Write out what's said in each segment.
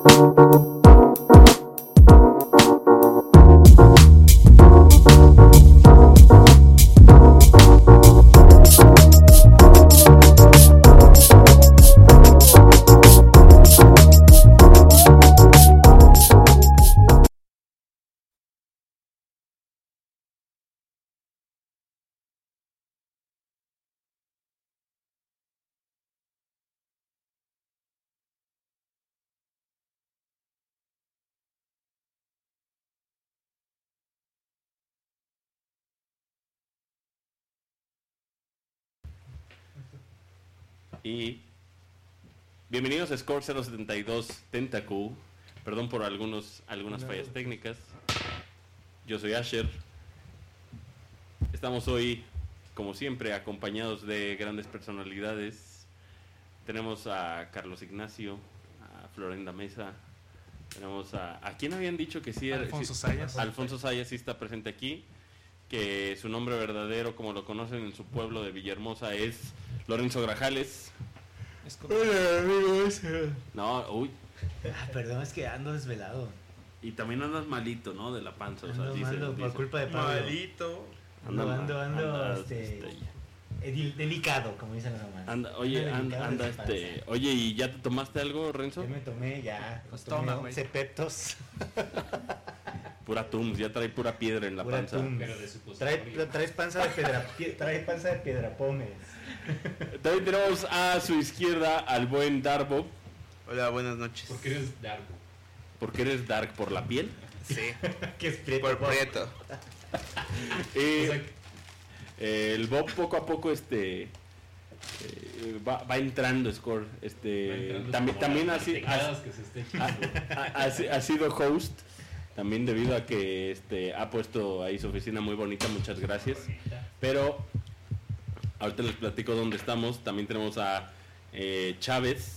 Y bienvenidos a Score 072 Tentacle. Perdón por algunas fallas técnicas. Yo soy Asher. Estamos hoy, como siempre, acompañados de grandes personalidades. Tenemos a Carlos Ignacio, a Florenda Mesa. Tenemos a ¿quién habían dicho que sí era? Alfonso Sayas. Alfonso Sayas sí está presente aquí. Que su nombre verdadero, como lo conocen en su pueblo de Villahermosa, es Lorenzo Grajales. Hola, amigos. No, uy. Perdón, es que ando desvelado. Y también andas malito, ¿no? De la panza. Ando o sea, malo por culpa de Pablo. Malito. Ando delicado, como dicen las mamás. Oye, ¿y ya te tomaste algo, Renzo? Yo me tomé ya. Pues toma, güey. Cepetos. Pura Tums, ya trae pura piedra en la Pura panza. Tums. Pero de supositorio. Traes panza de piedra pómez. También tenemos a su izquierda al buen Darbo. Hola, buenas noches. ¿Por qué eres Darko? ¿Por qué eres dark? ¿Por la piel? Sí, Que es prieto. por prieto. El Bob poco a poco va entrando Score. También ha sido host. También debido a que ha puesto ahí su oficina muy bonita, muchas gracias. Pero ahorita les platico dónde estamos. También tenemos a Chávez.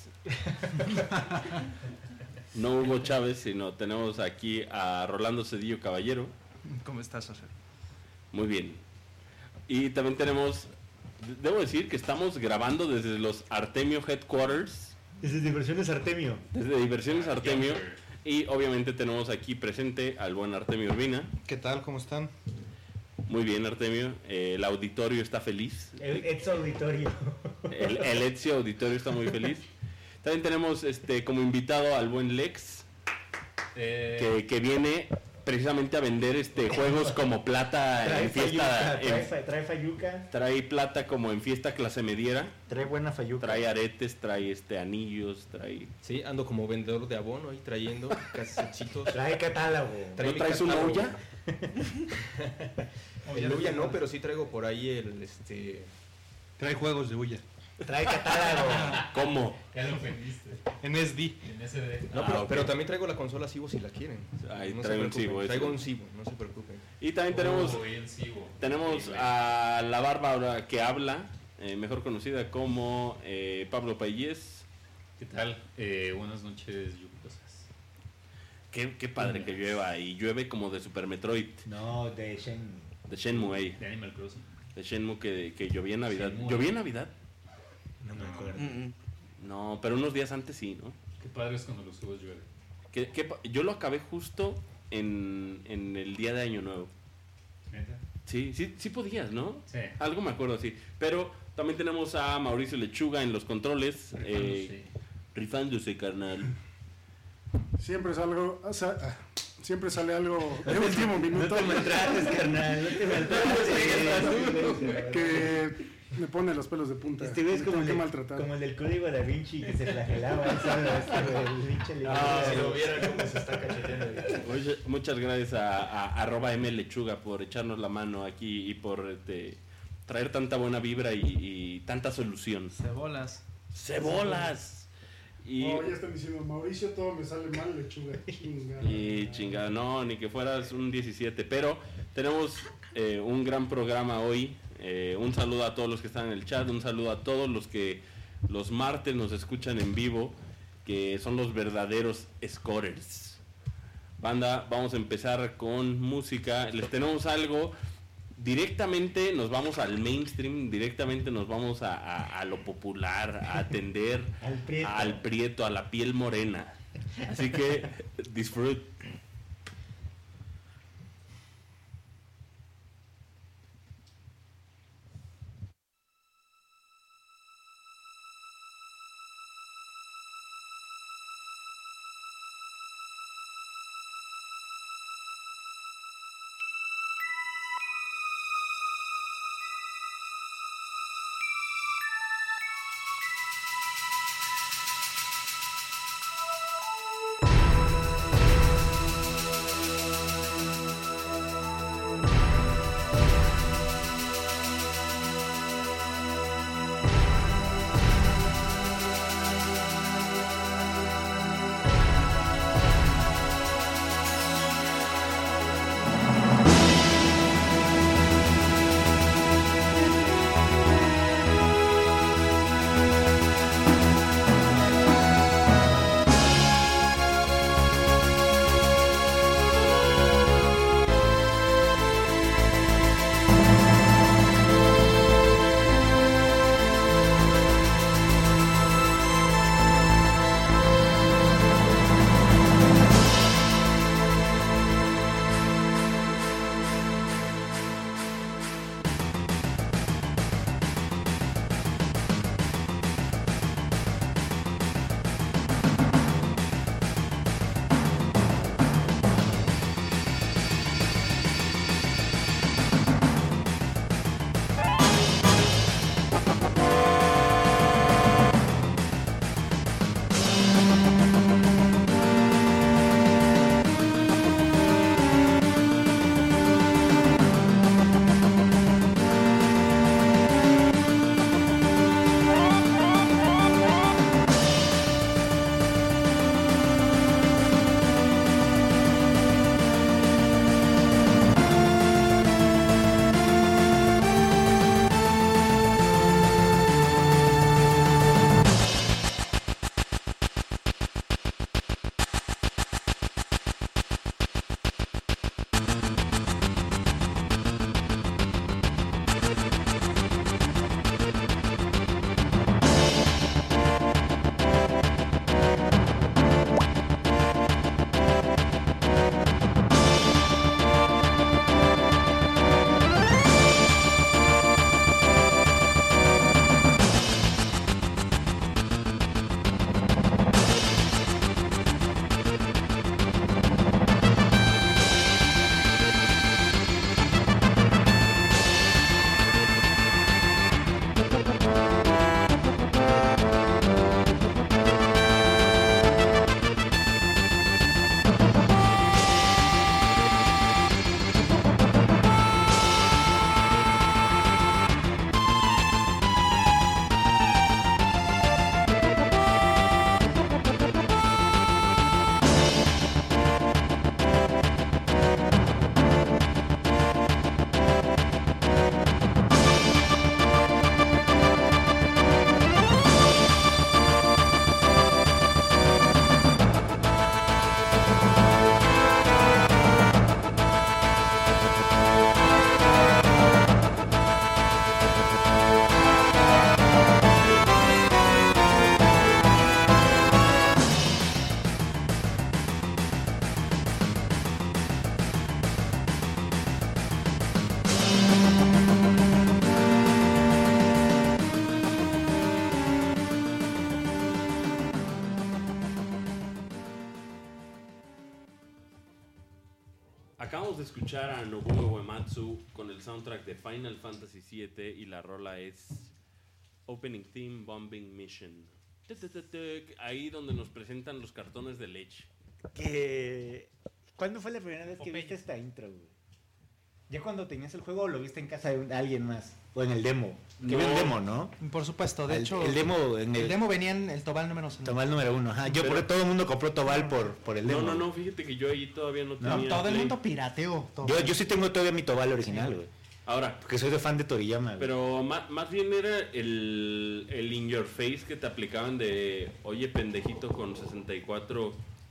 No Hugo Chávez, sino tenemos aquí a Rolando Cedillo Caballero. ¿Cómo estás, José? Muy bien. Y también tenemos, debo decir que estamos grabando desde los Artemio Headquarters. Desde Diversiones Artemio. Desde Diversiones Artemio. Y obviamente tenemos aquí presente al buen Artemio Urbina. ¿Qué tal? ¿Cómo están? Muy bien, Artemio. El auditorio está feliz. El Ezio Auditorio. El Ezio Auditorio está muy feliz. También tenemos como invitado al buen Lex, que viene precisamente a vender juegos como plata en fiesta. Trae fayuca. Trae plata como en fiesta clase mediera. Trae buena fayuca. Trae aretes, trae anillos, trae... Sí, ando como vendedor de abono ahí trayendo casetitos. Trae catálogo. ¿No traes una olla? El Uya no, pero sí traigo por ahí Trae juegos de Uya. Trae catálogo. ¿Cómo? Ya lo ofendiste. En SD. En SD. No, pero también traigo la consola Cibo si la quieren. Ahí No trae se un Cibo. preocupen, traigo un Cibo, no se preocupen. Y también tenemos a la Bárbara que habla, mejor conocida como Pablo Payés. ¿Qué tal? Buenas noches, lluviosas. Qué padre que llueva, y llueve como de Super Metroid. No, de Shenmue. De Shenmue ahí. De Animal Crossing. De Shenmue que llovía en Navidad. Shenmue. ¿Llovía en Navidad? No me acuerdo. No, pero unos días antes sí, ¿no? Qué padre es cuando los juegos llueven. Yo lo acabé justo en el día de Año Nuevo. ¿Neta? Sí podías, ¿no? Sí. Algo me acuerdo así. Pero también tenemos a Mauricio Lechuga en los controles. Rifándose, carnal. Siempre sale algo de último minuto. No te maltrates, carnal. No te maltrates. Que me pone los pelos de punta. Este güey es como maltratar. el del código Da Vinci que se flagelaba. Si lo vieran cómo se está cacheteando. Oye, muchas gracias a @mlechuga por echarnos la mano aquí y por traer tanta buena vibra y tanta solución. Cebolas. Y ya están diciendo, Mauricio, todo me sale mal, Lechuga. chingada, no, ni que fueras un 17. Pero tenemos un gran programa hoy. Un saludo a todos los que están en el chat, un saludo a todos los que los martes nos escuchan en vivo, que son los verdaderos scorers. Banda, vamos a empezar con música. Les tenemos algo. Directamente nos vamos al mainstream, directamente nos vamos a lo popular, a atender al prieto, a la piel morena. Así que disfrut. Acabamos de escuchar a Nobuo Uematsu con el soundtrack de Final Fantasy VII y la rola es Opening Theme Bombing Mission. Ahí donde nos presentan los cartones de leche. ¿Cuándo fue la primera vez que viste esta intro, güey? ¿Ya cuando tenías el juego o lo viste en casa de alguien más? O en el demo. Que No. había un demo, ¿no? Por supuesto, de hecho. El demo El demo venía en el Tobal número 1. Tobal número 1. Ajá. Yo Pero- por todo el mundo compró Tobal por el demo. No, fíjate que yo ahí todavía no No, tenía. Todo el Play. mundo pirateó. Todo. Yo sí tengo todavía mi Tobal original, güey. Ahora, Porque soy de fan de Toriyama, güey. pero más bien era el in your face que te aplicaban de, oye pendejito con 64,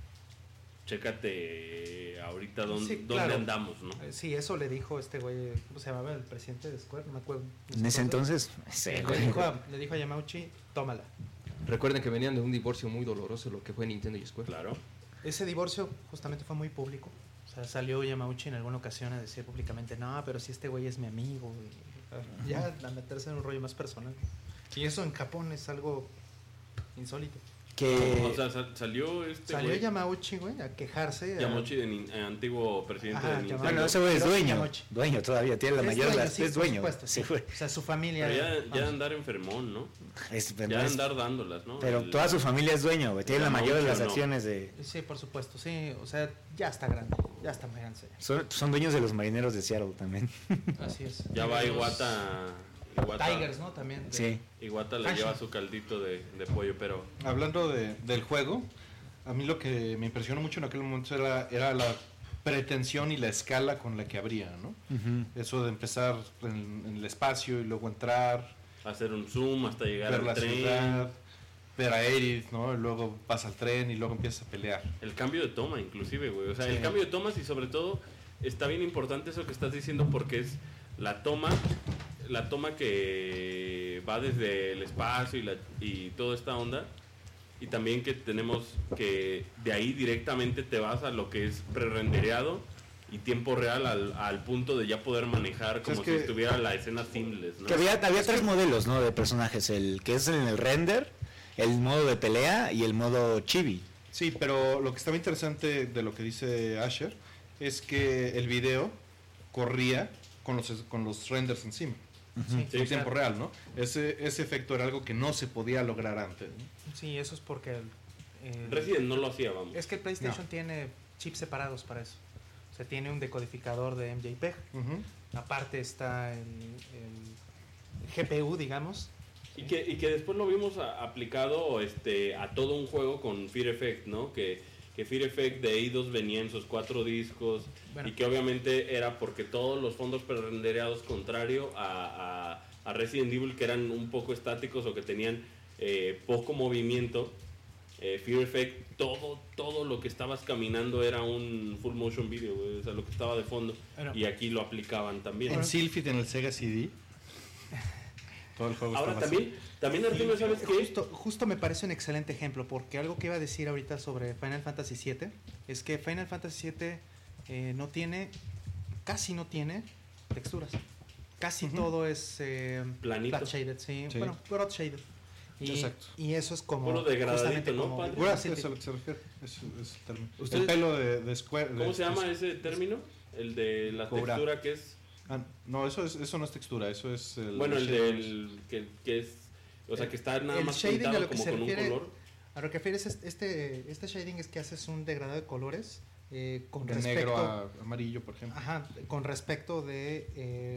chécate ahorita dónde, Sí, dónde claro. andamos, ¿no? Sí, eso le dijo este güey, ¿cómo se llamaba? El presidente de Square, no me acuerdo. En ese entonces, sí, Le güey. dijo a Yamauchi, tómala. Recuerden que venían de un divorcio muy doloroso, lo que fue Nintendo y Square. Claro. Ese divorcio justamente fue muy público. O sea, salió Yamauchi en alguna ocasión a decir públicamente, no, pero si este güey es mi amigo. Y ya a meterse en un rollo más personal. Y eso en Japón es algo insólito. O sea, salió Salió güey, Yamauchi, güey, a quejarse. Yamauchi, antiguo presidente Ajá, de Nintendo. Yamauchi. Bueno, ese güey es Pero dueño. Yamauchi. Dueño todavía, tiene la mayor de las... sí, es por dueño. supuesto, sí. Sí, güey. O sea, su familia... Pero ya vamos, andar enfermón, ¿no? Pero Ya no es- andar dándolas, ¿no? pero toda su familia es dueño, güey. Tiene la Yamauchi, mayor de las ¿o no? acciones de... Sí, por supuesto, sí. O sea, ya está grande. Ya está muy grande. Son dueños de los marineros de Seattle también. Así es. Ya va Los Iwata. Tigers, ¿no? También. Sí. Iwata le Hashi. lleva su caldito de pollo, pero Hablando del juego, a mí lo que me impresionó mucho en aquel momento era la pretensión y la escala con la que abría, ¿no? Eso de empezar en el espacio y luego entrar, hacer un zoom hasta llegar ver al la tren. ciudad, ver a Aerith, ¿no? Y luego pasa al tren y luego empiezas a pelear. El cambio de toma, inclusive, güey. O sea, Sí. el cambio de tomas y sobre todo está bien importante eso que estás diciendo porque es la toma que va desde el espacio y toda esta onda. Y también que tenemos que de ahí directamente te vas a lo que es prerendereado y tiempo real al punto de ya poder manejar como Es si que- estuviera la escena seamless, ¿no? Que había tres modelos, ¿no? De personajes. El que es en el render, el modo de pelea y el modo chibi. Sí, pero lo que estaba interesante de lo que dice Asher es que el video corría con los renders encima. Sí, Sí, En tiempo real, ¿no? Ese efecto era algo que no se podía lograr antes, ¿no? Sí, eso es porque... Resident no lo hacía, vamos. Es que el PlayStation tiene chips separados para eso. O sea, tiene un decodificador de MJPEG. Ujú. Aparte está el GPU, digamos. Y que después lo vimos aplicado a todo un juego con Fear Effect, ¿no? Que Fear Effect de Eidos venía en sus 4 discos Bueno. y que obviamente era porque todos los fondos prerendereados contrario a Resident Evil que eran un poco estáticos o que tenían poco movimiento. Fear Effect, todo lo que estabas caminando era un full motion video, güey, o sea, lo que estaba de fondo. Bueno. Y aquí lo aplicaban también. En Sylphid, en el Sega CD, todo el juego Ahora estaba así. también Artemio, ¿sabes qué? Justo me parece un excelente ejemplo, porque algo que iba a decir ahorita sobre Final Fantasy VII es que Final Fantasy VII casi no tiene texturas. Casi todo es Planito. flat shaded, sí. Sí. Bueno, broad shaded. Exacto. Y eso es como... Puro degradadito, justamente ¿no, como- padre? Bueno, Sí, es sí. a lo que se refiere. Es el término. ¿Ustedes- El pelo de Square. ¿Cómo se llama ese término? El de la Cobra. textura que es... No, eso no es textura, eso es el... Bueno, el shading. del que es... O sea, que está nada El más shading a pintado lo que como se con un refiere- color. A lo que refieres este shading es que haces un degradado de colores con De respecto... negro a amarillo, por ejemplo. Ajá, con respecto de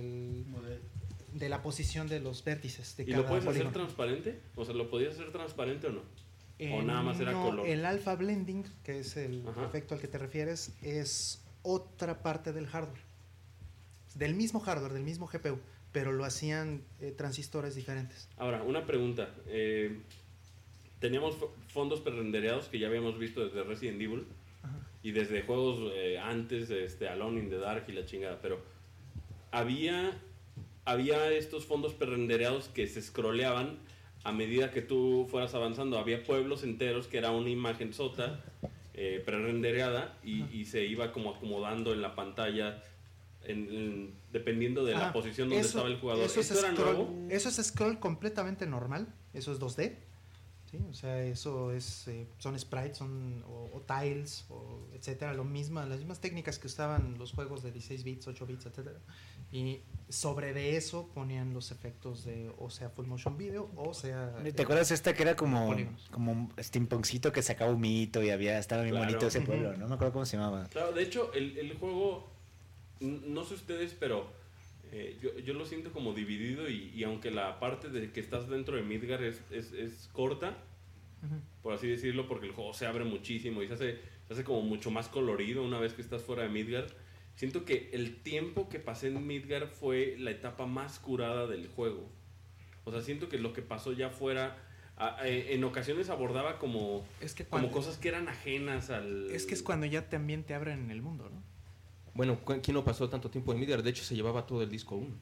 la posición de los vértices de ¿Y cada lo puedes hacer polígono. transparente? O sea, ¿lo podías hacer transparente o no? ¿O nada más era no, color? El alpha blending, que es el Ajá. efecto al que te refieres, es otra parte del hardware. Del mismo hardware, del mismo GPU, pero lo hacían transistores diferentes. Ahora, una pregunta. Teníamos fondos prerendereados que ya habíamos visto desde Resident Evil Ajá. y desde juegos antes, Alone in the Dark y la chingada, pero había estos fondos prerendereados que se scrolleaban a medida que tú fueras avanzando. Había pueblos enteros que era una imagen sota prerendereada y se iba como acomodando en la pantalla dependiendo de la Ajá. posición donde estaba el jugador. Eso es ¿Esto era nuevo? Eso es scroll completamente normal. Eso es 2D. ¿Sí? O sea, eso es son sprites, o tiles, o etcétera, las mismas técnicas que usaban los juegos de 16 bits, 8 bits, etcétera. Y sobre de eso ponían los efectos de, o sea, full motion video, o sea... ¿Te acuerdas esta que era como polígonos. un steampunkcito que sacaba un mito y estaba bien Claro. bonito ese pueblo? No me acuerdo cómo se llamaba. Claro, de hecho, el juego, no sé ustedes, pero yo lo siento como dividido y aunque la parte de que estás dentro de Midgar es corta, Ujú. por así decirlo, porque el juego se abre muchísimo y se hace como mucho más colorido una vez que estás fuera de Midgar. Siento que el tiempo que pasé en Midgar fue la etapa más curada del juego. O sea, siento que lo que pasó ya fuera... en ocasiones abordaba como cosas que eran ajenas al... Es que es cuando ya también te abren en el mundo, ¿no? Bueno, ¿quién no pasó tanto tiempo en Midgar? De hecho, se llevaba todo el disco 1.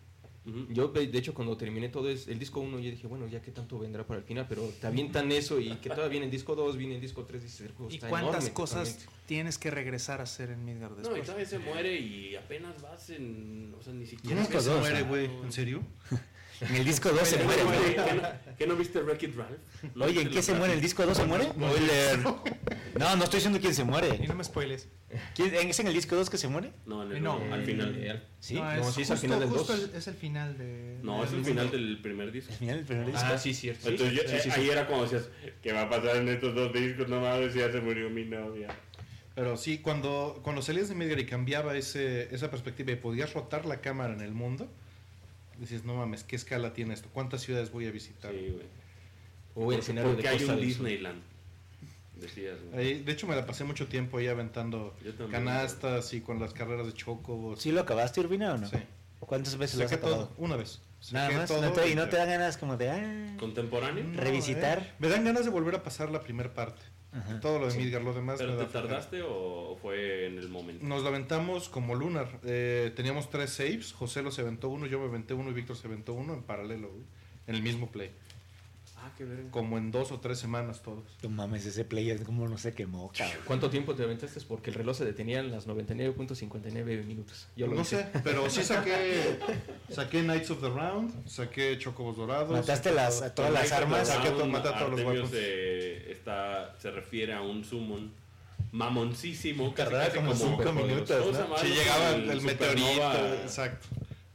Yo, de hecho, cuando terminé todo el disco 1, yo dije, bueno, ya que tanto vendrá para el final, pero te avientan eso y que todavía viene el disco 2, viene el disco 3, dices, el juego ¿Y está cuántas enorme cosas totalmente. tienes que regresar a hacer en Midgard No, y después? todavía se muere y apenas vas en... O sea, ni siquiera... ¿Cómo que se dos, muere, ¿no? güey? ¿En serio? En el disco 2 se muere, güey. ¿Qué no viste Wreck-It Ralph? ¿No Oye, viste ¿en qué los se muere? ¿En el disco 2 se muere? Spoiler. No, no estoy diciendo quién se Y muere. no me spoiles. ¿Es en el disco 2 que se muere? No, en el, No. al final. Sí. No, sí es al final del justo 2. es el final de... No, es el final del primer disco. Al final del primer disco. Ah, sí, cierto. Entonces, Sí, ahí era cuando decías, ¿qué va a pasar en estos 2 discos? No mames, ya se murió mi novia. Pero sí, cuando salías de Midgard y cambiaba esa perspectiva y podías rotar la cámara en el mundo, dices, no mames, ¿qué escala tiene esto? ¿Cuántas ciudades voy a visitar? Sí, güey. O el escenario Porque de hay Costa un del Sol. Disneyland. Decías, güey. Ahí, de hecho, me la pasé mucho tiempo ahí aventando Yo también. canastas y con las carreras de chocobos. ¿Sí lo acabaste, Urbina, o no? Sí. ¿Cuántas veces lo has Saqué acabado? todo, una vez. Nada Saqué más. todo ¿Y no te dan ganas como de ¿Contemporáneo? revisitar? Me dan ganas de volver a pasar la primera parte. Ajá. Todo lo de Midgard, lo demás ¿Pero me te da flojera. tardaste o fue en el momento? Nos lo aventamos como Lunar. Teníamos 3 saves. José los aventó uno, yo me aventé uno y Víctor se aventó uno en paralelo, güey, en el mismo play. Ah, qué verga. Como en 2 o 3 semanas todos. No mames, ese player como no se quemó, cabrón. ¿Cuánto tiempo te aventaste? Porque el reloj se detenía en las 99.59 minutos. Yo lo No hice. sé, pero sí saqué Knights of the Round, saqué Chocobos Dorados. Mataste saqué a todas las armas. Saqué maté a todos los Artemio weapons. se refiere a un summon mamoncísimo. Casi, Tardaba casi como 5 minutos, ¿cómo se ¿no? llama? Sí, llegaba el Supernova. meteorito, exacto.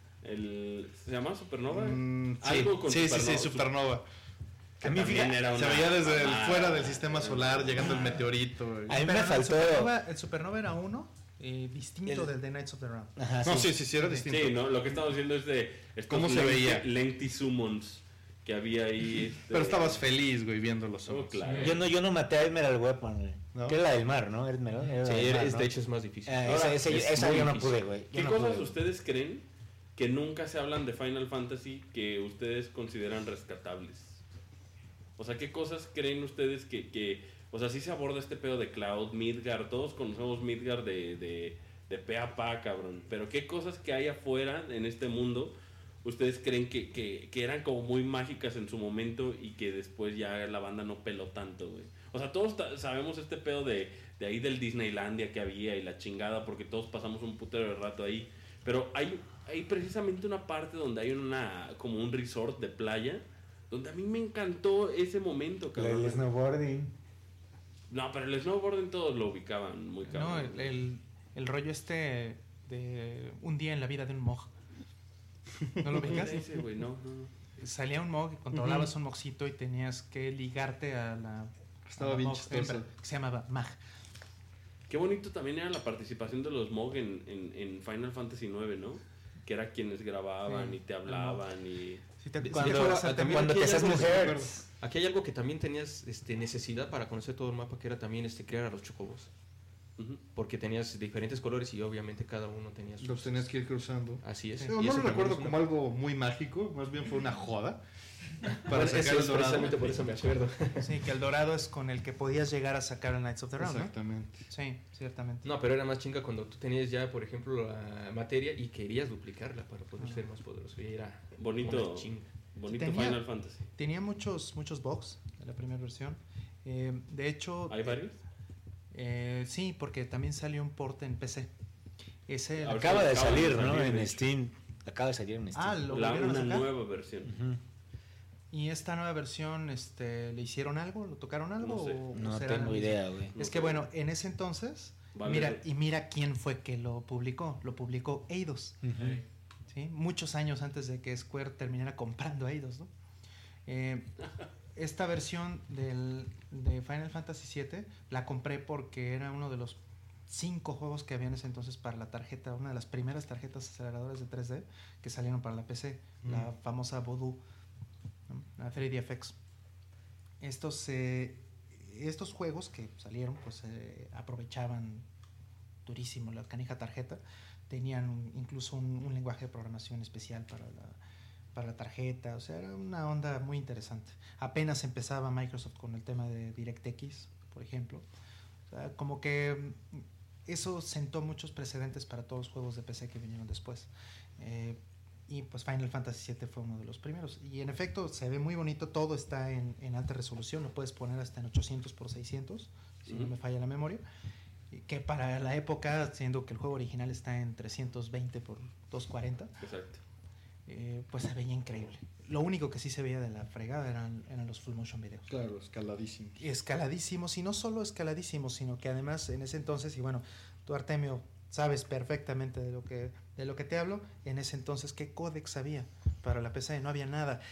¿Se llama Supernova? Sí, Algo con sí, Supernova. Supernova. Que A mí, también fíjate, era Se una veía desde mamada. fuera del sistema solar, llegando el meteorito. güey. A mí me Pero faltó. el Supernova era uno distinto El- del de Knights of the Round. Ajá, No, sí. sí, era distinto. Sí, no, lo que estamos diciendo es de estos ¿Cómo se veía? lengthy summons que había ahí. Pero estabas feliz, güey, viéndolos. Oh, claro. Yo no maté a Emerald Weapon, güey. ¿No? Que es la del mar, ¿no? Emerald, era Sí, la del mar, de ¿no? hecho es más difícil. Ah, Ahora, esa muy yo no difícil. pude, güey. Yo ¿Qué no cosas pude, güey. ustedes creen que nunca se hablan de Final Fantasy que ustedes consideran rescatables? O sea, ¿qué cosas creen ustedes o sea, sí se aborda este pedo de Cloud, Midgard, todos conocemos Midgard de pe a pa, cabrón, pero ¿qué cosas que hay afuera en este mundo ustedes creen que eran como muy mágicas en su momento y que después ya la banda no peló tanto, güey? O sea, todos sabemos este pedo de ahí del Disneylandia que había y la chingada, porque todos pasamos un putero de rato ahí, pero hay precisamente una parte donde hay como un resort de playa, donde a mí me encantó ese momento, cabrón. El snowboarding. No, pero el snowboarding todos lo ubicaban muy No, cabrón. el rollo este de un día en la vida de un Mog. ¿No lo ubicas? Ese, güey, no. Salía un Mog, controlabas un Mogcito y tenías que ligarte a la Estaba a la bien Mog chistoso. hembra, que se llamaba Mag. Qué bonito también era la participación de los Mog en Final Fantasy IX, ¿no? Que era quienes grababan Sí, y te hablaban y... Sí, te- Cuando- también Cuando aquí te hay haces algo- mujer. Aquí hay algo que también tenías necesidad para conocer todo el mapa, que era también crear a los chocobos. Ujú. Porque tenías diferentes colores y obviamente cada uno tenía sus... Los tenías que ir cruzando. Así es. No, Y no eso lo también recuerdo es una- como algo muy mágico, más bien fue una joda. Bueno, Para sacar eso el es dorado. precisamente por eso me acuerdo. Sí, que el dorado es con el que podías llegar a sacar el Knights of the Round, ¿no? Exactamente. Sí, ciertamente. No, pero era más chinga cuando tú tenías ya, por ejemplo, la materia y querías duplicarla para poder ser más poderoso. Y era Bonito. una chinga. Bonito Tenía- Final Fantasy. Tenía muchos bugs en la primera versión. De hecho, ¿Hay varios? sí, porque también salió un port en PC. Ese Ahorita Acaba de acaba de salir, ¿no? salir, de En hecho. Steam. Acaba de salir en Steam. Ah, lo volvieron a Una sacar. nueva versión. Ujú. ¿Y esta nueva versión ¿le hicieron algo? ¿Lo tocaron algo? No sé. o No será tengo lo mismo? idea, güey. Es que bueno, en ese entonces, Vale. mira quién fue que lo publicó. Lo publicó Eidos. ¿Sí? Muchos años antes de que Square terminara comprando a Eidos, ¿no? Esta versión de Final Fantasy VII la compré porque era uno de los 5 juegos que había en ese entonces para la tarjeta, una de las primeras tarjetas aceleradoras de 3D que salieron para la PC, la famosa Voodoo, ¿no? La 3DFX. Estos juegos que salieron, pues aprovechaban durísimo la canija tarjeta, tenían incluso un lenguaje de programación especial para la tarjeta, o sea, era una onda muy interesante. Apenas empezaba Microsoft con el tema de DirectX, por ejemplo. O sea, como que eso sentó muchos precedentes para todos los juegos de PC que vinieron después. Y pues Final Fantasy VII fue uno de los primeros. Y en efecto se ve muy bonito, todo está en alta resolución, lo puedes poner hasta en 800x600, si no me falla la memoria. Que para la época, siendo que el juego original está en 320x240, Exacto. pues se veía increíble. Lo único que sí se veía de la fregada eran los full motion videos. Claro, escaladísimo. Escaladísimos, y no solo escaladísimos, sino que además en ese entonces, y bueno, tú Artemio sabes perfectamente de lo que te hablo, en ese entonces qué códex había para la PC, no había nada.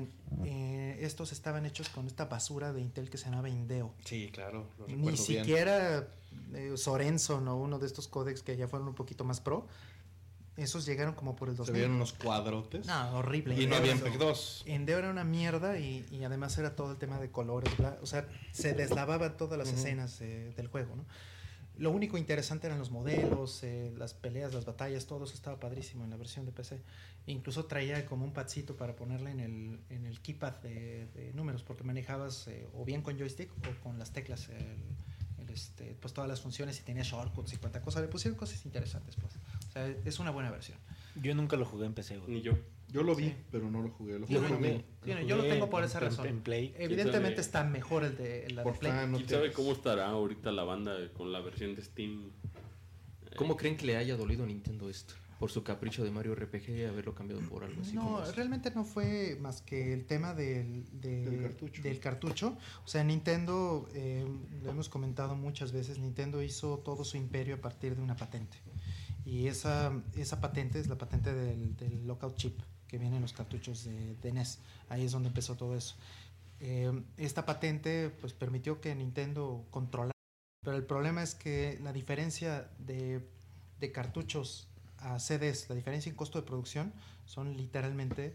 Estos estaban hechos con esta basura de Intel que se llamaba Indeo. Sí, claro. Lo Ni recuerdo bien. siquiera Sorenson o uno de estos códex que ya fueron un poquito más pro, esos llegaron como por el Se 2000. veían unos cuadrotes. No, horrible. Y no había Indeo- MPEG 2. Indeo era una mierda y además era todo el tema de colores, o sea, se deslavaban todas las escenas del juego, ¿no? Lo único interesante eran los modelos, las peleas, las batallas, todo eso estaba padrísimo en la versión de PC. Incluso traía como un padcito para ponerle en el keypad de números, porque manejabas o bien con joystick o con las teclas pues todas las funciones, y tenía shortcuts y cuánta cosa. Le pusieron cosas interesantes, pues. O sea, es una buena versión. Yo nunca lo jugué en PC, güey. Ni yo. Yo lo vi, Sí. pero no lo jugué. Lo Yo jugué lo en jugué. mí. Bueno, yo lo tengo por esa razón. En Play. Evidentemente sabe? está mejor el de Por Play. fan, no ¿Quién te- sabe cómo estará ahorita la banda con la versión de Steam? ¿Cómo creen que le haya dolido a Nintendo esto? Por su capricho de Mario RPG haberlo cambiado por algo así como No, esto. realmente no fue más que el tema Del cartucho. O sea, Nintendo, lo hemos comentado muchas veces, Nintendo hizo todo su imperio a partir de una patente. Y esa patente es la patente del Lockout Chip que viene en los cartuchos de NES. Ahí es donde empezó todo eso. Esta patente pues permitió que Nintendo controlara. Pero el problema es que la diferencia de cartuchos a CDs, la diferencia en costo de producción son literalmente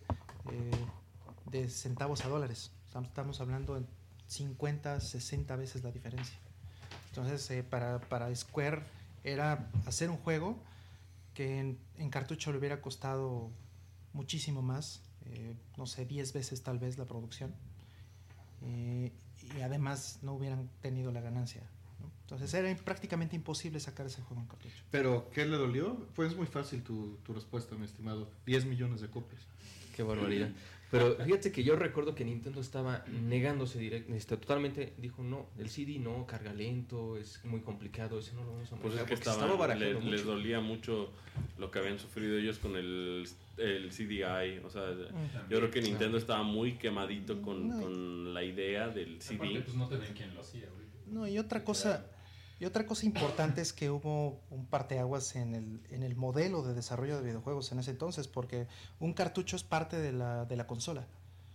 de centavos a dólares. Estamos hablando en 50, 60 veces la diferencia. Entonces, para Square era hacer un juego que en cartucho le hubiera costado muchísimo más, no sé, 10 veces tal vez la producción, y además no hubieran tenido la ganancia, ¿no? Entonces era prácticamente imposible sacar ese juego en cartucho. Pero, ¿qué le dolió? Pues muy fácil tu respuesta, mi estimado. 10 millones de copias. Qué barbaridad. Pero fíjate que yo recuerdo que Nintendo estaba negándose totalmente. Dijo, no, el CD no, carga lento, es muy complicado, ese no lo vamos a Pues es manejar", que porque estaba barajando les mucho. dolía mucho lo que habían sufrido ellos con el CDI. O sea, yo creo que Nintendo estaba muy quemadito con la idea del CD. Aparte, pues no te ven quién lo hacía, güey. No, y otra cosa importante es que hubo un parteaguas en el modelo de desarrollo de videojuegos en ese entonces, porque un cartucho es parte de la consola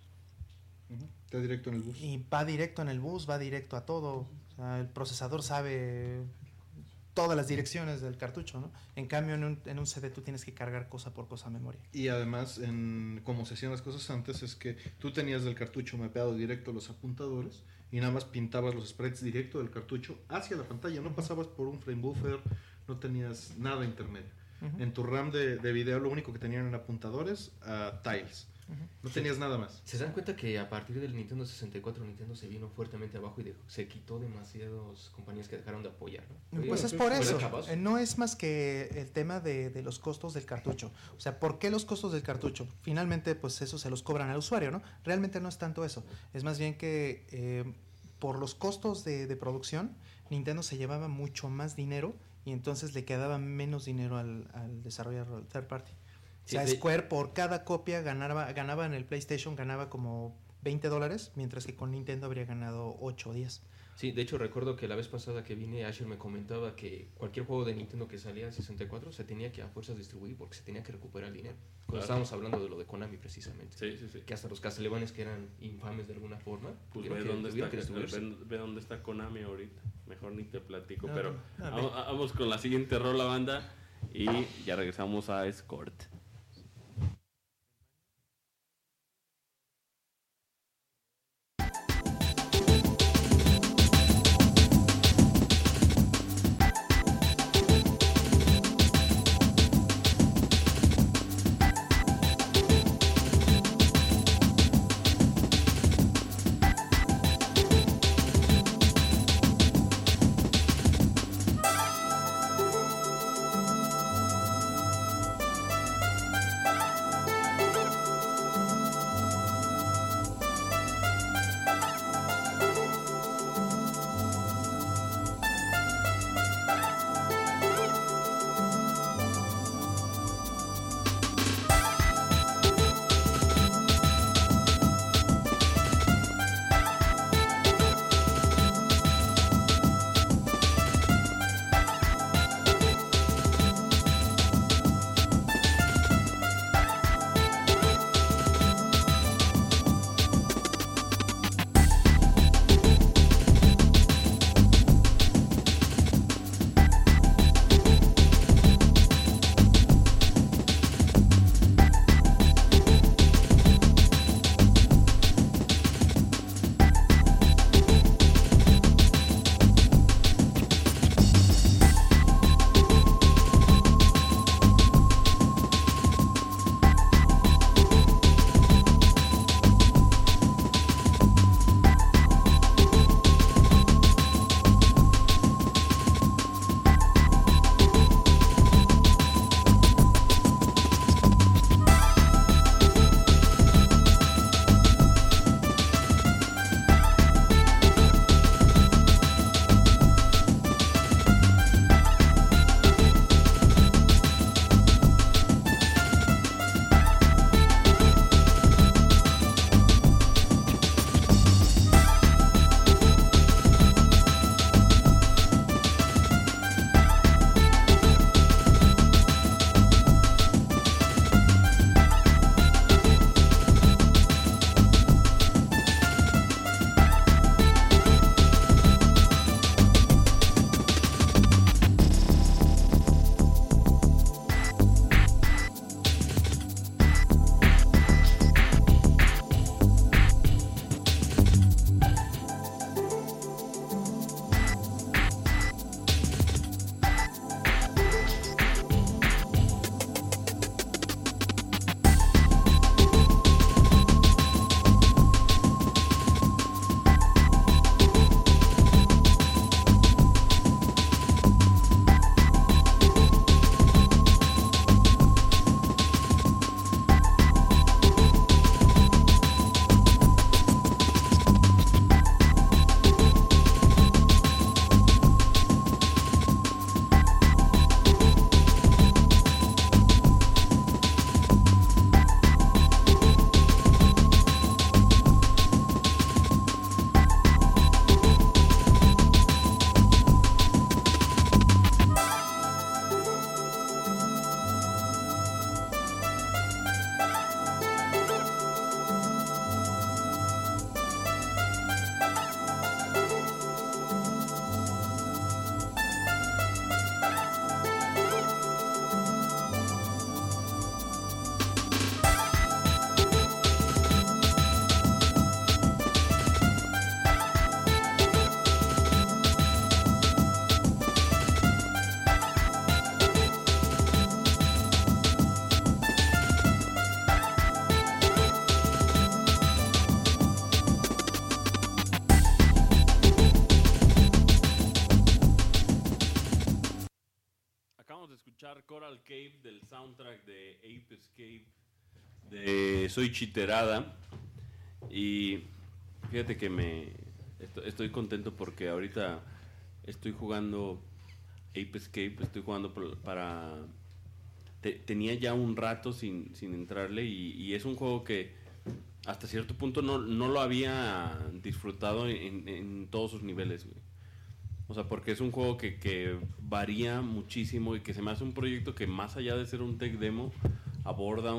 Está directo en el bus. y va directo en el bus, va directo a todo. O sea, el procesador sabe todas las direcciones del cartucho, ¿no? En cambio, en un CD tú tienes que cargar cosa por cosa a memoria. Y además, como se hacían las cosas antes, es que tú tenías del cartucho mapeado directo los apuntadores y nada más pintabas los sprites directo del cartucho hacia la pantalla. No pasabas por un frame buffer, no tenías nada intermedio. En tu RAM de video lo único que tenían eran apuntadores a tiles. No tenías nada más. ¿Se dan cuenta que a partir del Nintendo 64 Nintendo se vino fuertemente abajo y se quitó demasiadas compañías que dejaron de apoyar, ¿no? Pues es Fue por de eso. chabazo. No es más que el tema de los costos del cartucho. O sea, ¿por qué los costos del cartucho? Finalmente, pues eso se los cobran al usuario, ¿no? Realmente no es tanto eso. Es más bien que por los costos de producción, Nintendo se llevaba mucho más dinero y entonces le quedaba menos dinero al desarrollador third party. O sea, Sí, Square por cada copia ganaba en el PlayStation, ganaba como $20, mientras que con Nintendo habría ganado 8 o 10. Sí, de hecho recuerdo que la vez pasada que vine, Asher me comentaba que cualquier juego de Nintendo que salía en 64 se tenía que a fuerzas distribuir porque se tenía que recuperar el dinero. Cuando Claro. estábamos hablando de lo de Konami precisamente. Sí, sí, sí. Que hasta los Castlevanias que eran infames de alguna forma, Pues tuvieron ve dónde, tuvieron está, distribuirse. ve dónde está Konami ahorita. Mejor ni te platico. No, pero no, vamos con la siguiente rola, banda. Y ya regresamos a Escort. Central Cave del soundtrack de Ape Escape de Soy Chiterada. Y fíjate que estoy contento porque ahorita estoy jugando Ape Escape, estoy jugando para... tenía ya un rato sin entrarle y es un juego que hasta cierto punto no lo había disfrutado en todos sus niveles, güey. O sea, porque es un juego que varía muchísimo y que se me hace un proyecto que más allá de ser un tech demo, aborda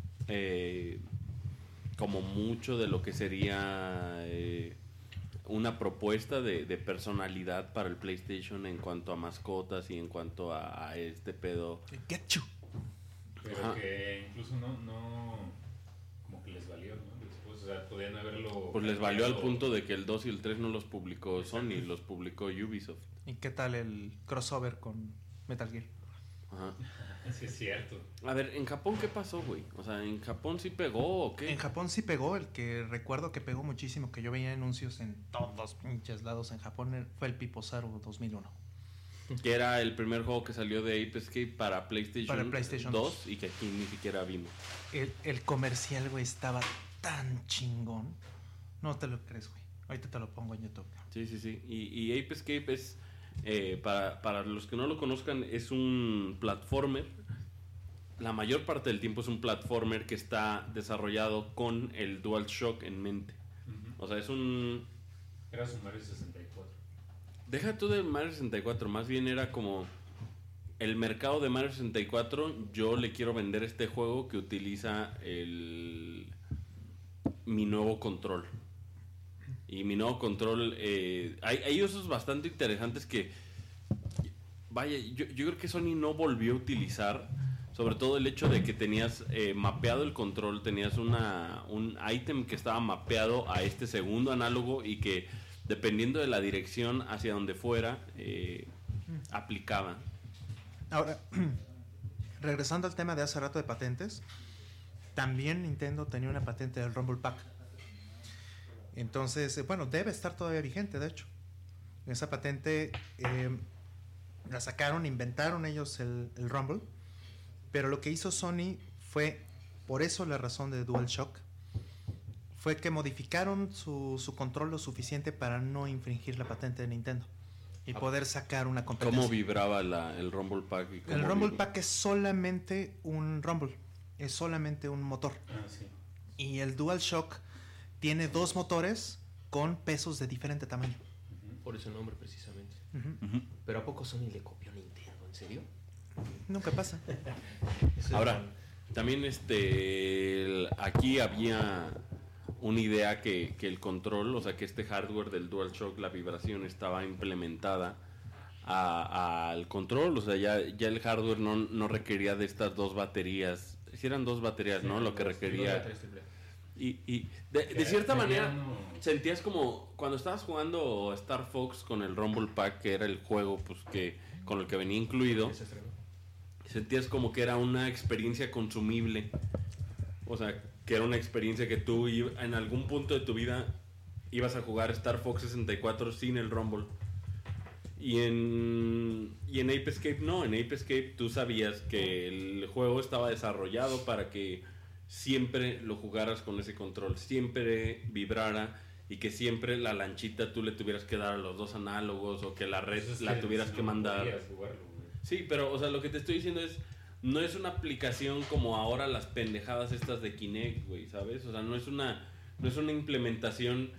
como mucho de lo que sería una propuesta de personalidad para el PlayStation en cuanto a mascotas y en cuanto a este pedo. Get you. Pero Ajá. que incluso no como que les valió, ¿no? Después, o sea, podían haberlo... Pues les valió al cambiado. punto de que el 2 y el 3 no los publicó Sony, los publicó Ubisoft. ¿Y qué tal el crossover con Metal Gear? Ajá. Sí, es cierto. A ver, ¿en Japón qué pasó, güey? O sea, ¿en Japón sí pegó o qué? En Japón sí pegó, el que recuerdo que pegó muchísimo, que yo veía anuncios en todos pinches lados en Japón, fue el Piposaru 2001. Que era el primer juego que salió de Ape Escape para PlayStation 2 2 y que aquí ni siquiera vimos. El comercial, güey, estaba tan chingón. No te lo crees, güey. Ahorita te lo pongo en YouTube. Sí, sí, sí. Y Ape Escape es, para los que no lo conozcan, es un platformer. La mayor parte del tiempo es un platformer que está desarrollado con el DualShock en mente. Ujú. O sea, es un... Era su Mario 64. Deja tú de Mario 64, más bien era como el mercado de Mario 64. Yo le quiero vender este juego que utiliza mi nuevo control. Y mi nuevo control, hay usos bastante interesantes que, vaya, yo creo que Sony no volvió a utilizar. Sobre todo el hecho de que tenías mapeado el control, tenías un ítem que estaba mapeado a este segundo análogo y que dependiendo de la dirección hacia donde fuera, aplicaba. Ahora, regresando al tema de hace rato de patentes, también Nintendo tenía una patente del Rumble Pack. Entonces, bueno, debe estar todavía vigente, de hecho. Esa patente la sacaron, inventaron ellos el Rumble, pero lo que hizo Sony fue, por eso la razón de DualShock, fue que modificaron su control lo suficiente para no infringir la patente de Nintendo y poder sacar una competencia. ¿Cómo vibraba el Rumble Pack? Y cómo El Rumble Pack es solamente un Rumble, es solamente un motor. Ah, sí. Y el DualShock tiene dos motores con pesos de diferente tamaño. Por ese nombre, precisamente. Ujú. Pero ¿a poco Sony le copió a Nintendo? ¿En serio? Nunca pasa. Ahora, también aquí había una idea que el control, o sea que este hardware del DualShock, la vibración estaba implementada al control, o sea ya el hardware no requería de estas dos baterías, si eran dos baterías, ¿no? Lo que requería. Y de cierta manera sentías como cuando estabas jugando Star Fox con el Rumble Pack, que era el juego pues que con el que venía incluido, sentías como que era una experiencia consumible. O sea, que era una experiencia que tú en algún punto de tu vida ibas a jugar Star Fox 64 sin el Rumble. Y en Ape Escape no, en Ape Escape tú sabías que el juego estaba desarrollado para que siempre lo jugaras con ese control, siempre vibrara y que siempre la lanchita tú le tuvieras que dar a los dos análogos o que la red Pues es la tuvieras no que mandar. podías jugarlo, güey. Sí, pero o sea, lo que te estoy diciendo es, no es una aplicación como ahora las pendejadas estas de Kinect, güey, ¿sabes? O sea, no es una implementación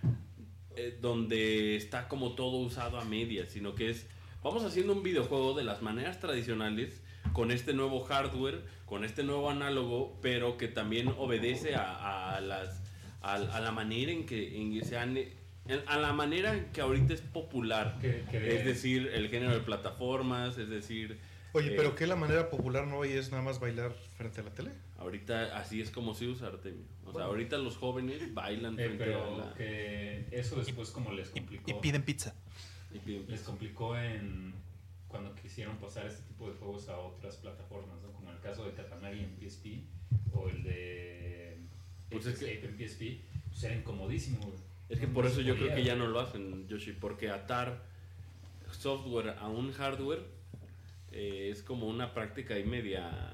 donde está como todo usado a medias, sino que es, vamos haciendo un videojuego de las maneras tradicionales, con este nuevo hardware, con este nuevo análogo, pero que también obedece a la manera en que se han... A la manera en que ahorita es popular, es decir, el género de plataformas, es decir... Oye, pero que la manera popular no hoy es nada más bailar frente a la tele. Ahorita así es como se usa, Artemio. O sea, ahorita los jóvenes bailan frente a Pero la... que eso después como les complicó. Y piden pizza. y piden- Les complicó cuando quisieron pasar este tipo de juegos a otras plataformas, ¿no? Como el caso de Katamari en PSP o el de Pues es que- Escape en PSP, pues era incomodísimo, güey. Es que por eso yo creo que ya no lo hacen, Yoshi, porque atar software a un hardware es como una práctica ahí media...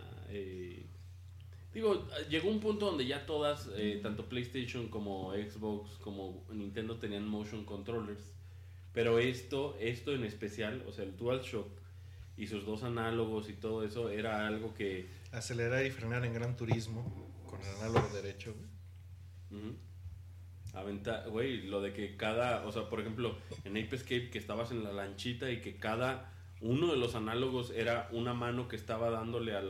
digo, llegó un punto donde ya todas, tanto PlayStation como Xbox como Nintendo tenían motion controllers. Pero esto en especial, o sea, el DualShock y sus 2 análogos y todo eso, era algo que... Acelerar y frenar en Gran Turismo con el análogo derecho, güey. Güey, lo de que o sea, por ejemplo, en Ape Escape que estabas en la lanchita y que cada uno de los análogos era una mano que estaba dándole a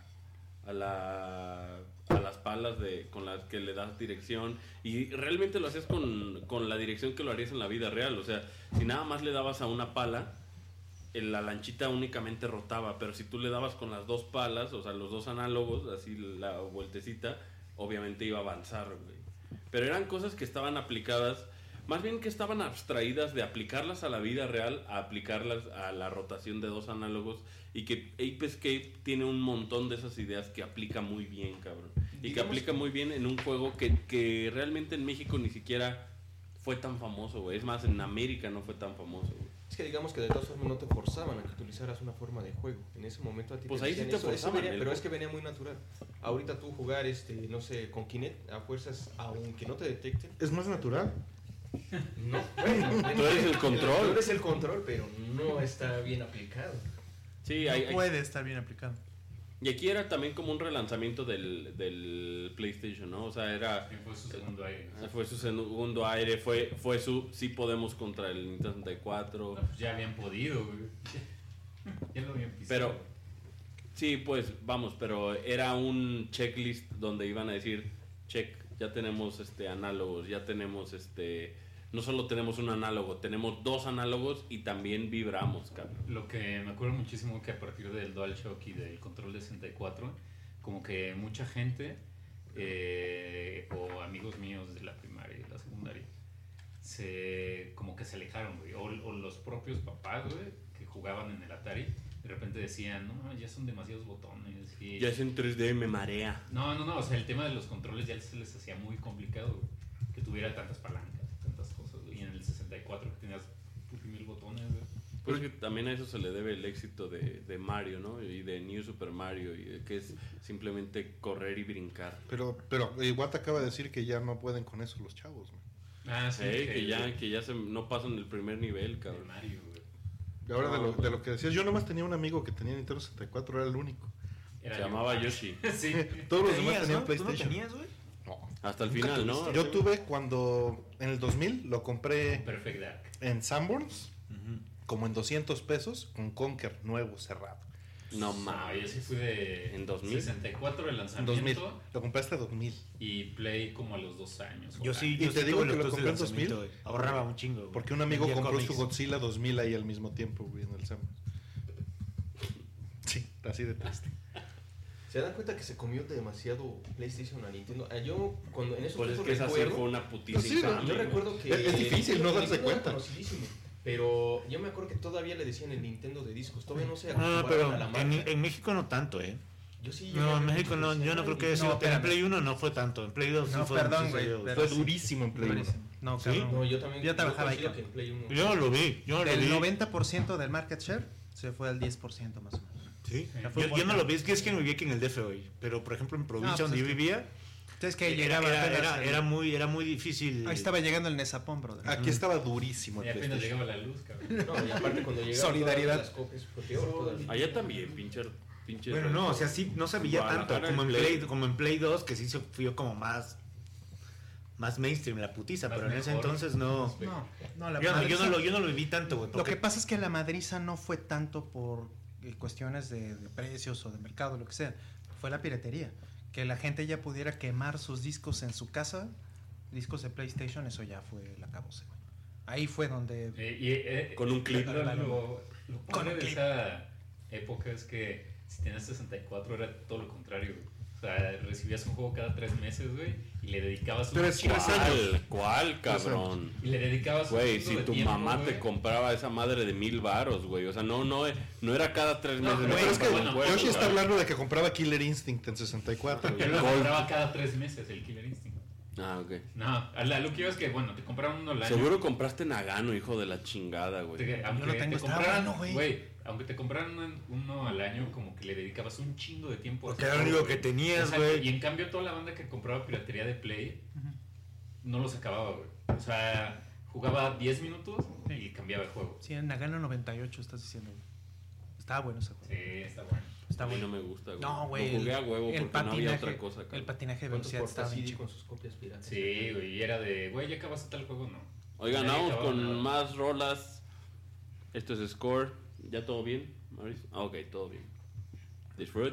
las palas con las que le das dirección, y realmente lo hacías con la dirección que lo harías en la vida real. O sea, si nada más le dabas a una pala, la lanchita únicamente rotaba, pero si tú le dabas con las 2 palas, o sea, los 2 análogos, así la vueltecita, obviamente iba a avanzar, güey. Pero eran cosas que estaban aplicadas, más bien que estaban abstraídas de aplicarlas a la vida real, a aplicarlas a la rotación de 2 análogos, y que Ape Escape tiene un montón de esas ideas que aplica muy bien, cabrón. Y que aplica muy bien en un juego que realmente en México ni siquiera fue tan famoso, güey. Es más, en América no fue tan famoso, güey. Es que digamos que de todas formas no te forzaban a que utilizaras una forma de juego. En ese momento a ti Pues te ahí sí decían te eso, forzaban, pero es que venía muy natural. Ahorita tú jugar, no sé, con Kinect a fuerzas, aunque no te detecten. Es más natural. No, Tú eres el control. Tú eres el control, pero no está bien aplicado. Sí, No puede estar bien aplicado. Y aquí era también como un relanzamiento del PlayStation, ¿no? O sea, era... Fue su segundo aire. Fue su segundo aire, fue su... Sí podemos contra el Nintendo 64. No, pues ya habían podido, güey. Ya lo habían pisado. Pero... Sí, pues, vamos, pero era un checklist donde iban a decir, check, ya tenemos análogos, ya tenemos no solo tenemos un análogo, tenemos 2 análogos y también vibramos, cabrón. Lo que me acuerdo muchísimo que a partir del DualShock y del control de 64, como que mucha gente o amigos míos de la primaria y la secundaria como que se alejaron, güey. O los propios papás, güey, que jugaban en el Atari, de repente decían, no, ya son demasiados botones. Y... Ya es en 3D, me marea. No, o sea, el tema de los controles ya se les hacía muy complicado, güey, que tuviera tantas palancas. Y en el 64 que tenías 1000 botones, güey. Pues que también a eso se le debe el éxito de Mario, ¿no? Y de New Super Mario, que es simplemente correr y brincar. Pero Iwata acaba de decir que ya no pueden con eso los chavos, güey. Ah, sí. Que ya no pasan el primer nivel, cabrón. Mario, güey. Y ahora de lo que decías, yo nomás tenía un amigo que tenía Nintendo 64, era el único. Se llamaba Yoshi. Sí. Todos los demás tenían ¿no? PlayStation. ¿Tú no tenías, güey? No. Hasta el final, ¿no? Yo tuve cuando en el 2000 lo compré Perfect Dark. en Sanborns, como en 200 pesos, con Conker nuevo, cerrado. No No, mames. yo sí fui de ¿En 2000? 64 el En lanzamiento 2000. Lo compré hasta 2000. y Play como a los 2 años. Yo sí, Y te digo tuve que los lo dos compré en de lanzamiento, 2000. güey. Ahorraba un chingo, güey. Porque un amigo Vendía compró cómics. su Godzilla 2000 ahí al mismo tiempo, güey, en el Sanborns. Sí, así de triste. ¿Se dan cuenta que se comió demasiado PlayStation a Nintendo? Yo, cuando en esos Pues es tiempos que esa recuerdo... fue una putiza. Pues sí, infame, Yo güey. recuerdo que... Es difícil no darse Nintendo era cuenta. conocidísimo, pero yo me acuerdo que todavía le decían el Nintendo de discos. Todavía no se Ah, acostumbraban pero a la marca. en México no tanto, ¿eh? Yo sí No, en México no, yo no creo que eso. No, En espérame. Play 1 no fue tanto. En Play 2 sí No, fue. perdón, sí güey, salió, pero Fue sí. durísimo en Play 1. No, ¿Sí? cabrón. No, yo también. Yo trabajaba ahí, coincido cabrón. que en Play 1. Yo no lo vi. Yo no lo Del vi. 90% del market share se fue al 10% más o menos. Sí. Ya fue Yo no lo vi. Es que no vivía aquí en el DF hoy. Pero por ejemplo en provincia pues donde es yo que- vivía. Entonces que Era, llegaba apenas el- era muy difícil. Ahí estaba llegando el Nesapón, brother. Aquí estaba durísimo Y el apenas PlayStation. llegaba la luz, cabrón. No, y aparte cuando llegaron Solidaridad. todas las copias fue peor todavía. Allá también, pinche. Bueno, no, o sea, sí, no se veía tanto Guadalajara como en Play 2, que sí se fue como más mainstream la putiza, Más pero en ese mejor. entonces no. No, la Yo madriza- no lo viví tanto, güey. Lo porque- que pasa es que la madriza no fue tanto por cuestiones de precios o de mercado, lo que sea. Fue la piratería. Que la gente ya pudiera quemar sus discos en su casa, discos de PlayStation, eso ya fue la cabose, güey. Ahí fue donde... Con un clip. Lo Con padre un de clip. esa época es que si tenías 64 era todo lo contrario, güey. O sea, recibías un juego cada 3 meses, güey, y le dedicabas un 3 chingo de años. ¿Cuál, cabrón? Y le dedicabas un Güey, chingo si de tu tiempo, mamá güey. te compraba esa madre de 1000 varos, güey. O sea, no era cada 3 meses. pero me Pero es que compraba un juego, Yoshi está güey. hablando de que compraba Killer Instinct en 64. Yo lo compraba cada 3 meses, el Killer Instinct. Ah, ok. No, a lo que iba es que, bueno, te compraron uno al año. Seguro compraste Nagano, hijo de la chingada, güey. Aunque Yo lo tengo, te estaba compraran, bueno, güey. güey, aunque te compraran uno al año, como que le dedicabas un chingo de tiempo. a Porque ese era lo juego, único que güey. tenías, Exacto, güey. Y en cambio toda la banda que compraba piratería de Play no los acababa, güey. O sea, jugaba 10 minutos y cambiaba de juego. Sí, en Nagano 98 estás diciendo. Estaba bueno ese juego. Sí, está bueno. Está A mí bueno. no me gusta, güey. No, güey. Lo jugué a huevo el porque no había otra cosa acá. El patinaje de ¿Cuántos velocidad estaba portas bien CD chido. con sus copias piratas? Sí, güey, y era de, güey, ya acabaste tal juego, no. Oigan, Nadie vamos acababa con nada. más rolas. Esto es Score. ¿Ya todo bien, Mauricio? Ah, ok, todo bien. Disfrut.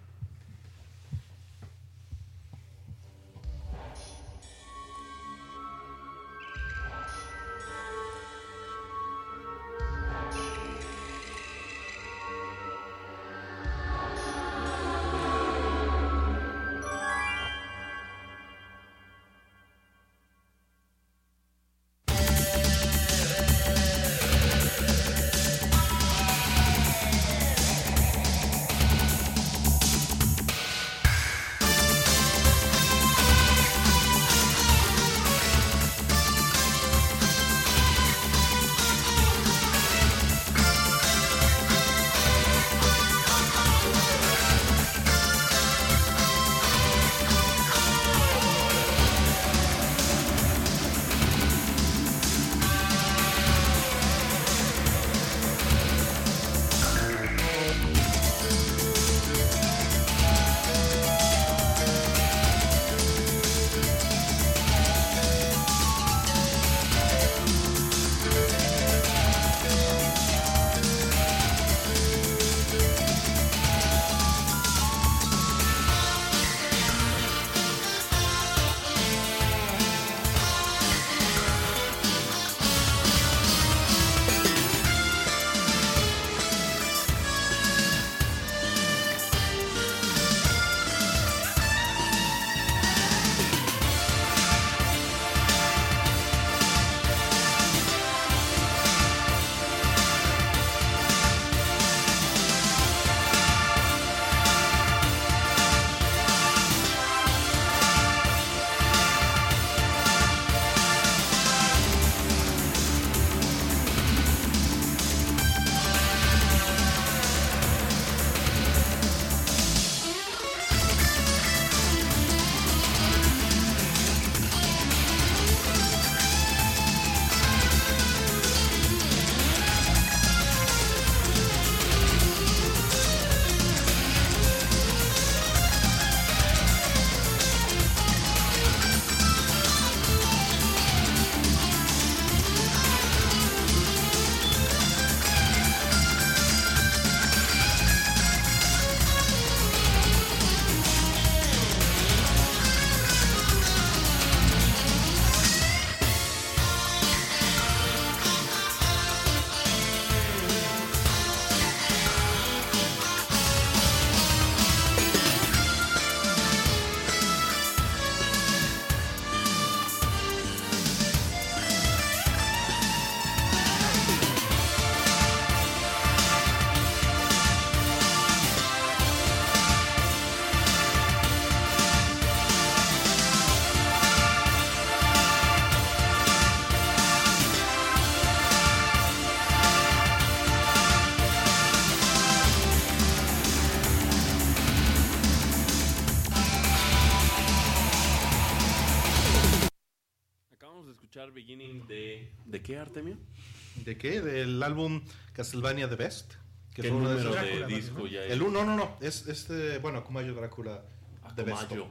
escuchar Beginning ¿de qué, Artemio? ¿De qué? Del álbum Castlevania The Best. Que ¿Qué fue uno de número esos- de Drácula, disco ¿no? ya El uno, no. Es este, bueno, Kumayo Drácula The Best. Akumayo.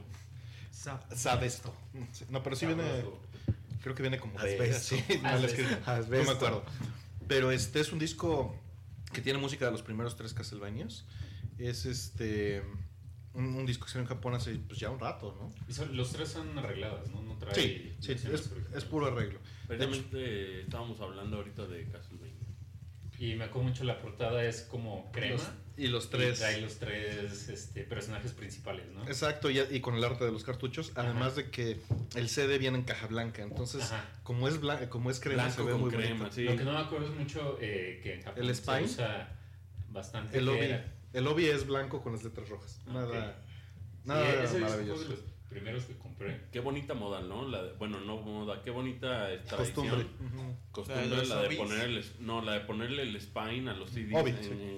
Sabesto. Sí, no, pero sí viene, creo que viene como de Asbesto. sí, mal escrito. No me Asbesto. acuerdo. Pero este es un disco que tiene música de los primeros 3 Castlevanias. Es un disco que salió en Japón hace pues ya un rato, ¿no? Y los tres son arregladas, ¿no? No trae Sí, versiones originales. es puro arreglo. Precisamente estábamos hablando ahorita de Castlevania. Y me acuerdo mucho la portada, es como crema. Y los Y tres. trae los tres personajes principales, ¿no? Exacto, y con el arte de los cartuchos, además de que el CD viene en caja blanca, entonces Ajá. como es crema Blanco se ve con muy crema, bonito. sí. Lo que no me acuerdo es mucho que en Japón ¿El se Spine? usa bastante. El que obi, era- el obi es blanco con las letras rojas. Ah, Nada, ok. nada Sí, ese maravilloso. disco primeros que compré. Qué bonita moda, ¿no? Bueno, no moda, qué bonita tradición. Costumbre. Costumbre, La de los la de Obis. la de ponerle el spine a los CDs Obis,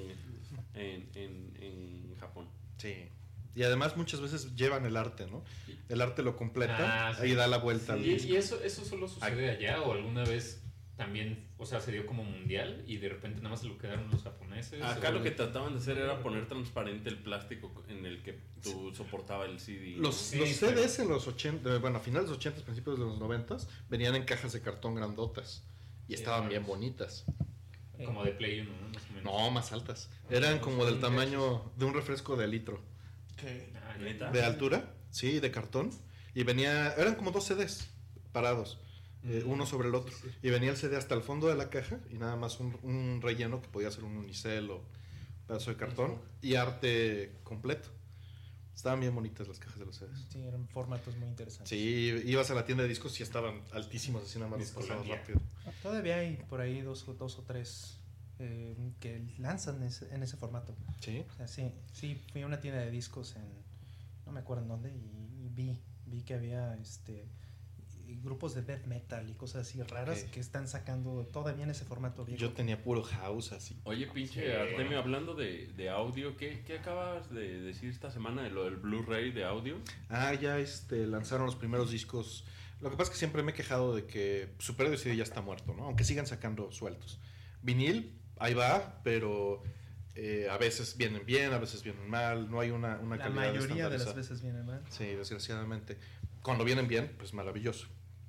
en Japón. Sí. Y además muchas veces llevan el arte, ¿no? El arte lo completa, ahí da la vuelta al disco. ¿Y eso solo sucede allá o alguna vez también, o sea, se dio como mundial y de repente nada más se lo quedaron los japoneses? Acá o- lo que trataban de hacer era poner transparente el plástico en el que tú soportaba el CD. ¿no? Los Sí, CDs en los 80, bueno, a finales de los 80, principios de los 90, venían en cajas de cartón grandotas y estaban bien bonitas. Como de Play 1, ¿no? Más o menos. No, más altas. Eran como del tamaño de un refresco de litro. Ah, ya. ¿Neta? De altura, sí, de cartón. Y eran como 2 CDs parados, uno sobre el otro. Y venía el CD hasta el fondo de la caja y nada más un relleno que podía ser un unicel o pedazo de cartón y arte completo. Estaban bien bonitas las cajas de los CDs. Sí, eran formatos muy interesantes. Sí, ibas a la tienda de discos y estaban altísimos, así nada más los pasabas Discolandia. rápido. Todavía hay por ahí dos o tres que lanzan en ese formato. Sí. O sea, sí, fui a una tienda de discos no me acuerdo en dónde, y vi que había grupos de death metal y cosas así raras Ok. que están sacando todavía en ese formato viejo. Yo tenía puro house así. Oye, pinche Sí. Artemio, hablando de audio, ¿qué acabas de decir esta semana de lo del Blu-ray de audio? Ah, ya lanzaron los primeros discos. Lo que pasa es que siempre me he quejado de que Super Audio CD ya está muerto, ¿no? Aunque sigan sacando sueltos. Vinil, ahí va, pero a veces vienen bien, a veces vienen mal. No hay una La calidad mayoría de las estandarizada. veces viene mal. Sí, desgraciadamente. Cuando vienen bien, pues maravilloso.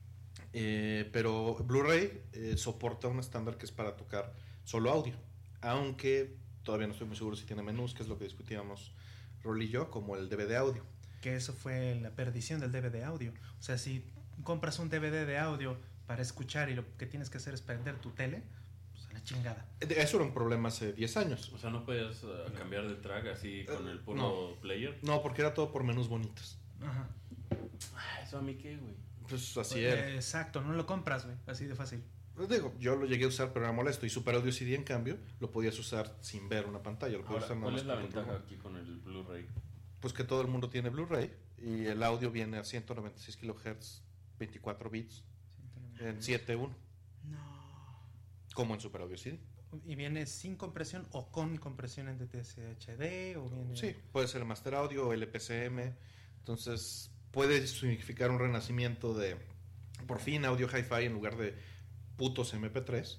Pero Blu-ray soporta un estándar que es para tocar solo audio. Aunque todavía no estoy muy seguro si tiene menús, que es lo que discutíamos Rol y yo, como el DVD audio. Que eso fue la perdición del DVD audio. O sea, si compras un DVD de audio para escuchar y lo que tienes que hacer es prender tu tele, pues a la chingada. Eso era un problema hace 10 años. O sea, no puedes cambiar de track así con el puro no. player. No, porque era todo por menús bonitos. Ajá. ¿Eso a mí qué, güey? Pues así era. Exacto, no lo compras, güey. Así de fácil. Pues digo, yo lo llegué a usar, pero era molesto. Y Super Audio CD, en cambio, lo podías usar sin ver una pantalla. Lo podías Ahora, usar nada ¿cuál más es la con ventaja control. aquí con el Blu-ray? Pues que todo el mundo tiene Blu-ray y el audio viene a 196 kHz, 24 bits, en 7.1, No. como en Super Audio CD. ¿Y viene sin compresión o con compresión en DTS HD? ¿O viene... Sí, puede ser Master Audio o LPCM. Entonces, puede significar un renacimiento de, por fin, audio hi-fi en lugar de putos MP3.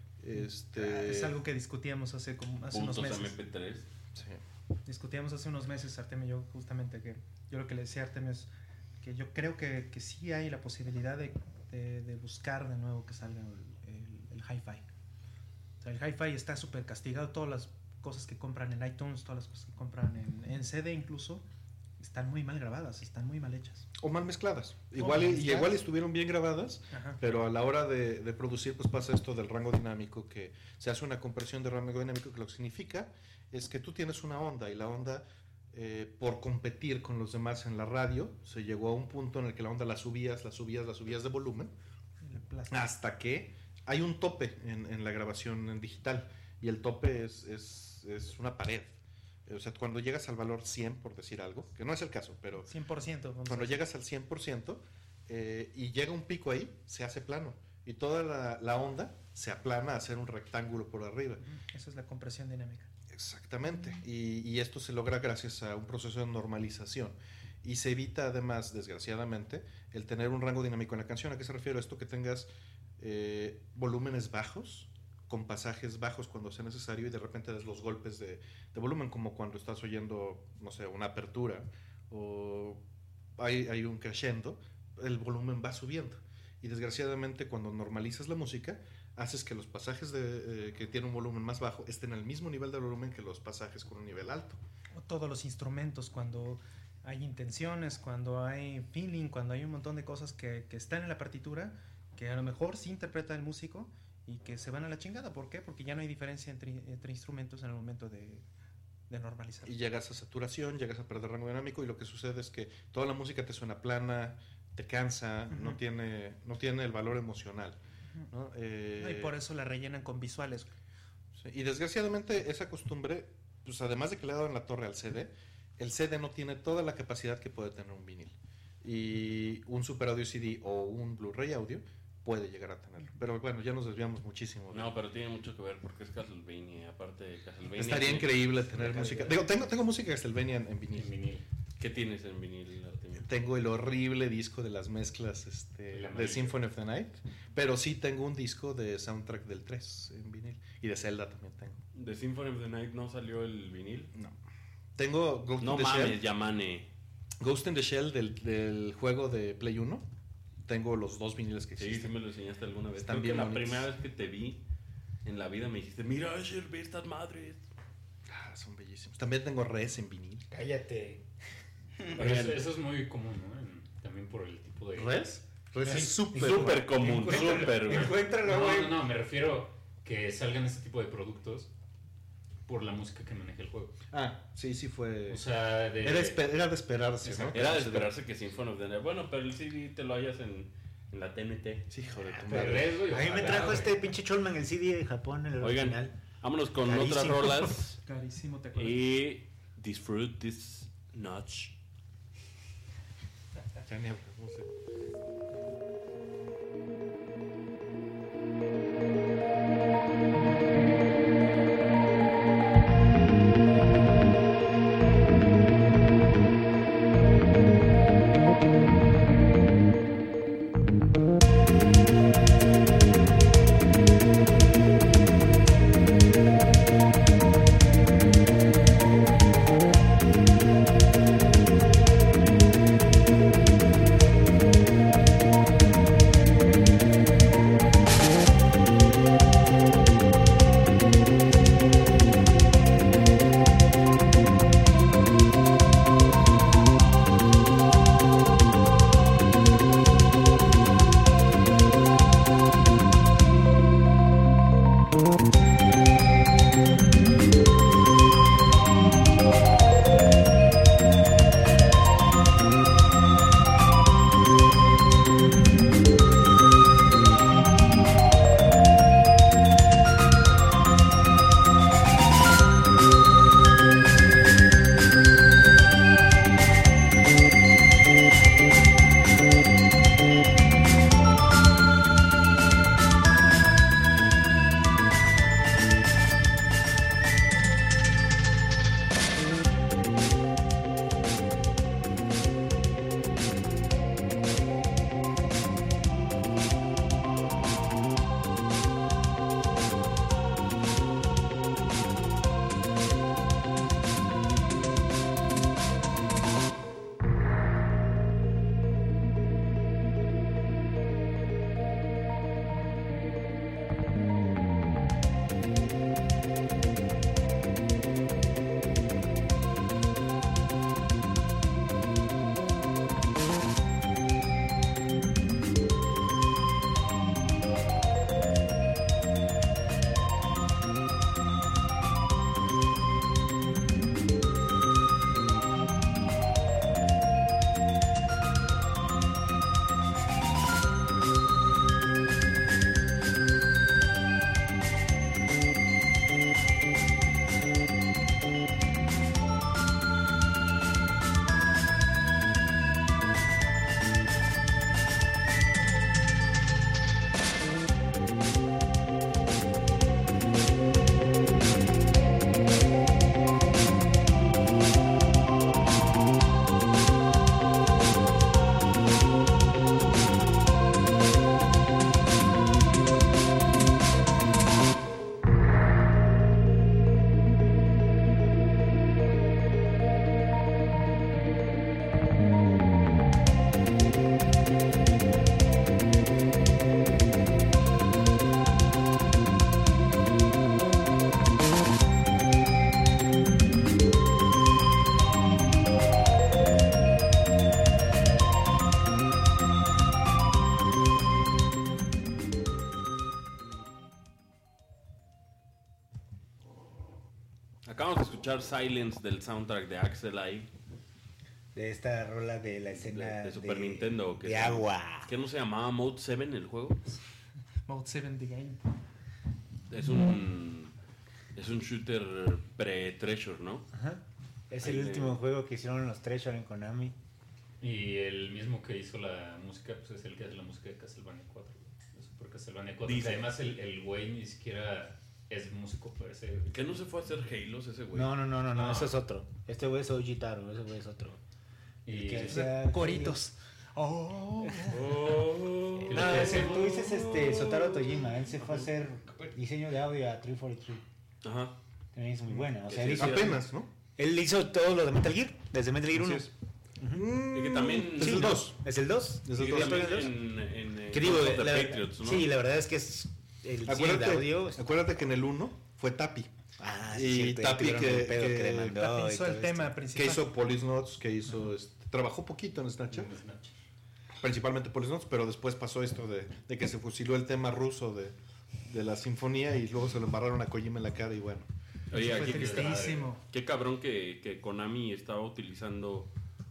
Es algo que discutíamos hace unos Puntos meses. MP3. Sí. Discutíamos hace unos meses, Artemio y yo, justamente, que yo lo que le decía a Artemio es que yo creo que sí hay la posibilidad de buscar de nuevo que salga el hi-fi. O sea, el hi-fi está súper castigado. Todas las cosas que compran en iTunes, todas las cosas que compran en CD incluso, están muy mal grabadas, están muy mal hechas. O mal mezcladas. O Igual, mal y mezcladas. igual estuvieron bien grabadas, Ajá. pero a la hora de producir, pues pasa esto del rango dinámico, que se hace una compresión de rango dinámico, que lo que significa es que tú tienes una onda y la onda, por competir con los demás en la radio, se llegó a un punto en el que la onda la subías de volumen, El plástico. hasta que hay un tope en la grabación en digital, y el tope es una pared. O sea, cuando llegas al valor 100, por decir algo, que no es el caso, pero 100%. vamos cuando a- llegas al 100% y llega un pico ahí, se hace plano. Y toda la onda se aplana a hacer un rectángulo por arriba. Eso es la compresión dinámica. Exactamente. Y esto se logra gracias a un proceso de normalización. Y se evita además, desgraciadamente, el tener un rango dinámico en la canción. ¿A qué se refiere esto? Que tengas volúmenes bajos, con pasajes bajos cuando sea necesario, y de repente des los golpes de volumen, como cuando estás oyendo, no sé, una apertura o hay un crescendo, el volumen va subiendo. Y desgraciadamente, cuando normalizas la música, haces que los pasajes que tienen un volumen más bajo estén al mismo nivel de volumen que los pasajes con un nivel alto. O todos los instrumentos, cuando hay intenciones, cuando hay feeling, cuando hay un montón de cosas que están en la partitura, que a lo mejor sí interpreta el músico y que se van a la chingada. ¿Por qué? Porque ya no hay diferencia entre instrumentos en el momento de normalizar. Y llegas a saturación, llegas a perder rango dinámico, y lo que sucede es que toda la música te suena plana, te cansa, Ujú. no tiene el valor emocional, ¿no? No, y por eso la rellenan con visuales. Sí, y desgraciadamente esa costumbre, pues además de que le ha dado en la torre al CD, el CD no tiene toda la capacidad que puede tener un vinil. y un Super Audio CD o un Blu-ray audio puede llegar a tenerlo. Pero bueno, ya nos desviamos muchísimo. No, pero tiene mucho que ver porque es Castlevania. Aparte de Castlevania. Estaría increíble tener música. Digo, tengo música de Castlevania en vinil. ¿Qué tienes en vinil, Artemio? Tengo el horrible disco de las mezclas de Symphony of the Night, pero sí tengo un disco de soundtrack del 3 en vinil. Y de Zelda también tengo. ¿De Symphony of the Night no salió el vinil? No. Tengo Ghost No in the mames, Shell. Yamane. Ghost in the Shell del juego de Play 1. Tengo los 2 viniles que Sí, existen. sí me lo enseñaste alguna vez. Están Creo que bien la bonitos. primera vez que te vi en la vida me dijiste, mira, Asher, ve estas madres. Son bellísimos. También tengo Res en vinil. Cállate. Pero eso es muy común, ¿no? También por el tipo de... ¿Res? Res Sí, es súper. Súper común, Encuéntralo. súper, güey. Encuéntralo, güey. No, me refiero que salgan este tipo de productos por la música que maneja el juego. Ah, sí fue. O sea, de... Era de esperarse, ¿no? Exacto. Era de esperarse que Symphony of the Night. Bueno, pero el CD te lo hayas en la TNT. Sí, hijo de tu Pero madre. es, güey, A mí me ojalá, trajo güey. este pinche Cholman el CD de Japón, el Oigan, original. vámonos con Carísimo. otras rolas. Carísimo, ¿te acuerdas? Y disfrute this notch. Ya ni hablamos de- Acabamos de escuchar Silence del soundtrack de Axel ahí. De esta rola de la escena De Super Nintendo. de agua. ¿Qué no se llamaba Mode 7 el juego? Mode 7 The Game. Es un shooter pre-Treasure, ¿no? Ajá. Es Ahí el de- último juego que hicieron los Treasure en Konami. Y el mismo que hizo la música, pues es el que hace la música de Castlevania 4, güey. De Super Castlevania 4. Dice. Que además el güey ni siquiera es músico per se, güey. ¿Que no se fue a hacer Halos ese güey? No, ese es otro. Este güey es Oji Taro, ese güey es otro. Y Que sí, sea- Coritos. Oh. Y lo No, que ese, hace- tú dices Sotaro Tojima, él se fue a hacer diseño de audio a 343. Ajá. También es muy buena. O sea, Sí, él hizo, Apenas, ¿no? él hizo todo lo de Metal Gear, desde Metal Gear 1. Así es. Y que también... Es el 2. ¿Es el 2? Es Y el que 2. también ¿Es el en ¿Qué digo? Ghost of the La- Patriots, ¿no? Sí, la verdad es que es el Acuérdate, de audio. acuérdate que en el 1 fue Tapi. Ah, y cierto, ya Tapi tuvieron el pedo que demandó Tapi y hizo todo el tema esto. principal. que hizo Police Notes, que hizo... trabajó poquito en Snatcher. en Snatch. Principalmente Police Notes, pero después pasó esto de que se fusiló el tema ruso de la sinfonía y luego se lo embarraron a Kojima en la cara y bueno. Oye, Fue aquí tristísimo. qué cabrón que Konami estaba utilizando...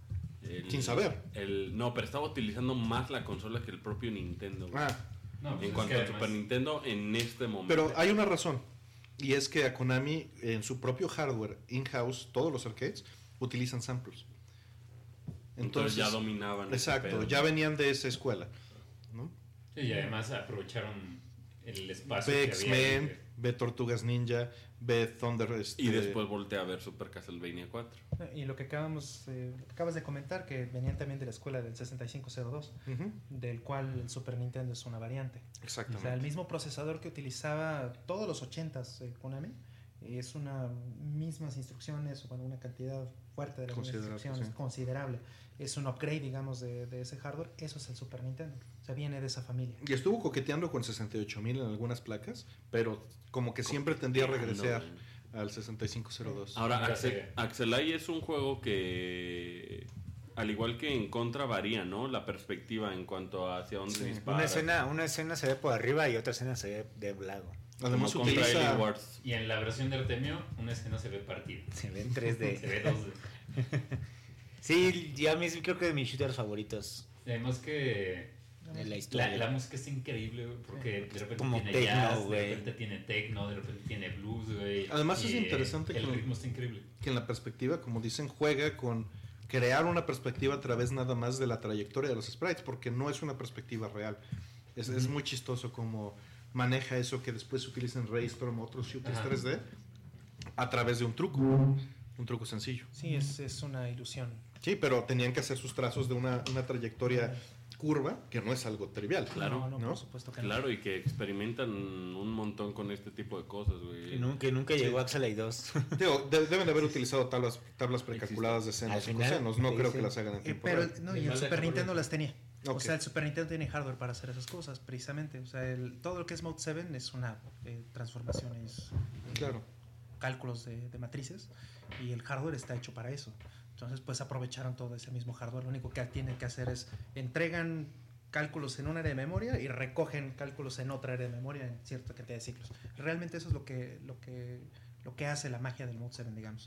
Sin saber. No, pero estaba utilizando más la consola que el propio Nintendo. güey. No, pues En es cuanto que a Super Nintendo, en este momento. Pero hay una razón, y es que a Konami, en su propio hardware, in-house, todos los arcades, utilizan samples. Entonces ya dominaban. ese Exacto, pedo. ya venían de esa escuela. ¿No? Sí, y además aprovecharon el espacio Ve que había. ahí, X-Men, güey. ve Tortugas Ninja, ve Thunder. Y después volteé a ver Super Castlevania 4. Y lo que acabas de comentar, que venían también de la escuela del 6502, Ujú, del cual el Super Nintendo es una variante. O sea, el exactamente. mismo procesador que utilizaba todos los 80s Konami, es una mismas instrucciones, o bueno, una cantidad fuerte de las mismas Considerable, instrucciones, sí. considerable. Es un upgrade, digamos, de ese hardware. Eso es el Super Nintendo. O sea, viene de esa familia. Y estuvo coqueteando con 68,000 en algunas placas, pero como que siempre tendía a regresar al 6502. Ahora, Ya sé. Axelay es un juego que, al igual que en Contra, varía, ¿no? La perspectiva en cuanto a hacia dónde Sí. dispara. Una escena se ve por arriba y otra escena se ve de lago. Además como Contra utiliza... Alien Wars. Y en la versión de Artemio, una escena se ve partida. Se ve en 3D. Se ve 2D. Sí, yo a mí creo que de mis shooters favoritos Y además que de la historia. la música está increíble, güey, porque de repente Como tiene techno, jazz, de güey. repente tiene techno, de repente tiene blues, güey. Además es y, interesante el que- ritmo está increíble. que en la perspectiva, como dicen, juega con crear una perspectiva a través nada más de la trayectoria de los sprites, porque no es una perspectiva real. Es muy chistoso como maneja eso que después se utiliza en Raystorm o otros shooters Ajá. 3D a través de un truco sencillo. Sí, es una ilusión. Sí, pero tenían que hacer sus trazos de una trayectoria curva, que no es algo trivial. Claro, no, ¿no? por supuesto que no. Claro, y que experimentan un montón con este tipo de cosas, güey. Que nunca llegó Axelay 2. Digo, deben de haber utilizado tablas precalculadas de senos Al y final, cosenos. No sí, creo sí. que las hagan en tiempo Pero real. no, y Le el falta Super que Nintendo poner- las tenía. O Ok. sea, el Super Nintendo tiene hardware para hacer esas cosas, precisamente. O sea, todo lo que es Mode 7 es una transformaciones, Claro. cálculos de matrices, y el hardware está hecho para eso. Entonces, pues aprovecharon todo ese mismo hardware. Lo único que tienen que hacer es entregan cálculos en un área de memoria y recogen cálculos en otra área de memoria en cierta cantidad de ciclos. Realmente eso es lo que hace la magia del Mode 7, digamos.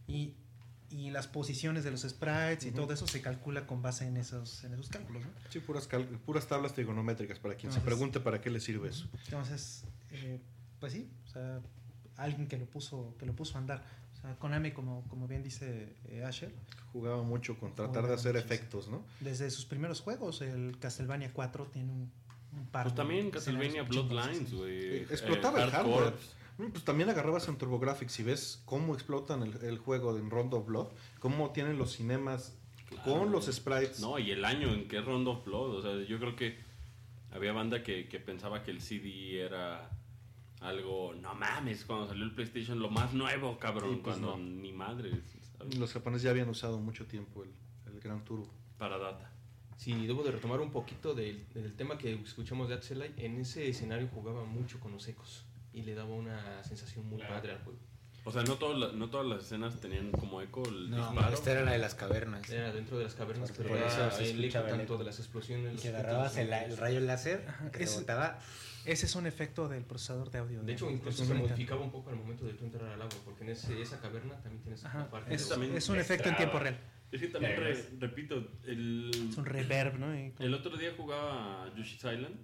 Y las posiciones de los sprites y Ujú. todo eso se calcula con base en esos cálculos, ¿no? Sí, puras tablas trigonométricas para quien se Entonces- pregunte para qué le sirve eso. Entonces, pues sí, o sea, alguien que lo puso a andar. O sea, Konami, como bien dice Asher, Jugaba mucho con tratar de Jugaba hacer muchísimo. efectos, ¿no? desde sus primeros juegos, el Castlevania 4 tiene un par Pues de también Castlevania escenarios Bloodlines, chingones, güey. Explotaba el Hard hardware. Corps. Pues también agarrabas en TurboGrafx y ves cómo explotan el juego en Rondo of Blood, cómo tienen los cinemas Claro. con los sprites. No, y el año en que es Round of Blood. O sea, yo creo que había banda que pensaba que el CD era algo, no mames, cuando salió el PlayStation, lo más nuevo, cabrón. Y pues cuando no. ni madre, ¿sabes? Los japoneses ya habían usado mucho tiempo el Gran Turbo. Para data. Sí, debo de retomar un poquito del tema que escuchamos de Axelay. En ese escenario jugaba mucho con los ecos y le daba una sensación muy Claro. padre al juego. O sea, no todas las escenas tenían como eco el No, disparo. esta era la de las cavernas. Era dentro de las cavernas, Porque pero por era eso se el eco escuchaba el tanto eco. de las explosiones. Y los si efectos agarrabas el sonoros. rayo láser, Ajá, que ese- rebotaba, Ese es un efecto del procesador de audio. De hecho, incluso del se Super Nintendo. modificaba un poco al momento de tú entrar al agua, porque en esa caverna también tienes Ajá, una parte es, de también es un efecto en tiempo real. Es que también, Y además- repito, Es un reverb, ¿no? Y- el otro día jugaba Yoshi's Island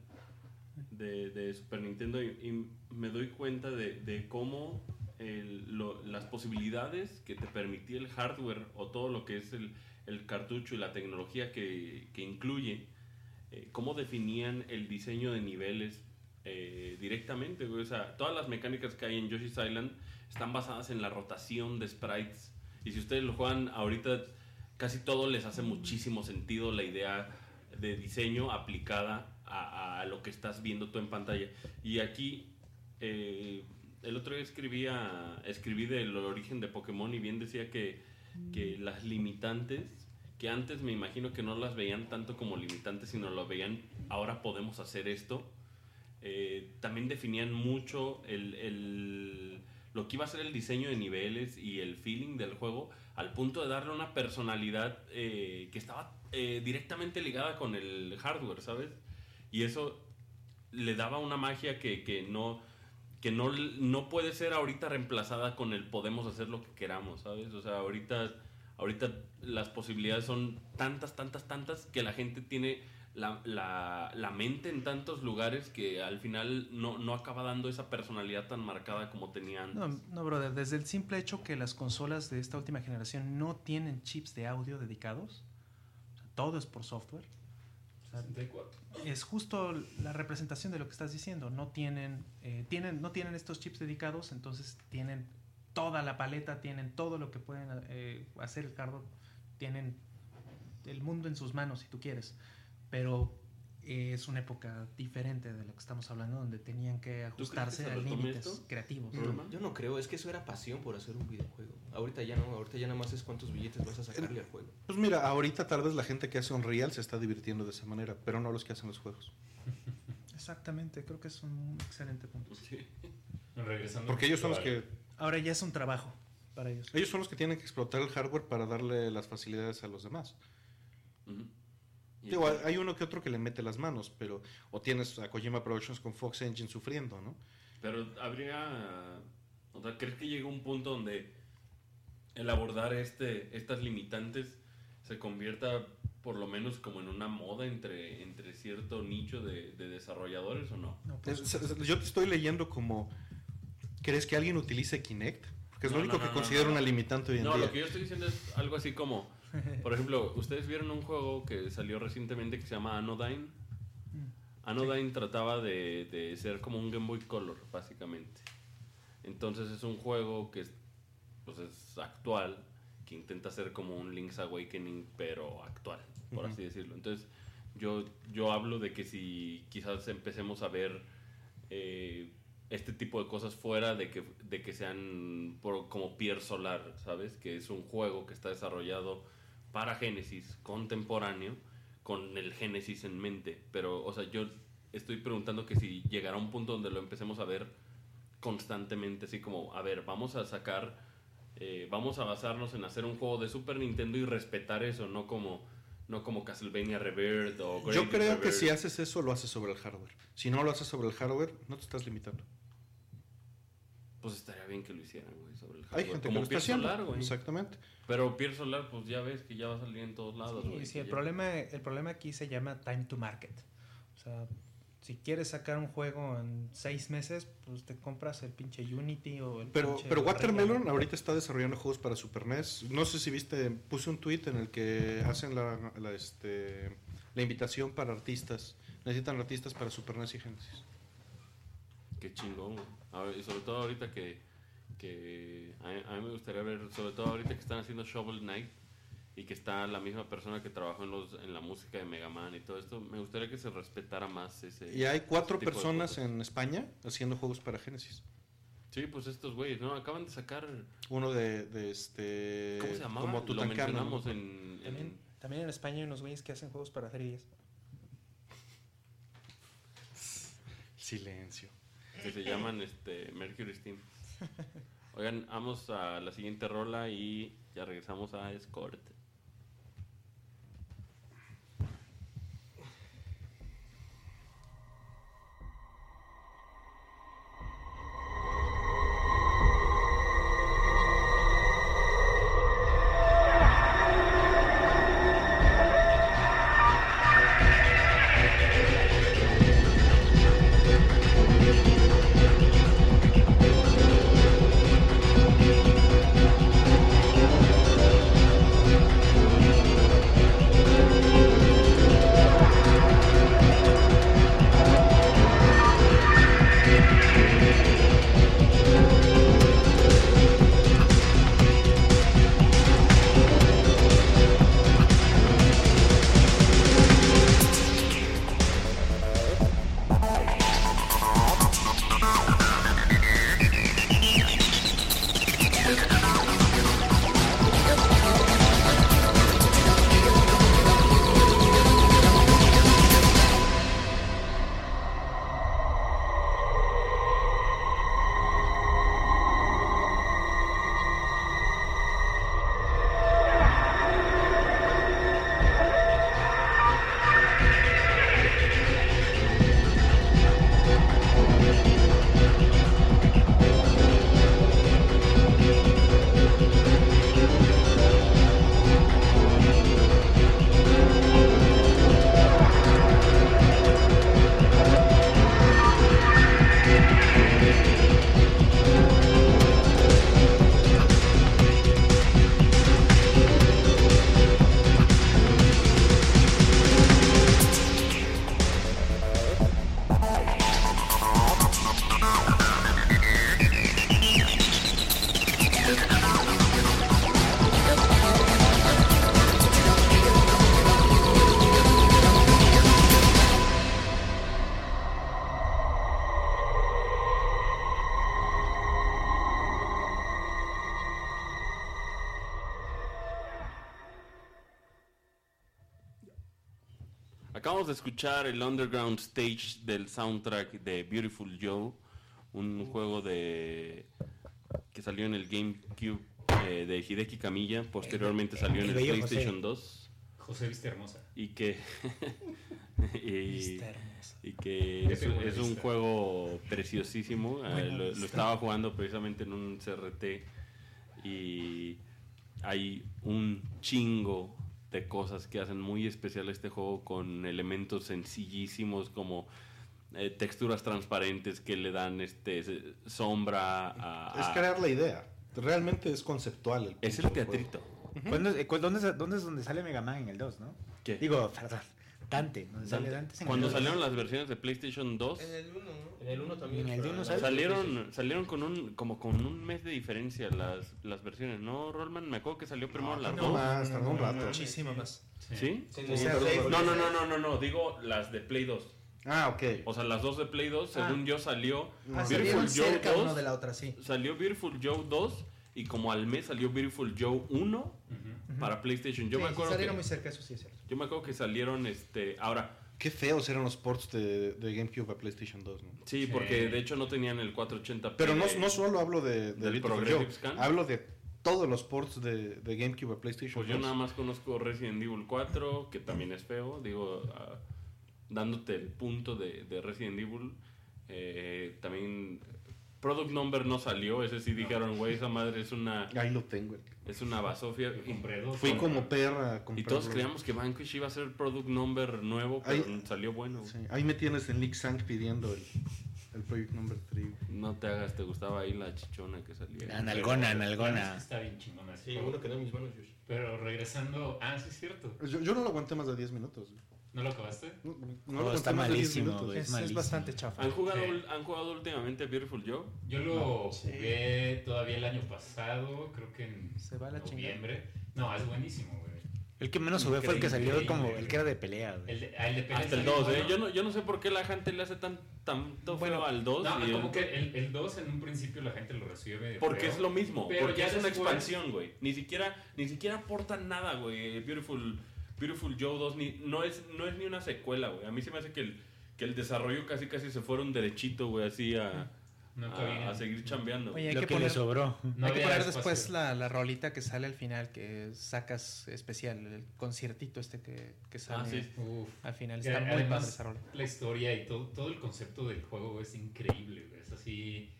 de Super Nintendo y me doy cuenta de cómo las posibilidades que te permitía el hardware o todo lo que es el el cartucho y la tecnología que incluye, cómo definían el diseño de niveles directamente, güey. O sea, todas las mecánicas que hay en Yoshi's Island están basadas en la rotación de sprites. Y si ustedes lo juegan ahorita, casi todo les hace muchísimo sentido la idea de diseño aplicada a lo que estás viendo tú en pantalla. Y aquí, el otro día escribí del origen de Pokémon y bien decía que las limitantes, que antes me imagino que no las veían tanto como limitantes, sino lo veían, ahora podemos hacer esto, también definían mucho lo que iba a ser el diseño de niveles y el feeling del juego, al punto de darle una personalidad que estaba directamente ligada con el hardware, ¿sabes? Y eso le daba una magia que no puede ser ahorita reemplazada con el podemos hacer lo que queramos, ¿sabes? O sea, ahorita las posibilidades son tantas que la gente tiene la mente en tantos lugares que al final no acaba dando esa personalidad tan marcada como tenía antes. No, brother, desde el simple hecho que las consolas de esta última generación no tienen chips de audio dedicados, o sea, todo es por software. O sea, 64. es justo la representación de lo que estás diciendo. No tienen estos chips dedicados, entonces tienen toda la paleta, tienen todo lo que pueden hacer el hardware, tienen el mundo en sus manos si tú quieres. Pero es una época diferente de lo que estamos hablando, donde tenían que ajustarse a límites creativos. Yo no creo, es que eso era pasión por hacer un videojuego. Ahorita ya no, ahorita ya nada más es cuántos billetes vas a sacarle al juego. Pues mira, ahorita tal vez la gente que hace Unreal se está divirtiendo de esa manera, pero no los que hacen los juegos. Exactamente, creo que es un excelente punto. Sí. Regresando Porque ellos son los que... Ahora ya es un trabajo para ellos. Ellos son los que tienen que explotar el hardware para darle las facilidades a los demás. Uh-huh. Digo, hay uno que otro que le mete las manos, pero... O tienes a Kojima Productions con Fox Engine sufriendo, ¿no? Pero habría... O sea, ¿crees que llega un punto donde el abordar estas limitantes se convierta por lo menos como en una moda entre cierto nicho de desarrolladores o no? No, pues, Yo te estoy leyendo como... ¿Crees que alguien utilice Kinect? Porque es lo único que considero no. una limitante hoy en día. No, lo que yo estoy diciendo es algo así como... Por ejemplo, ¿ustedes vieron un juego que salió recientemente que se llama Anodyne? Anodyne trataba de ser como un Game Boy Color, básicamente. Entonces es un juego que es actual, que intenta ser como un Link's Awakening, pero actual, por así decirlo. Entonces yo hablo de que si quizás empecemos a ver este tipo de cosas fuera de que sean como Pier Solar, ¿sabes? Que es un juego que está desarrollado para Genesis, contemporáneo, con el Genesis en mente. Pero, o sea, yo estoy preguntando que si llegará un punto donde lo empecemos a ver constantemente, así como, a ver, vamos a basarnos en hacer un juego de Super Nintendo y respetar eso, no como Castlevania Rebirth o Great Yo creo Rebirth. que si haces eso, lo haces sobre el hardware. Si no lo haces sobre el hardware, no te estás limitando. Pues estaría bien que lo hicieran, güey, sobre el Hay hardware. gente Como que lo está Pier haciendo. Solar, güey. Exactamente. Pero Pier Solar, pues ya ves que ya va a salir en todos lados, güey. sí, el Ya- problema aquí se llama time to market. O sea, si quieres sacar un juego en 6 meses, pues te compras el pinche Unity o el Pero pinche Watermelon Unreal. ahorita está desarrollando juegos para Super NES. No sé si viste, puse un tweet en el que hacen la invitación para artistas. Necesitan artistas para Super NES y Genesis. Qué chingón, güey. A ver, y sobre todo ahorita que a mí me gustaría ver, sobre todo ahorita que están haciendo Shovel Knight y que está la misma persona que trabajó en la música de Mega Man y todo esto, me gustaría que se respetara más ese... Y hay 4 ese tipo de personas cosas. en España haciendo juegos para Genesis. Sí, pues estos güeyes, ¿no? Acaban de sacar... Uno de ¿Cómo se llamaba? como Lo Tutankamón. mencionamos También en España hay unos güeyes que hacen juegos para 3DS. Silencio. que se llaman Mercury Steam. Oigan, vamos a la siguiente rola y ya regresamos a Escort. Acabamos de escuchar el Underground Stage del soundtrack de Beautiful Joe, un juego que salió en el GameCube de Hideki Kamiya, posteriormente salió en el bello PlayStation 2 José viste hermosa. y que Vista hermosa. y que es un juego preciosísimo. Lo estaba jugando precisamente en un CRT y hay un chingo de cosas que hacen muy especial este juego, con elementos sencillísimos como texturas transparentes que le dan sombra a... Es crear la idea. Realmente es conceptual. Es el teatrito. ¿Dónde es donde sale Mega Man en el 2, no? ¿Qué? Digo, perdón, Dante. ¿Dónde sale Dante? Es en Cuando el 2. salieron las versiones de PlayStation 2, En el 1, ¿no? En el 1 también. En el pero- 1 sale. salieron con un mes de diferencia las versiones, ¿no, Rollman? Me acuerdo que salió primero las Tardó dos. más, tardó un rato. Muchísimo más. ¿Sí? Sí, O sea, No, digo las de Play 2. Ah, ok. O sea, las dos de Play 2, según yo, salió salieron cerca uno de la otra, sí. Salió Beautiful Joe 2 y como al mes salió Beautiful Joe 1 para PlayStation. Yo Sí, me acuerdo salieron que muy cerca, eso sí es cierto. yo me acuerdo que salieron ahora Qué feos eran los ports de GameCube a PlayStation 2, ¿no? sí, porque de hecho no tenían el 480p. Pero no solo hablo de del Beautiful Progressive Joe, Scan. hablo de todos los ports de GameCube a PlayStation Pues yo 2. nada más conozco Resident Evil 4, que también es feo, digo, dándote el punto de Resident Evil. También Product Number no salió, ese sí dijeron, güey, esa madre es una basofia. Yo compré dos. Fui como perra a Y comprarlo. todos creíamos que Vanquish iba a ser Product Number nuevo, pero salió bueno. Sí, ahí me tienes en League Sank pidiendo el Project Number 3. No te hagas, te gustaba ahí la chichona que salía. Analgona. Está bien chingona ese Sí, juego. uno quedó en mis manos, Yoshi. Pero regresando... Ah, sí es cierto. Yo no lo aguanté más de 10 minutos. ¿No lo acabaste? No Oh, lo aguanté está más de 10 malísimo, minutos. güey. Es Es malísimo. bastante chafa. ¿Han jugado, Sí. ¿Han jugado últimamente Beautiful Joe? Yo lo jugué todavía el año pasado, creo que en Se va a la noviembre. No, es buenísimo, güey. El que menos jugué fue el que salió Increíble, como güey. el que era de pelea, güey. El de pelea Hasta el salió 2, ¿eh? bueno. Yo no sé por qué la gente le hace tanto Bueno, feo al 2. No, y como el- que el 2 en un principio la gente lo recibe medio Porque feo. es lo mismo, Pero porque ya es una después- expansión, güey. Ni siquiera aporta nada, güey. Beautiful Joe 2 no es ni una secuela, güey. A mí se me hace que el desarrollo casi se fueron derechito, güey, así a seguir chambeando. Oye, hay Lo que que le poner, sobró. No hay que había poner espacio. después la rolita que sale al final, que sacas especial, el conciertito que sale sí. Uf. al final. Que Está muy además, padre esa rola. la historia y todo el concepto del juego es increíble, güey. Es así...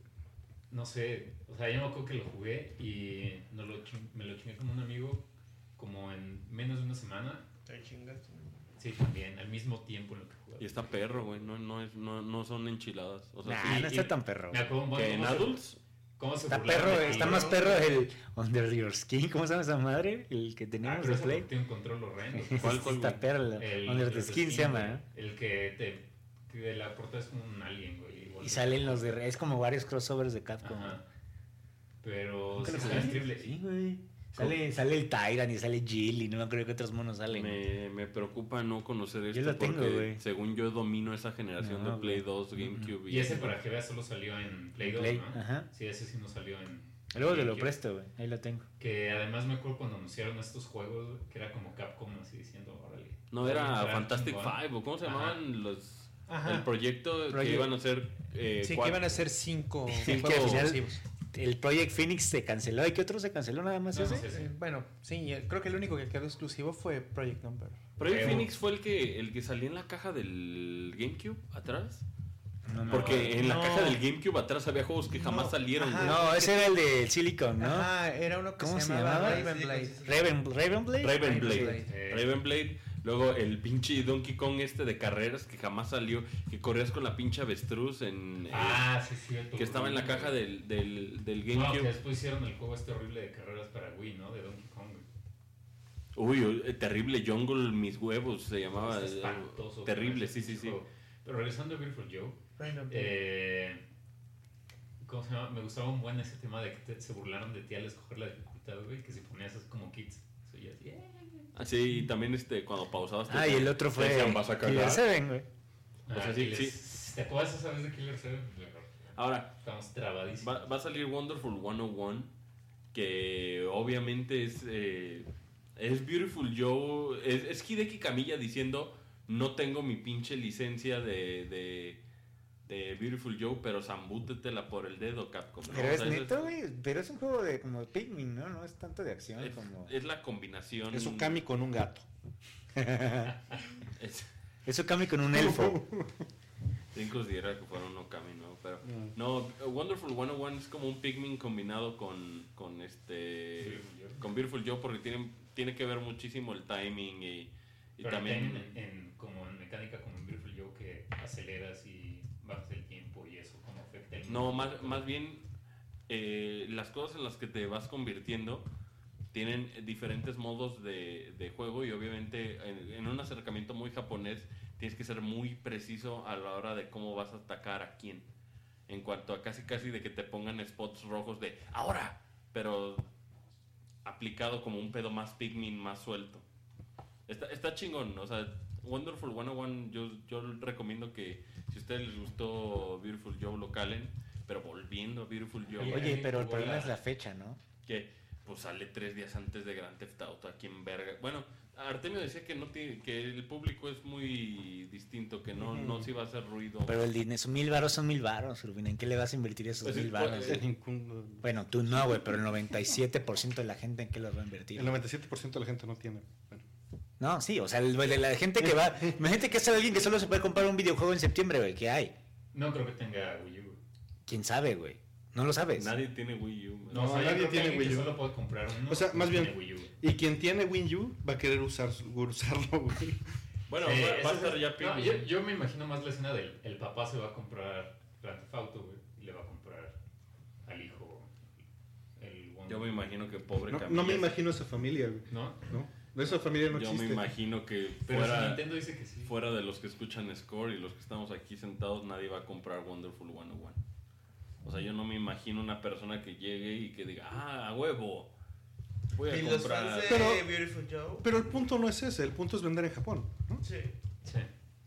No sé, o sea, yo me acuerdo que lo jugué y me lo chingué con un amigo como en menos de una semana. Te chingaste. Sí, también, al mismo tiempo en lo que Y jugaba. está perro, güey. No son enchiladas. O sea, Nah, sí, no está tan perro. Me acuerdo que en Adults. ¿Cómo se Está burlaron perro, de ti, está ¿no? más perro el Under Your Skin. ¿Cómo se llama esa madre? El que Ah, teníamos pero de ese Play. tiene un control horrendo. ¿Cuál, Está güey? perro. El Under the Skin se llama, ¿eh? El que la portada es como un alien, güey. igual. Y salen los de... Es como varios crossovers de Capcom. Ajá. Pero ¿Nunca sí lo está jugaste? increíble. Sí, güey. Sale el Tyrant y sale Jill y no me acuerdo qué otros monos salen. Me preocupa no conocer esto. Yo lo tengo, porque güey. según yo domino esa generación No, de Play güey. 2, GameCube. Y ese, para que veas, solo salió en Play 2, Play, ¿no? ajá. Sí, ese sí no salió en... Luego te lo GameCube. presto, güey. Ahí lo tengo. Que además me acuerdo cuando anunciaron estos juegos, güey, que era como Capcom así diciendo, órale. No Está era bien, Fantastic chingón. Five, o ¿cómo se Ajá. llamaban los... Ajá. El proyecto que Project- iban a ser... Sí, que iban a ser 5 que juegos al final- exclusivos. El Project Phoenix se canceló. ¿Y qué otro se canceló nada más No, ese? no sé, sí. Bueno, sí, creo que el único que quedó exclusivo fue Project Number. Project Creo. Phoenix fue el que salía en la caja del GameCube atrás. No, no. Porque en la no. caja del GameCube atrás había juegos que jamás No, salieron. ajá. güey. No, ese era el de Silicon, ¿no? Ajá, era uno que ¿Cómo se se llamaba llamaba? Ravenblade. Ravenblade. Ravenblade. Ravenblade. Luego el pinche Donkey Kong de carreras que jamás salió, que corrías con la pinche avestruz Ah, sí, cierto. que estaba en la caja del No, que GameCube. después hicieron el juego este horrible de carreras para Wii, ¿no? De Donkey Kong. güey. Uy, terrible Jungle, mis huevos se llamaba. Está espantoso. Terrible, ese sí. juego. Pero regresando a Beautiful Joe, ¿cómo se llama? Me gustaba un buen ese tema de que se burlaron de ti al escoger la dificultad, güey, que si ponías así como kits, soy así, Así, y también cuando pausabas. Ah, y el otro te fue decían, "Vas a Killer cagar". 7, güey. O sea, sí. ¿Te acuerdas esa vez de Killer 7? Ahora, Estamos trabadísimos. va a salir Wonderful 101, que obviamente es Beautiful Joe, es Hideki Kamiya diciendo, no tengo mi pinche licencia de Beautiful Joe, pero zambútetela por el dedo, Capcom. ¿no? Pero O es sea, neto, güey. Pero es un juego de como Pikmin, ¿no? No es tanto de acción como. es la combinación. Es Okami con un gato. Es Okami con un elfo. Sin considerar que fuera un Okami, ¿no? Pero no, Wonderful 101 es como un Pikmin combinado con Beautiful Joe, porque tiene que ver muchísimo el timing y Pero también como en mecánica como en Beautiful Joe, que aceleras y bajas el tiempo y eso como afecta el no, mundo. más bien las cosas en las que te vas convirtiendo tienen diferentes modos de juego, y obviamente en un acercamiento muy japonés tienes que ser muy preciso a la hora de cómo vas a atacar a quién, en cuanto a casi de que te pongan spots rojos de ahora, pero aplicado como un pedo más Pikmin, más suelto. Está chingón, o sea, Wonderful 101 yo recomiendo que si a ustedes les gustó Beautiful Joe lo calen, pero volviendo a Beautiful Joe. Oye, pero el problema es la fecha, ¿no? Que pues sale 3 días antes de Grand Theft Auto aquí en verga. Bueno, Artemio decía que que el público es muy distinto, que no se iba a hacer ruido. Pero el dinero, son 1,000 varos, son 1,000 varos, Rubina. ¿En qué le vas a invertir esos Pues 1,000 varos? Bueno, tú no, güey, pero el 97% de la gente, ¿en qué los va a invertir? El 97% de la gente no tiene. Bueno. No, sí, o sea, la gente que va... Imagínate que es alguien que solo se puede comprar un videojuego en septiembre, güey, ¿qué hay? No creo que tenga Wii U. ¿Quién sabe, güey? No lo sabes. Nadie tiene Wii U. No, o sea, nadie yo creo que tiene alguien Wii que U. solo puede comprar uno. O sea, más tiene bien, Wii U. y quien tiene Wii U va a querer usarlo, güey. Bueno, Sí, va a eso estar es- ya no, Pikmin. yo me imagino más la escena del el papá se va a comprar Grand Theft Auto, güey, y le va a comprar al hijo el Wonder Yo me imagino que pobre No, Camilla. no me imagino esa familia, güey. ¿No? ¿No? Esa familia no Yo existe. me imagino que Pero si fuera, Nintendo dice que sí. fuera de los que escuchan Score y los que estamos aquí sentados, nadie va a comprar Wonderful 101. O sea, yo no me imagino una persona que llegue y que diga, a huevo, voy a Y los comprar. fans de Pero- Beautiful Joe. Pero el punto no es ese, el punto es vender en Japón, ¿no? Sí. Sí.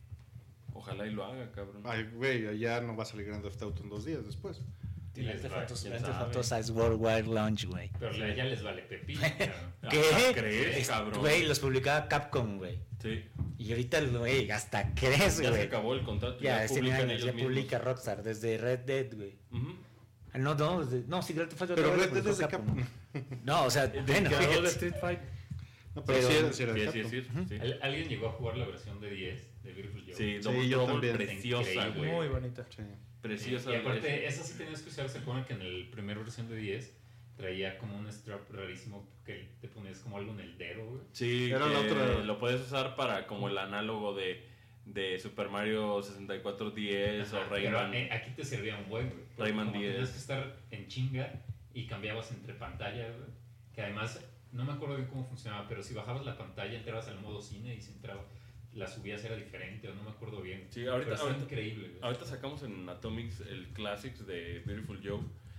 Ojalá y lo haga, cabrón. Ay, güey, allá no va a salir Grand Theft Auto en 2 días después. Y les va, quién Grand Theft sabe. Auto es Worldwide Launch, güey. pero ya les vale pepino, cabrón. ¿Qué? ¿Crees, cabrón? Güey, los publicaba Capcom, güey. Sí, Y ahorita, güey, hasta crees, ya se güey. acabó el contrato. Ya, este publican año ellos ya mismos. publica Rockstar desde Red Dead, güey. Ujú. Ah, no, sí, Grand Theft Auto Pero otra vez Red Dead publicó es de Capcom. Capcom. No, o sea, El bueno, creador de fíjate. Street Fighter. No, pero Pero- sí era, sí era de Sí, Capcom. sí. ¿Alguien llegó a jugar la versión de 10 de Beautiful Joe? Sí, Sí, Double yo Trouble, también. preciosa, Increíble. güey. Muy bonito. Sí. Preciosa. Y aparte, esa sí tenías que usar. ¿Se acuerdan que en el primer versión de 10 traía como un strap rarísimo que te ponías como algo en el dedo, güey? Sí, Era la que otra- lo puedes usar para como el análogo de Super Mario 64 10 o Ajá, Rayman. pero, aquí te servía un buen, güey. porque Rayman como 10. tenías que estar en chinga y cambiabas entre pantallas, güey. Que además, no me acuerdo bien cómo funcionaba, pero si bajabas la pantalla, entrabas al modo cine y si entraba, la subías era diferente, o no me acuerdo bien. Sí, ahorita- Pero está ahorita- increíble, güey. Ahorita sacamos en Atomics el Classics de Beautiful Joe.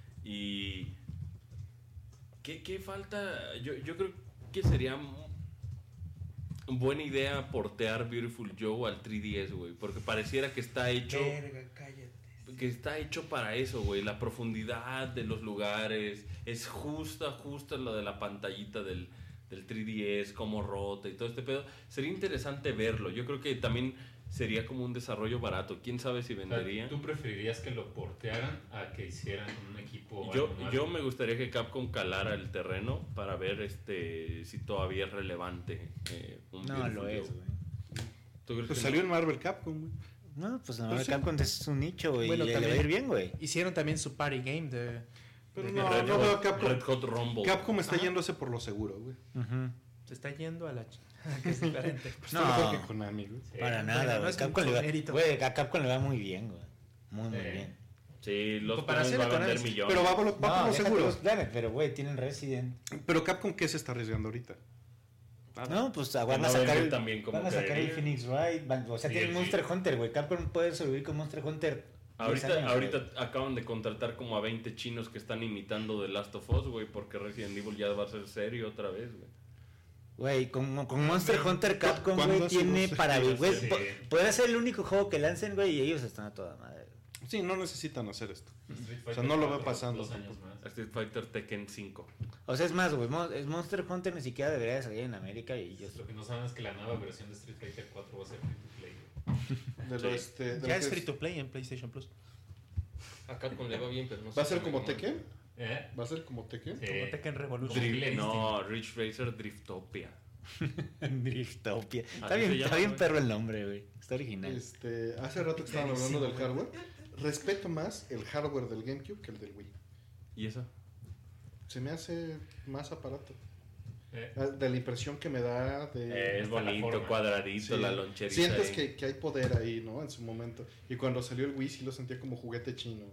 Y. ¿Qué falta? Yo creo que sería buena idea portear Beautiful Joe al 3DS, güey. Porque pareciera que está hecho. Verga, cállate. Que está hecho para eso, güey. La profundidad de los lugares. Es justa lo de la pantallita del 3DS, cómo rota y todo este pedo. Sería interesante verlo. Yo creo que también sería como un desarrollo barato. ¿Quién sabe si O sea, vendería? ¿tú preferirías que lo portearan a que hicieran un equipo? Yo algo nuevo? me gustaría que Capcom calara el terreno para ver si todavía es relevante. Un No Beautiful lo Joe. es, güey. ¿Tú crees Pues que salió no? en Marvel Capcom, güey. No, pues la Pero verdad sí. Capcom es un nicho, güey, Bueno, y le va a también- ir bien, güey. Hicieron también su party game de... Pero de- no, Red no Hot- veo a Capcom. Red Hot Rumble. Capcom está Ajá. yéndose por lo seguro, güey. Se está yendo a la... que es diferente. Pues No. está mejor que Konami, güey. Sí. Para bueno, nada, no güey. es Capcom mucho le va, mérito. güey, a Capcom le va muy bien, güey. Muy Sí. bien. Sí, los Comparación juegos va a con vender Alex. millones. Pero va por lo déjate seguro. los planes, pero güey, tienen Resident. Pero Capcom, ¿qué se está arriesgando ahorita? No, pues Que van no a sacar venden el, tan bien como van a sacar el creería. Phoenix Wright, o sea, Sí, tienen sí. Monster Hunter, güey. Capcom puede sobrevivir con Monster Hunter 10 años, Ahorita güey. acaban de contratar como a 20 chinos que están imitando The Last of Us, güey, porque Resident Evil ya va a ser serio otra vez, güey. Güey, con Monster Hunter Capcom, ¿Cuándo güey, se tiene los- para... sí, Güey, sí. puede ser el único juego que lancen, güey, y ellos están a toda madre. Sí, no necesitan hacer esto. Street O sea, no lo veo Fighter pasando 2 años más. Street Fighter Tekken 5. O sea, es más, güey, Monster Hunter ni siquiera debería de salir en América y yo... Lo que no saben es que la nueva versión de Street Fighter 4 va a ser free to play, güey. De lo, de lo Ya que es free to play en PlayStation Plus. A Capcom le va bien, pero no sé. ¿Va a ser si como me- Tekken? ¿Eh? ¿Va a ser como Tekken? Sí. Como Tekken Revolution. Drift. No, Ridge Racer Driftopia. Driftopia. Está Así bien, se llama, está bien güey. perro el nombre, güey. Está original. Hace rato que estaban hablando del hardware. Respeto más el hardware del GameCube que el del Wii. ¿Y eso? Se me hace más aparato. Eh, De la impresión que me da de... Es Hasta la bonito, forma. cuadradito, Sí. la loncherita. Sientes ahí. que hay poder ahí, ¿no? En su momento. Y cuando salió el Wii sí lo sentía como juguete chino.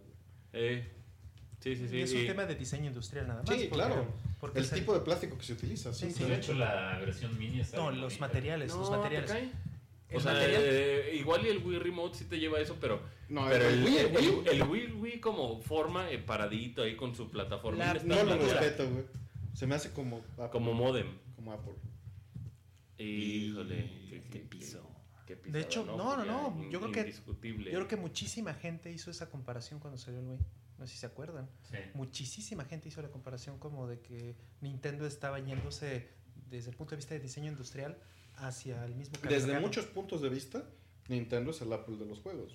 Sí, sí, sí. Y es un y- tema de diseño industrial nada más. Sí, claro. Porque El es tipo de plástico que se utiliza. Sí, Sí, sí. de hecho, la versión mini está No, bien los bonita. materiales, No, los ¿te materiales. cae? El O sea, material- igual y el Wii Remote sí te lleva eso, pero No, pero el Wii, el Wii como forma paradito ahí con su plataforma. La- no lo respeto, güey. Se me hace como Apple. Como modem. Como Apple. Híjole, qué piso. qué pisada, De hecho, no, Porque yo creo que indiscutible. Yo creo que muchísima gente hizo esa comparación cuando salió el Wii. No sé si se acuerdan. Sí. Muchísima gente hizo la comparación como de que Nintendo estaba yéndose desde el punto de vista de diseño industrial hacia el mismo camino. Desde muchos puntos de vista, Nintendo es el Apple de los juegos.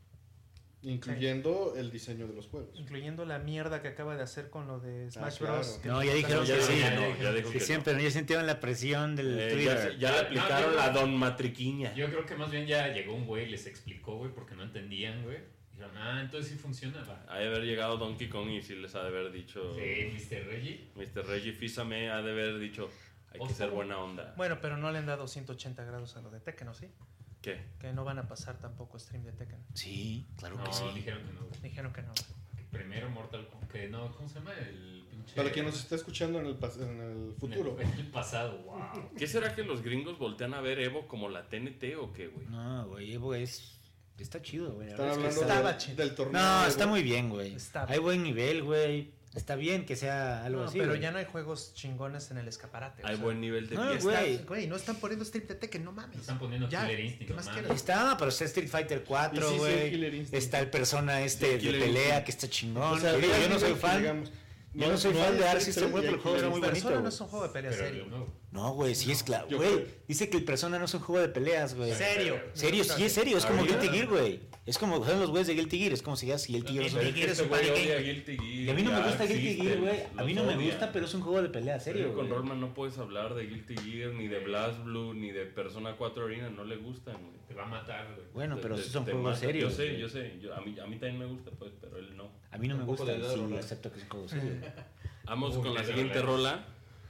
Incluyendo el diseño de los juegos. Incluyendo la mierda que acaba de hacer con lo de Smash claro. Bros. que No, ya dijeron ya que sí. dijo que no, ya dijo Sí, que siempre, ¿no? Ya sintieron la presión del ya, Twitter. ya le aplicaron No, la Don Matriquiña. Yo creo que más bien ya llegó un güey y les explicó, güey, porque no entendían, güey. Dijeron, entonces sí funciona, va. Ha de haber llegado Donkey Kong y sí les ha de haber dicho. Sí, Mr. Reggie. Mr. Reggie Fils-Aimé ha de haber dicho. Hay que ser buena onda. Bueno, pero no le han dado 180 grados a lo de Tekken, ¿o sí? ¿Qué? Que no van a pasar tampoco stream de Tekken. Sí, claro No, que sí. dijeron que no, güey. Dijeron que no. Que primero Mortal Kombat. Que no, ¿cómo se llama? El pinche. Para quien nos esté escuchando en el futuro. En el pasado, wow. ¿Qué será que los gringos voltean a ver Evo como la TNT o qué, güey? No, güey, Evo está chido, güey. La Están verdad es que hablando estaba chido. del torneo. No, de está Evo. muy bien, güey. Está Hay buen nivel, güey. Está bien que sea algo No, así. pero güey. ya no hay juegos chingones en el escaparate. o Hay sea, buen nivel de No, fiesta. güey. Güey, no están poniendo stream de Tekken, no mames. Están poniendo Ya, Killer Instinct, ¿qué más no quieres? mames. Está, pero está Street Fighter 4, Y sí, sí, güey. Killer Instinct. Está el Persona Sí, de Killer pelea Instinct. que está chingón. O sea, Te digo, ya yo no soy nivel que fan. digamos, Yo no soy fan hay de Arc Street System, güey, y pero el juego hay era muy Killer bonito. Persona no güey. es un juego de pelea Pero serio. el nuevo. No, güey, sí es claro. Yo Güey, creo- dice que el Persona no es un juego de peleas, güey. Serio. Serio, sí es serio. Es como ¿Ahorita? Guilty Gear, güey. Es como son los güeyes de Guilty Gear. Es como si digas Guilty Gear. Guilty no sé. Gear es Este un güey party odia game. Guilty Gear. Y a mí no me ya gusta Guilty existen, Gear, güey. A mí no los me odia. gusta, pero es un juego de pelea, serio, Con güey. Rollman no puedes hablar de Guilty Gear, ni de Blast Blue, ni de Persona 4 Arena. No le gustan, güey. Te va a matar, güey. Bueno, pero Te- sí son te juegos mata. serios. Yo sé, güey. yo sé. A mí también me gusta, pues, pero él no. A mí no me Un poco gusta, de sí, Dead or acepto que es un juego serio. Vamos Uy, con la qué siguiente dolor. rola,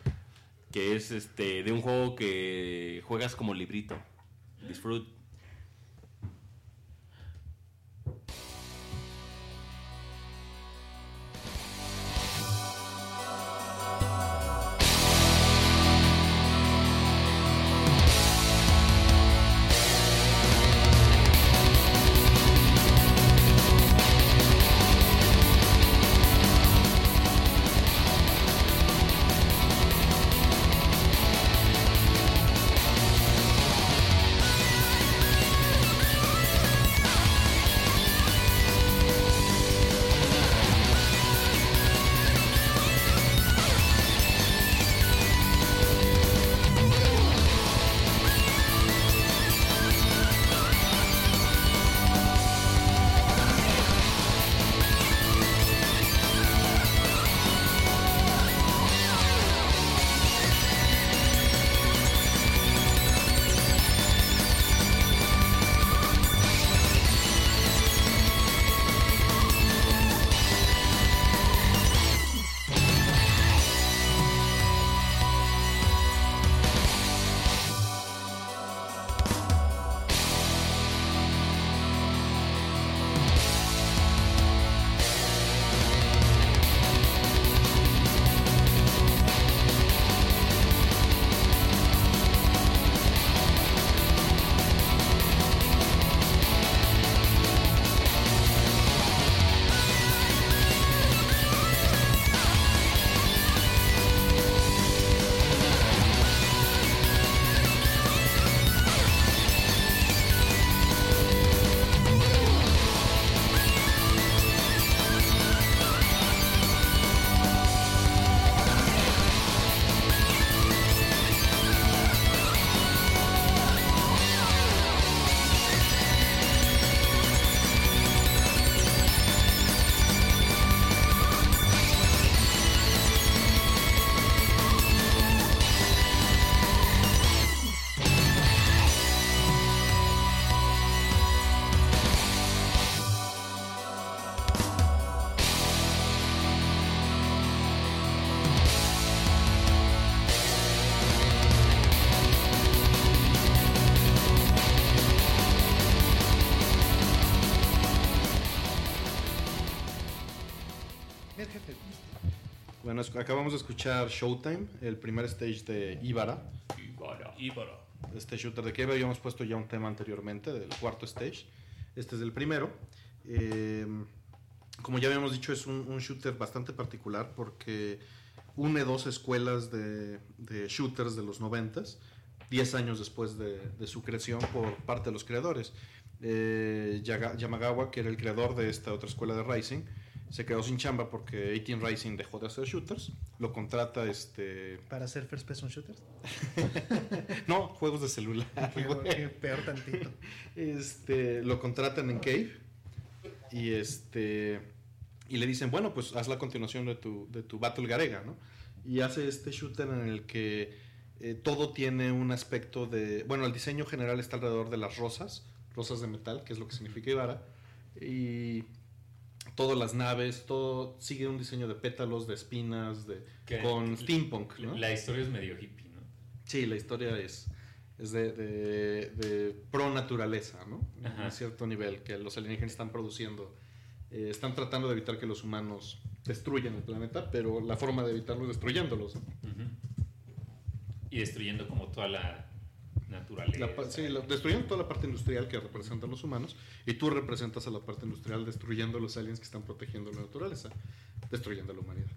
que es de un juego que juegas como librito. Disfrut. Thank Mira, jefe. Bueno, acabamos de escuchar Showtime, el primer stage de Ibarra. Este shooter de que habíamos puesto ya un tema anteriormente, del cuarto stage. Este es el primero. Como ya habíamos dicho, es un shooter bastante particular porque une dos escuelas de shooters de los 90s, 10 años después de su creación por parte de los creadores. Yamagawa, que era el creador de esta otra escuela de Rising, se quedó sin chamba porque 18 Rising dejó de hacer shooters. Lo contrata ¿Para hacer first person shooters? No, juegos de celular. Qué peor tantito. Lo contratan en Cave y le dicen, bueno, pues haz la continuación de tu Battle Garega, ¿no? Y hace este shooter en el que todo tiene un aspecto de... Bueno, el diseño general está alrededor de las rosas de metal, que es lo que significa Ibarra, y todas las naves, todo sigue un diseño de pétalos, de espinas, con steampunk, ¿no? La historia es medio hippie, ¿no? Sí, la historia es de pro naturaleza, ¿no? A cierto nivel, que los alienígenas están produciendo. Están tratando de evitar que los humanos destruyan el planeta, pero la forma de evitarlo es destruyéndolos, ¿no? Y destruyendo como toda la naturaleza. Destruyendo toda la parte industrial que representan los humanos, y tú representas a la parte industrial destruyendo a los aliens que están protegiendo la naturaleza, destruyendo a la humanidad.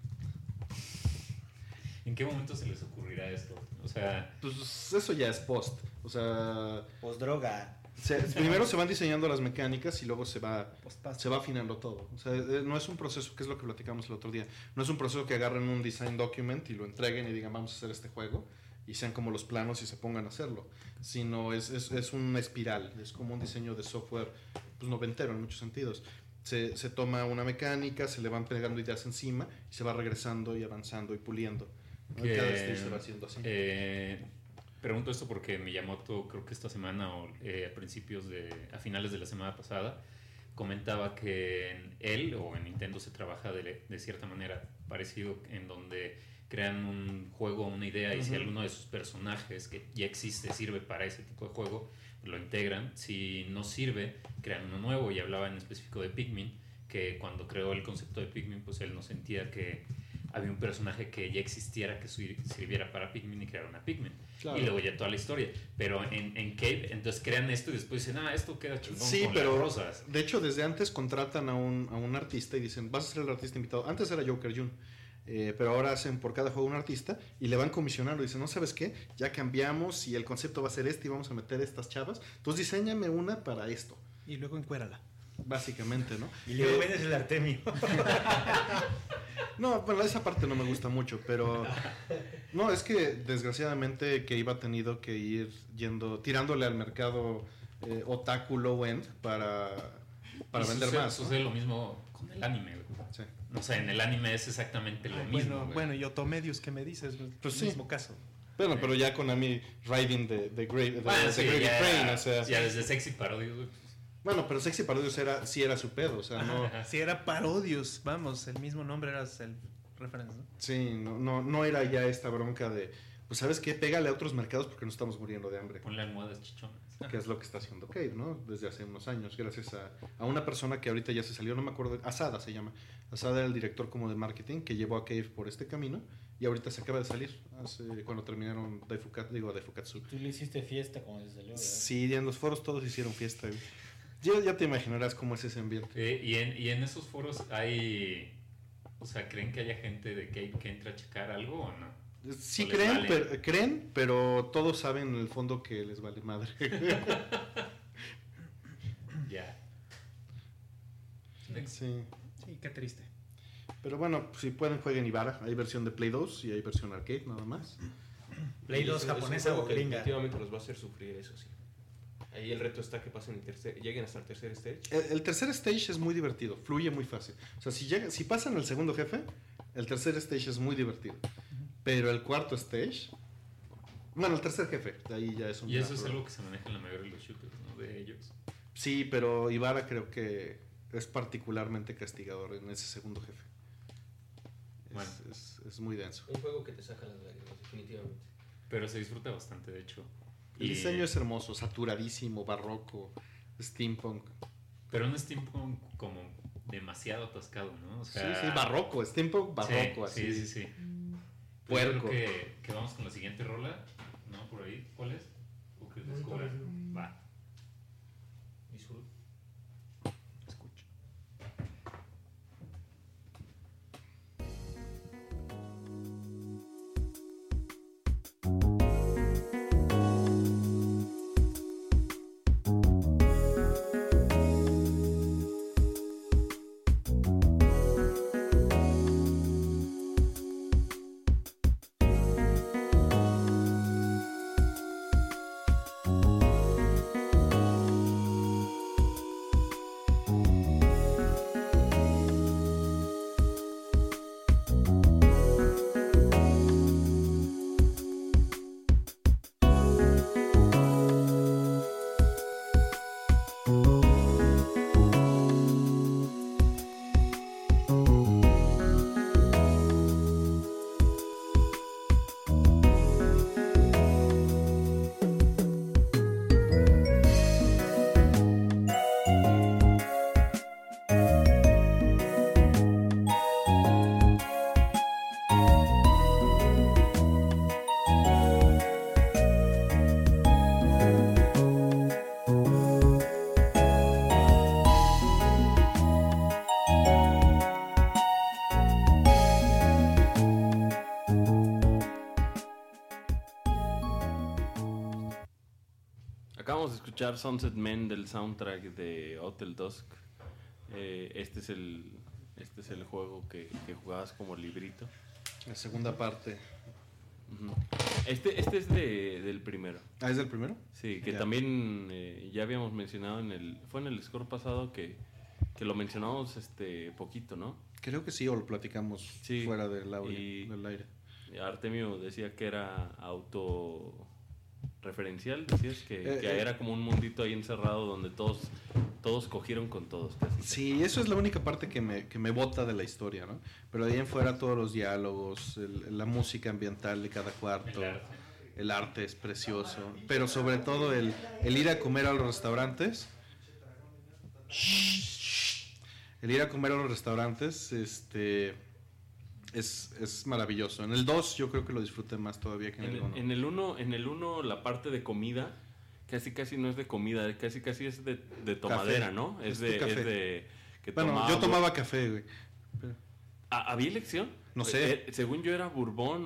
¿En qué momento se les ocurrirá esto? O sea... Pues eso ya es post. O sea... Post-droga. Primero se van diseñando las mecánicas y luego se va afinando todo. O sea, no es un proceso, que es lo que platicamos el otro día, no es un proceso que agarren un design document y lo entreguen y digan vamos a hacer este juego y sean como los planos y se pongan a hacerlo, sino es una espiral, es como un diseño de software pues noventero en muchos sentidos. Se toma una mecánica, se le van pegando ideas encima y se va regresando y avanzando y puliendo, ¿no? Y cada stage se va haciendo así. Pregunto esto porque Miyamoto, creo que esta semana o a finales de la semana pasada, comentaba que en él o en Nintendo se trabaja de cierta manera parecido, en donde crean un juego, una idea, y si alguno de sus personajes que ya existe sirve para ese tipo de juego, lo integran. Si no sirve, crean uno nuevo. Y hablaba en específico de Pikmin, que cuando creó el concepto de Pikmin, pues él no sentía que había un personaje que ya existiera que sirviera para Pikmin y crearon a Pikmin. Claro. Y luego ya toda la historia. Pero en Cave, entonces crean esto y después dicen, esto queda chingón con las rosas. De hecho, desde antes contratan a un artista y dicen, vas a ser el artista invitado. Antes era Joker Jun, pero ahora hacen por cada juego un artista y le van comisionando. Dicen, no, ¿sabes qué? Ya cambiamos y el concepto va a ser y vamos a meter estas chavas. Entonces diséñame una para esto. Y luego encuérala. Básicamente, ¿no? Y luego vendes el Artemio. No, bueno, esa parte no me gusta mucho, pero... No, es que desgraciadamente que iba tenido que ir tirándole al mercado otaku low-end para vender más. Sucede lo mismo con el anime, güey. Sí. O sea, en el anime es exactamente lo mismo. Bueno, y Otomedius, ¿qué me dices? Pues el mismo caso. Bueno, pero ya con Ami Riding de Great Crane, o sea... Ya desde Sexy Parodius, güey. Bueno, pero Sexy Parodius sí era su pedo, o sea, no... Sí, era Parodius, vamos, el mismo nombre era el reference, ¿no? Sí, no era ya esta bronca de, pues, ¿sabes qué? Pégale a otros mercados porque no estamos muriendo de hambre. Ponle almohadas chichonas. Que es lo que está haciendo Cave, ¿no? Desde hace unos años, gracias a una persona que ahorita ya se salió, no me acuerdo, Asada se llama. Asada era el director como de marketing que llevó a Cave por este camino y ahorita se acaba de salir, cuando terminaron Daifukatsu. Tú le hiciste fiesta como se salió, ¿verdad? Sí, en los foros todos hicieron fiesta, güey. Ya te imaginarás cómo es ese ambiente. Y en esos foros hay... O sea, ¿creen que haya gente de Cave que entra a checar algo o no? Sí creen, pero todos saben en el fondo que les vale madre. Ya. Sí, qué triste. Pero bueno, si pueden jueguen Ibarra. Hay versión de Play 2 y hay versión arcade, nada más. Play 2 japonesa o gringa. Definitivamente los va a hacer sufrir, eso sí. Ahí el reto está que pasen lleguen hasta el tercer stage. El tercer stage es muy divertido, fluye muy fácil. O sea, si pasan el segundo jefe, el tercer stage es muy divertido. Pero el cuarto stage... Bueno, el tercer jefe, de ahí ya es un... Y eso es algo que se maneja en la mayoría de los shooters, ¿no? De ellos. Sí, pero Ibarra creo que es particularmente castigador en ese segundo jefe. Bueno. Es muy denso. Un juego que te saca las lágrimas, definitivamente. Pero se disfruta bastante, de hecho. El diseño es hermoso, saturadísimo, barroco, steampunk. Pero un steampunk como demasiado atascado, ¿no? O Sí, sea, sí, barroco, es tiempo barroco, sí, así. sí, sí. Puerco. Yo creo que vamos con la siguiente rola, ¿no? Por ahí, ¿cuál es? ¿O que descubra? Va. Disfruta. Escucha. Acabamos de escuchar Sunset Man del soundtrack de Hotel Dusk. Este es el juego que jugabas como librito. La segunda parte. Ujú. Este es del primero. ¿Ah, es del primero? Sí, que Ya. también ya habíamos mencionado fue en el score pasado que lo mencionamos poquito, ¿no? Creo que sí, o lo platicamos Sí. fuera del Y- del aire. Artemio decía que era autorreferencial, decías que era como un mundito ahí encerrado donde todos cogieron con todos casi. Sí, eso es la única parte que me bota de la historia, ¿no? Pero de ahí en fuera todos los diálogos, la música ambiental de cada cuarto, el arte es precioso, pero sobre todo el ir a comer a los restaurantes. El ir a comer a los restaurantes, es maravilloso. En el 2 yo creo que lo disfruté más todavía que en el 1. En el uno la parte de comida casi no es de comida, casi es de tomadera, Café. ¿no? Es de café. Que Bueno, yo tomaba café, güey. ¿Había elección? No sé. Según yo era Bourbon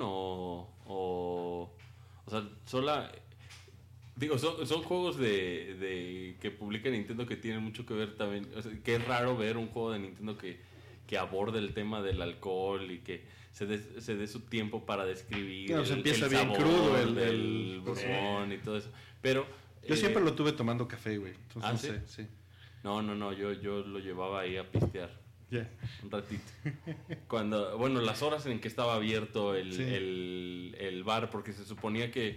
o sea, sola. Digo, son juegos de que publica Nintendo que tienen mucho que ver también. O sea, que es raro ver un juego de Nintendo que aborde el tema del alcohol y que se dé su tiempo para describir. Claro, se empieza bien sabor crudo del Bourbon y todo eso. Pero Yo siempre lo tuve tomando café, güey. Entonces, ¿Ah, no sí? sé, sí. No, yo lo llevaba ahí a pistear. Ya. Un ratito. Bueno, las horas en que estaba abierto Sí. el bar, porque se suponía que,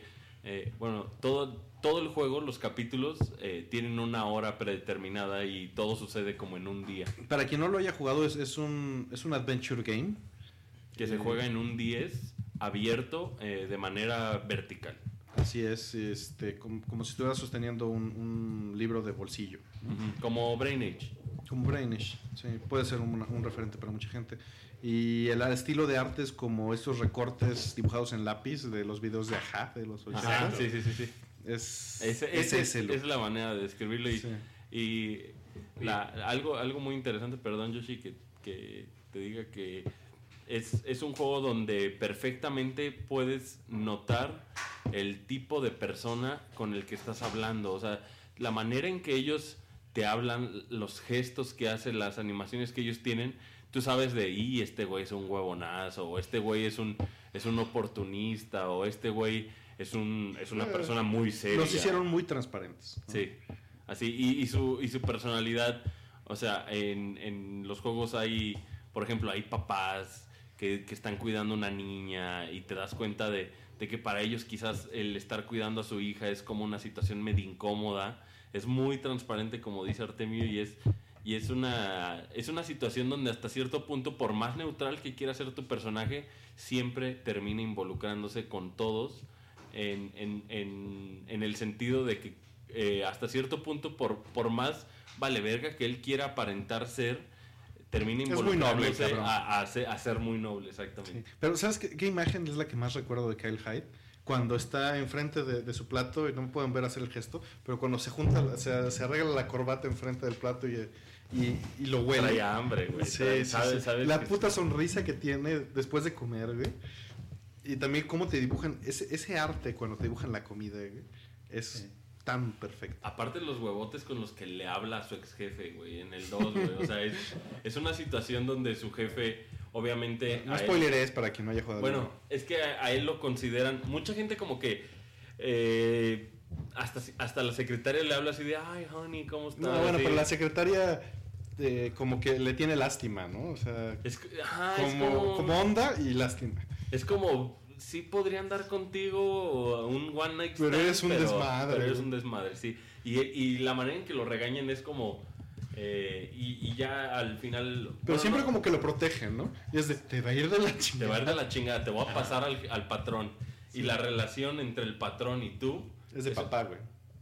todo el juego, los capítulos, tienen una hora predeterminada y todo sucede como en un día. Para quien no lo haya jugado, es un adventure game. Que se juega en un 10 abierto de manera vertical. Así es, como si estuvieras sosteniendo un libro de bolsillo. Ujú, como Brain Age. Como Brainish, sí, puede ser un referente para mucha gente. Y el estilo de arte es como estos recortes dibujados en lápiz de los videos de Ajá, de los 80. Ajá, sí. Ese es el look. Es la manera de describirlo y, Sí. y algo muy interesante, perdón Yoshi, que te diga que es un juego donde perfectamente puedes notar el tipo de persona con el que estás hablando, o sea, la manera en que ellos te hablan, los gestos que hacen, las animaciones que ellos tienen, tú sabes este güey es un huevonazo, o este güey es un oportunista, o este güey es una persona muy seria. Los hicieron muy transparentes, ¿no? Sí, así, y su personalidad, o sea, en los juegos hay, por ejemplo, hay papás que están cuidando a una niña y te das cuenta de que para ellos quizás el estar cuidando a su hija es como una situación medio incómoda. Es muy transparente, como dice Artemio, y es una situación donde hasta cierto punto, por más neutral que quiera ser tu personaje, siempre termina involucrándose con todos en el sentido de que hasta cierto punto, por más vale verga que él quiera aparentar ser, termina Es muy noble, involucrándose cabrón. a ser muy noble, exactamente. Sí. Pero ¿sabes qué imagen es la que más recuerdo de Kyle Hyde? Cuando está enfrente de su plato y no me pueden ver hacer el gesto, pero cuando se junta, se arregla la corbata enfrente del plato y lo huele. Trae hambre, güey. Sí, ¿Sabes la que puta sonrisa que tiene después de comer, güey. Y también cómo te dibujan, ese arte cuando te dibujan la comida, güey, es tan perfecto. Aparte los huevotes con los que le habla a su ex jefe, güey, en el 2, güey. O sea, es una situación donde su jefe, obviamente... No a él- spoileres para quien no haya jugado. Bueno, es que a él lo consideran... Mucha gente como que... hasta la secretaria le habla así de... Ay, honey, ¿cómo estás? No, bueno, Así. pero la secretaria como que le tiene lástima, ¿no? O sea, Es como onda y lástima. Es como... Sí podría andar contigo un one night stand, Pero eres un desmadre. Pero eres un desmadre, sí. Y la manera en que lo regañan es como... y ya al final... Pero bueno, siempre no, como que lo protegen, ¿no? Y es de, te va a ir de la te chingada. va a ir de la chingada, te voy a pasar al patrón. Y la relación entre el patrón y tú... Es de papá, güey.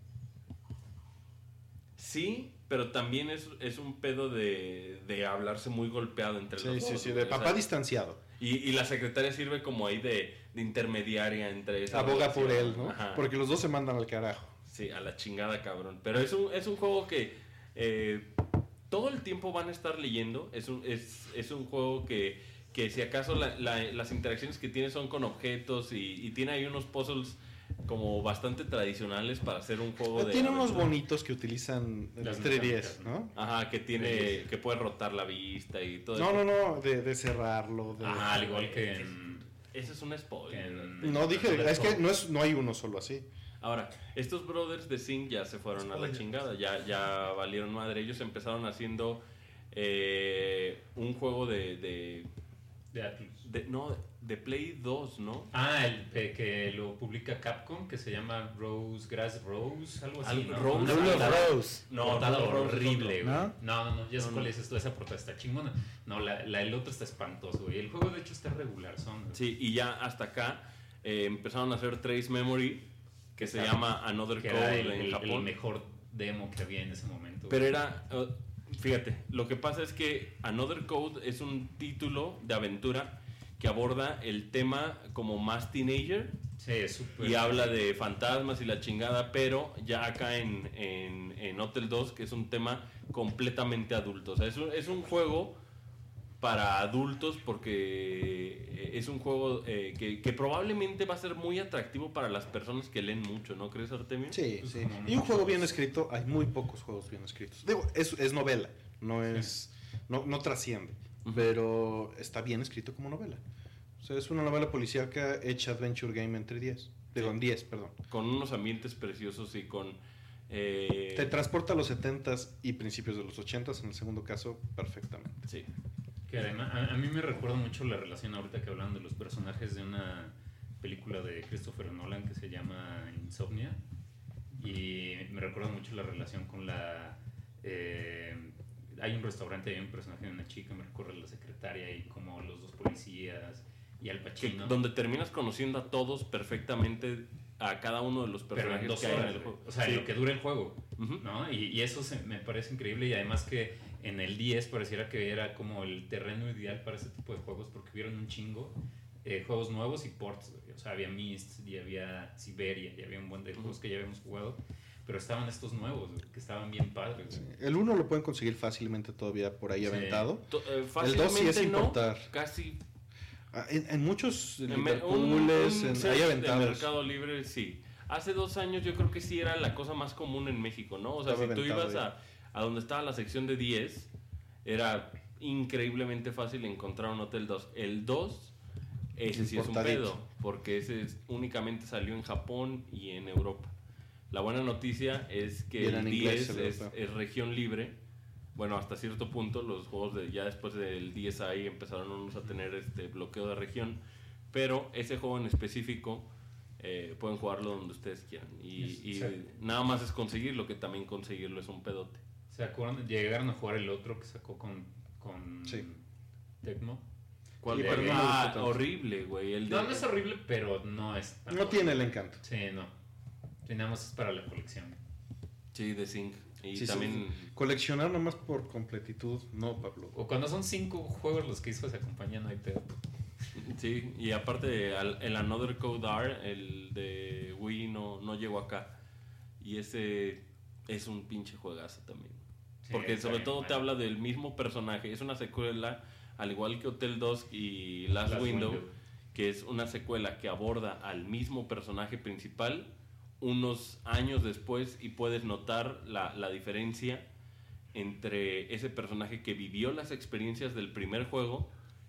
Sí, pero también es un pedo de hablarse muy golpeado entre los dos. Sí, güey, de o papá sea, distanciado. y la secretaria sirve como ahí de intermediaria entre esa Aboga relación. por él, ¿no? Ajá. Porque los dos se mandan al carajo. Sí, a la chingada, cabrón. Pero es un juego que todo el tiempo van a estar leyendo. Es un juego que si acaso las interacciones que tiene son con objetos y tiene ahí unos puzzles como bastante tradicionales para hacer un juego de... Tiene unos aventura. bonitos que utilizan en Las los 3DS, mecánicas, ¿no? Ajá, que puede rotar la vista y todo No, eso. no, de cerrarlo. De... Ajá, al igual que en... Ese es un spoiler. No dije, es que no hay uno solo así. Ahora, estos brothers de Zing ya se fueron a la chingada, ya valieron madre. Ellos empezaron haciendo un juego de Atlus. de Play 2, ¿no? Ah, que lo publica Capcom, que se llama Grass Rose, algo así, ¿no? Rose. Una Rule of portada- Rose. No, portada Rule of Rose es horrible, otro. güey. No, ya sé No, cuál no. es esto, esa portada está chingona. No, el otro está espantoso, güey. El juego de hecho está regular, Sí, y ya hasta acá empezaron a hacer Trace Memory, que se llama Another que Code era en el Japón. mejor demo que había en ese momento. Pero era, fíjate, lo que pasa es que Another Code es un título de aventura que aborda el tema como más teenager Sí, es súper... y habla de fantasmas y la chingada, pero ya acá en Hotel 2, que es un tema completamente adulto. O sea, es un juego para adultos porque es un juego que probablemente va a ser muy atractivo para las personas que leen mucho, ¿no crees, Artemio? Sí, Pues sí. como Y un muchos. juego bien escrito, hay muy pocos juegos bien escritos. Digo, es novela, no trasciende, pero está bien escrito como novela. O sea, es una novela policíaca hecha Adventure Game en 3DS. Digo, en 10, perdón. Con unos ambientes preciosos y con... Te transporta a los 70s y principios de los 80s, en el segundo caso, perfectamente. Sí. Que además, a mí me recuerda mucho la relación ahorita que hablan de los personajes de una película de Christopher Nolan que se llama Insomnia. Y me recuerda mucho la relación con la... hay un restaurante, hay un personaje de una chica, me recuerda la secretaria y como los dos policías y Al Pacino. Donde terminas conociendo a todos perfectamente, a cada uno de los Pero en personajes 2 que hay en horas, el güey. juego. O sea, Sí. lo que dura el juego, Ujú. ¿no? Y eso me parece increíble y además que en el 10 pareciera que era como el terreno ideal para ese tipo de juegos porque hubieron un chingo juegos nuevos y ports, güey. O sea, había Myst y había Siberia y había un buen de juegos que ya habíamos jugado, pero estaban estos nuevos, güey, que estaban bien padres, güey. El 1 lo pueden conseguir fácilmente todavía por ahí Sí. aventado. El Fácilmente 2 sí es no, importar. casi En muchos un Liverpooles, search hay de aventados. Mercado Libre, sí. Hace 2 años yo creo que sí era la cosa más común en México, ¿no? O sea, Estaba si tú aventado ibas ya. a donde estaba la sección de 10, era increíblemente fácil encontrar un Hotel 2. El 2, ese sí es un Importadito. pedo, porque únicamente salió en Japón y en Europa. La buena noticia es que Y era el en inglés 10 el es europeo. región libre. Bueno, hasta cierto punto los juegos ya después del 10 ahí empezaron unos a tener bloqueo de región, pero ese juego en específico pueden jugarlo donde ustedes quieran y Sí. nada más es conseguirlo, que también conseguirlo es un pedote. ¿Se acuerdan? Llegaron a jugar el otro que sacó con Sí. Tecmo. ¿Cuál? Sí, pero no me Ah, gustó tanto. horrible, güey. No, no es horrible, pero no es tan No tiene el encanto. Sí, no. Sí, nada más es para la colección. Sí, de Zinc. Y Sí, también... Coleccionar nomás por completitud, no, Pablo. O cuando son 5 juegos los que hizo esa compañía, no hay pedo. Sí, y aparte el Another Code R, el de Wii, no llegó acá. Y ese es un pinche juegazo también. Sí, Porque está sobre bien, todo te bueno. habla del mismo personaje. Es una secuela, al igual que Hotel Dusk y Last Window, que es una secuela que aborda al mismo personaje principal unos años después, y puedes notar la diferencia entre ese personaje que vivió las experiencias del primer juego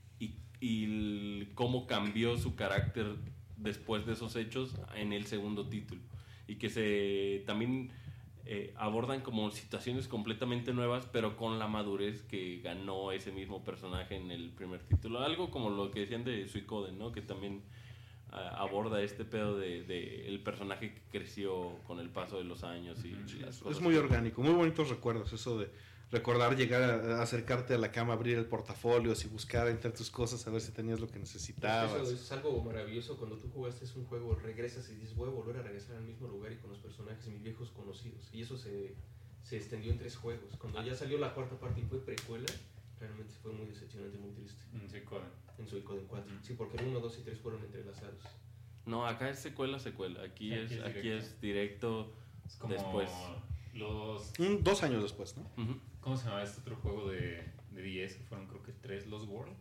y cómo cambió su carácter después de esos hechos en el segundo título. Y que se también abordan como situaciones completamente nuevas, pero con la madurez que ganó ese mismo personaje en el primer título. Algo como lo que decían de Suicoden, ¿no? Que también aborda este pedo de el personaje que creció con el paso de los años y las cosas. Es muy orgánico, muy bonitos recuerdos, eso de recordar llegar a acercarte a la cama, abrir el portafolio y buscar entre tus cosas a ver si tenías lo que necesitabas. Eso es algo maravilloso. Cuando tú jugaste un juego, regresas y dices, voy a volver a regresar al mismo lugar y con los personajes, mis viejos conocidos. Y eso se extendió en 3 juegos. Cuando ya salió la cuarta parte y fue precuela, realmente fue muy decepcionante, muy triste. En Suicoden. En Suicoden 4. Sí, porque el 1, 2 y 3 fueron entrelazados. No, acá es secuela. Aquí es directo Es como después. los... 2 años después, ¿no? Ujú. ¿Cómo se llama este otro juego de 10? Que fueron creo que 3, Lost World.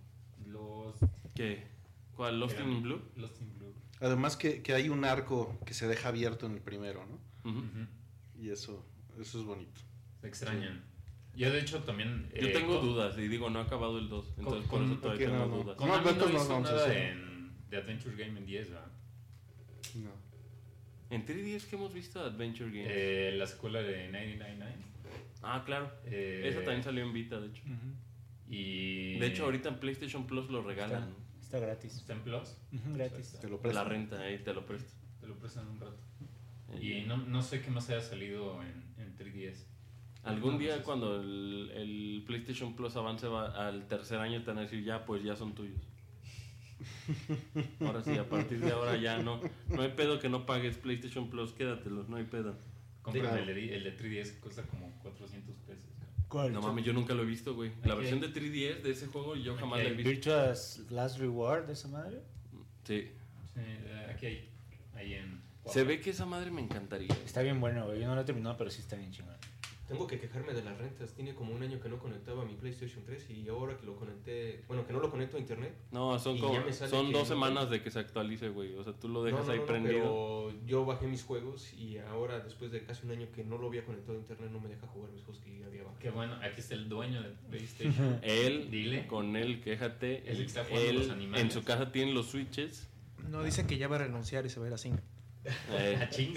¿Qué? ¿Cuál? ¿Lost in Blue? Lost in Blue. Además que hay un arco que se deja abierto en el primero, ¿no? Ujú. Ujú. Y eso es bonito. Se extrañan. Yo de hecho también... Yo tengo dudas y digo, no ha acabado el 2, entonces por eso todavía ok, tengo no. dudas. Konami No, no, estos no hizo vamos a nada hacer. de Adventure Game en 10, ¿verdad? No. En 3DS que hemos visto Adventure Games. La secuela de 999. Ah, claro. Esa también salió en Vita, de hecho. Y... De hecho, ahorita en PlayStation Plus lo regalan. Está gratis. ¿Está en Plus? Gratis. Te lo La presto. renta, ahí te lo presto. Te lo prestan un rato. Y no sé qué más haya salido en 3DS. Algún No, día pues, cuando el PlayStation Plus avance al tercer año te van a decir, ya, pues ya son tuyos. Ahora sí, a partir de ahora ya no hay pedo que no pagues PlayStation Plus, quédatelos, no hay pedo. Compren Claro. el de 3DS que cuesta como 400 pesos. No mames, yo nunca lo he visto, güey. La versión de 3DS de ese juego yo jamás la he visto. Virtua's Last Reward, esa madre. Sí. Sí, aquí hay. Ahí en. Se ve que esa madre me encantaría. Está bien bueno, güey. Yo no lo he terminado, pero sí está bien chingón. Tengo que quejarme de las rentas. Tiene como un año que no conectaba mi PlayStation 3 y ahora que lo conecté, bueno, que no lo conecto a internet. No, son Y como, ya me sale son que 2 no semanas de que se actualice, güey. O sea, tú lo dejas No, ahí prendido. pero yo bajé mis juegos y ahora, después de casi un año que no lo había conectado a internet, no me deja jugar mis juegos que había bajado. Qué bueno, aquí está el dueño de PlayStation. Él, Dile. con él, quéjate. Es el que está jugando los animales. en su casa tiene los switches. No, dicen que ya va a renunciar y se va a ir a Singa. A chinga.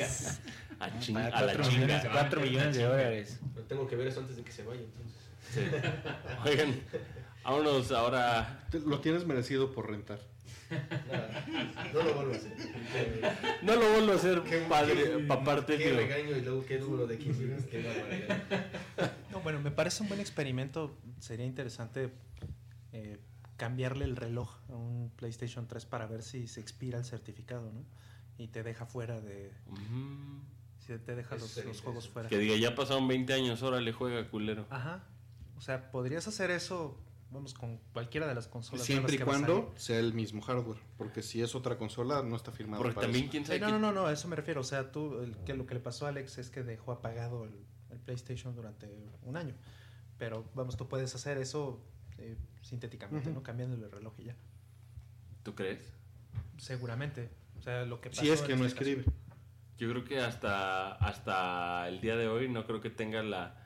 A la chinga. 4 millones de dólares. Pero tengo que ver eso antes de que se vaya, entonces. Sí. Oigan, vámonos ahora. Lo tienes merecido por rentar. Nada, no lo vuelvo a hacer. No lo vuelvo a hacer, padre, paparte, Qué tío. regaño y luego qué duro de 15 días. Qué barbaridad. No, bueno, me parece un buen experimento. Sería interesante cambiarle el reloj a un PlayStation 3 para ver si se expira el certificado, ¿no? Y te deja fuera de... Si te deja Eso sería los juegos interesante. fuera. Que diga, ya pasaron 20 años, órale, juega, culero. Ajá. O sea, podrías hacer eso, vamos, con cualquiera de las consolas. Siempre y nuevas que va a cuando salir. sea el mismo hardware. Porque si es otra consola, no está firmado. Porque para también, eso. quién Sí, sabe no, a eso me refiero. O sea, tú, lo que le pasó a Alex es que dejó apagado el PlayStation durante un año. Pero, vamos, tú puedes hacer eso sintéticamente, ¿no? Cambiándole el reloj y ya. ¿Tú crees? Seguramente. O sea, lo que pasó Si es que en no este escribe. caso. Yo creo que hasta el día de hoy no creo que tenga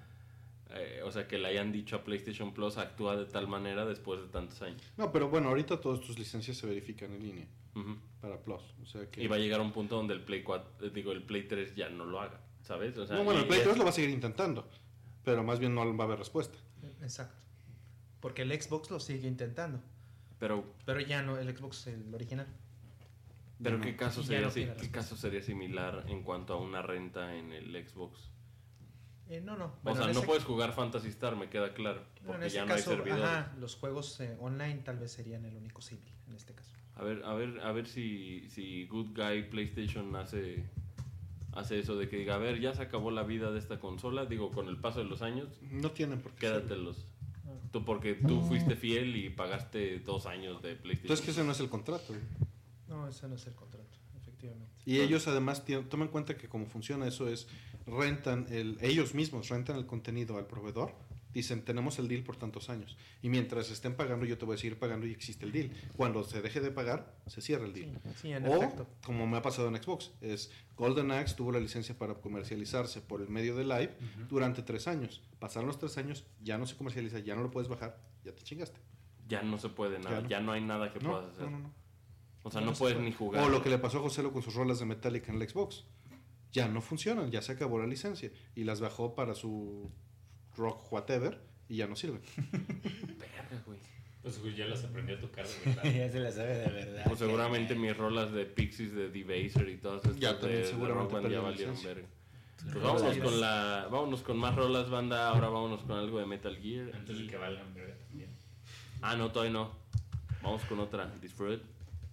o sea, que le hayan dicho a PlayStation Plus actúa de tal manera después de tantos años. No, pero bueno, ahorita todas tus licencias se verifican en línea Ujú. para Plus. O sea que... Y va a llegar un punto donde el Play 4, el Play 3 ya no lo haga, ¿sabes? O sea, No, bueno, y el Play es- 3 lo va a seguir intentando. Pero más bien no va a haber respuesta. Exacto. Porque el Xbox lo sigue intentando. Pero Pero ya no, el Xbox, el original. Pero ¿qué caso Y ya sería no tiene ¿qué respuesta. caso sería similar en cuanto a una renta en el Xbox? No. O Bueno, sea, en no ese- puedes jugar Phantasy Star, me queda claro, en porque ese ya no hay caso, servidor. ajá, los juegos online tal vez serían el único símil en este caso. A ver si Good Guy PlayStation hace hace eso de que diga, a ver, ya se acabó la vida de esta consola, digo, con el paso de los años, No tienen por qué. quédatelos. Tú porque tú fuiste fiel y pagaste 2 años de PlayStation. Entonces que ese no es el contrato. Güey. No, ese no es el contrato, efectivamente. Y ellos además toman en cuenta que como funciona eso es, ellos mismos rentan el contenido al proveedor, dicen tenemos el deal por tantos años y mientras estén pagando yo te voy a seguir pagando y existe el deal. Cuando se deje de pagar, se cierra el deal. Sí, en O, efecto. como me ha pasado en Xbox, es Golden Axe tuvo la licencia para comercializarse por el medio de Live durante 3 años. Pasaron los 3 años, ya no se comercializa, ya no lo puedes bajar, ya te chingaste. Ya no se puede nada, ya no hay nada que puedas hacer. No. O sea, no puedes ni jugar. O lo que le pasó a Joselo con sus rolas de Metallica en el Xbox. Ya no funcionan, ya se acabó la licencia. Y las bajó para su rock whatever y ya no sirven. Verga, güey. Pues güey, ya las aprendió a tocar de verdad. Ya se la sabe de verdad. Pues seguramente mis rolas de Pixies, de Debaser y todas estas Ya también de seguramente Rock Band ya perdió valieron licencia. verga. Pues vámonos con más rolas, banda. Ahora vámonos con algo de Metal Gear. Antes de que valgan verga también. Ah, no, todavía no. Vamos con otra. Disfrute.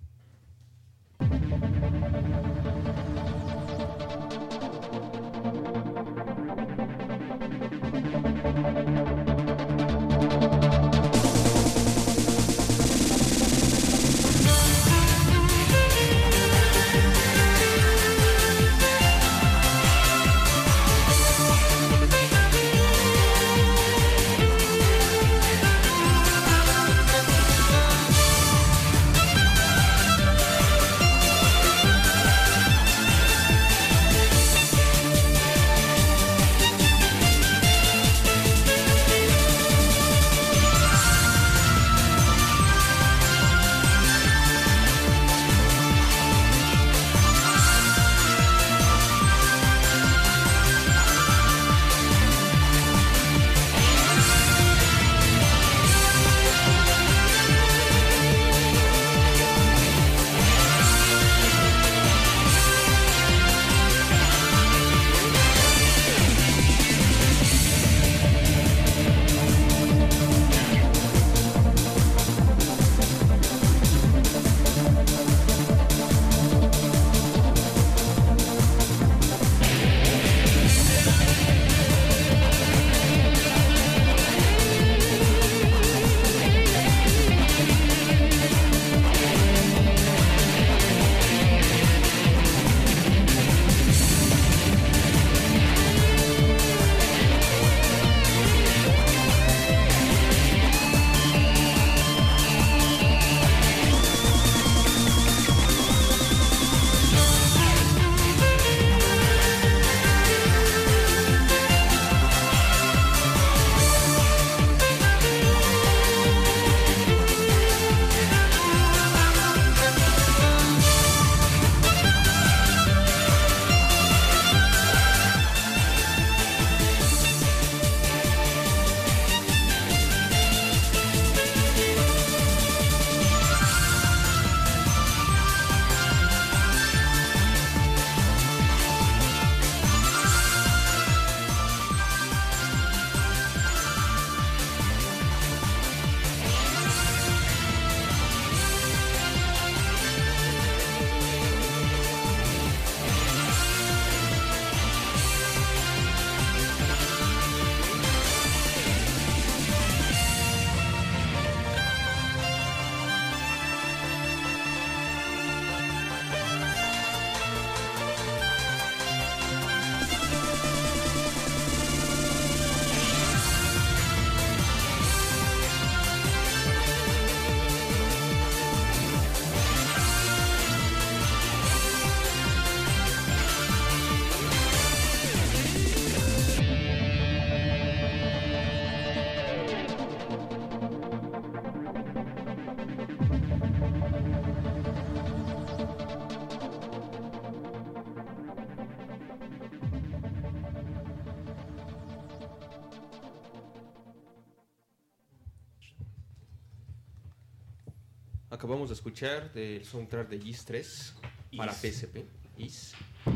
Acabamos de escuchar del soundtrack de Is 3 para PSP. Is.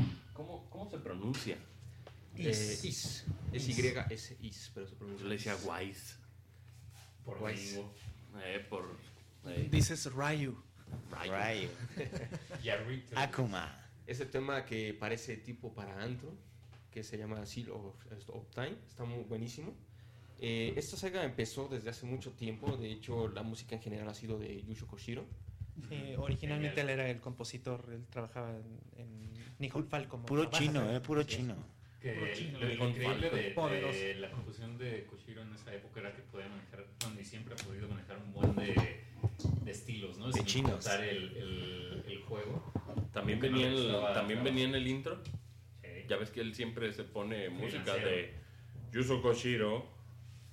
¿Cómo se pronuncia? Is. Es Y-S, Is, pero se pronuncia. Yo le decía Wise. Por Wise. bingo. Dices Ryu. Ryu. Y Arita. Akuma. Este tema que parece tipo para antro, que se llama Seal of Time, está muy buenísimo. Esta saga empezó desde hace mucho tiempo, de hecho la música en general ha sido de Yusho Koshiro. Sí, originalmente él era el compositor, él trabajaba en Nihon Falcom. Puro chino, puro chino. Que Puro chino. lo increíble de Poderoso. la composición de Koshiro en esa época era que podía manejar, bueno, y siempre ha podido manejar un buen de estilos, ¿no? De Sin chinos. importar el juego. También Como que venía, no le gustaba también trabajo. venía en el intro. Sí. Ya ves que él siempre se pone música Freelancero. de Yuzo Koshiro.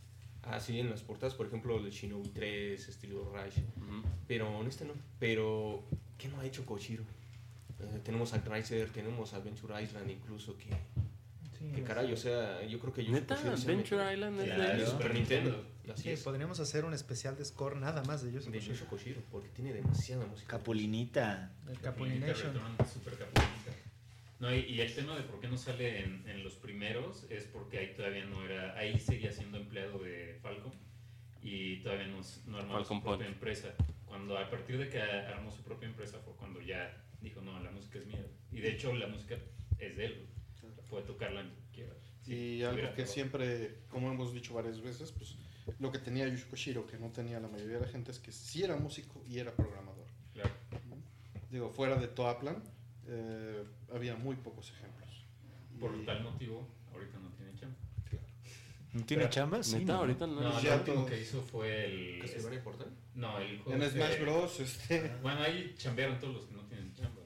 Así en las portadas, por ejemplo, el Shinobi 3, estilo Rage. Ujú. Pero en este no. Pero, ¿qué no ha hecho Koshiro? Tenemos Actraiser, tenemos Adventure Island incluso, que caray, o sea, yo creo que Yusho ¿Neta? Koshiro se ¿Adventure mete- Island es Claro. de de ellos? Super Nintendo. Así Sí, es. podríamos hacer un especial de score nada más de Yusho De Koshiro. Yusho Koshiro, porque tiene demasiada música. Capulinita. El Capulinita Capulination. Return, Super Capulinita. No, y el tema de por qué no sale en los primeros es porque ahí todavía no era, ahí seguía siendo empleado de Falcom y todavía no armaba Falcon su propia Punch. empresa. Cuando a partir de que armó su propia empresa fue cuando ya dijo, no, la música es mía. Y de hecho la música es de él, puede tocarla en que quiera. Y Sí, algo hubiera que trabajo. siempre, como hemos dicho varias veces, pues lo que tenía Yusho Koshiro, que no tenía la mayoría de la gente, es que sí era músico y era programador. Claro. ¿No? Digo, fuera de Toaplan, había muy pocos ejemplos. Por Y- tal motivo, ahorita no tiene chamba. ¿No tiene Pero- chamba? Sí, Neta, ¿no? ahorita no. No, ya lo último todo- que hizo fue el... ¿Castlevania Portal? No, el juego En este- Smash Bros. Bueno, ahí chambearon todos los que no tienen chamba.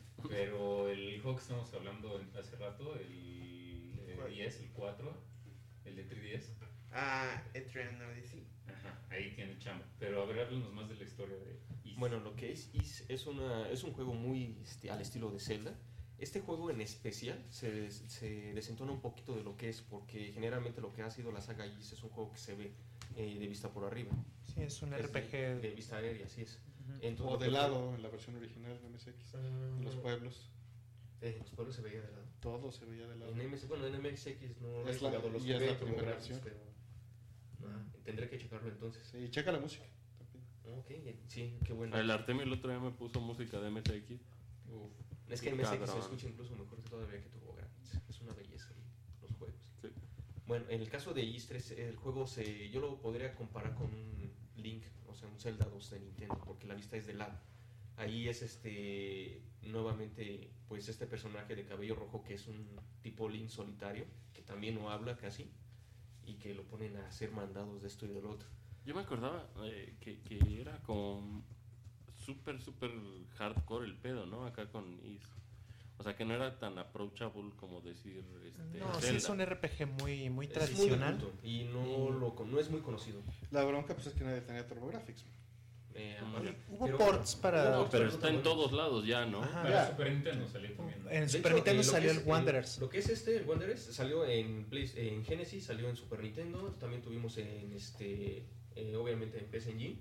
Pero el juego que estamos hablando hace rato, el ¿Cuál? 10, el 4, el de 3DS, Ah, Etrian Odyssey. ajá, ahí tiene chamba. Pero a ver, háblanos más de la historia de Is. Bueno, lo que es Is es un juego muy al estilo de Zelda. Este juego en especial se desentona un poquito de lo que es, porque generalmente lo que ha sido la saga Is es un juego que se ve de vista por arriba. Sí, es un Es RPG. de vista aérea, así es. Ujú. Entonces, O lo de que- lado, en la versión original de MSX. En los pueblos, los pueblos se veía de lado. todo se veía de lado. En MSX no he Es la- jugado los y que es veo la como primera gratis, versión. pero tendré que checarlo entonces. Sí, checa la música también. Ok, sí, qué bueno. El Artemio el otro día me puso música de MSX. Uf, Es que en MSX se Cabrón. escucha incluso mejor todavía que TurboGrafx. Es una belleza los juegos. Sí. Bueno, en el caso de Is 3, el juego yo lo podría comparar con un Link, o sea, un Zelda 2 de Nintendo, porque la vista es de lado. Ahí es nuevamente, pues este personaje de cabello rojo que es un tipo Link solitario, que también no habla casi, y que lo ponen a hacer mandados de esto y del otro. Yo me acordaba que era como súper hardcore el pedo, ¿no? Acá con Is. O sea, que no era tan approachable como decir No, sí Zelda. es un RPG muy, muy Es tradicional. muy de culto y no es muy conocido. La bronca pues es que nadie tenía TurboGrafx. Aparte, Hubo pero- ports para... No, pero está en todos lados ya, ¿no? Ajá. para Ya. Super Nintendo salió también. ¿no? En De Super hecho, Nintendo lo que salió es el Wanderers. Lo que es el Wanderers salió en Genesis, salió en Super Nintendo, también tuvimos en obviamente en PS Engine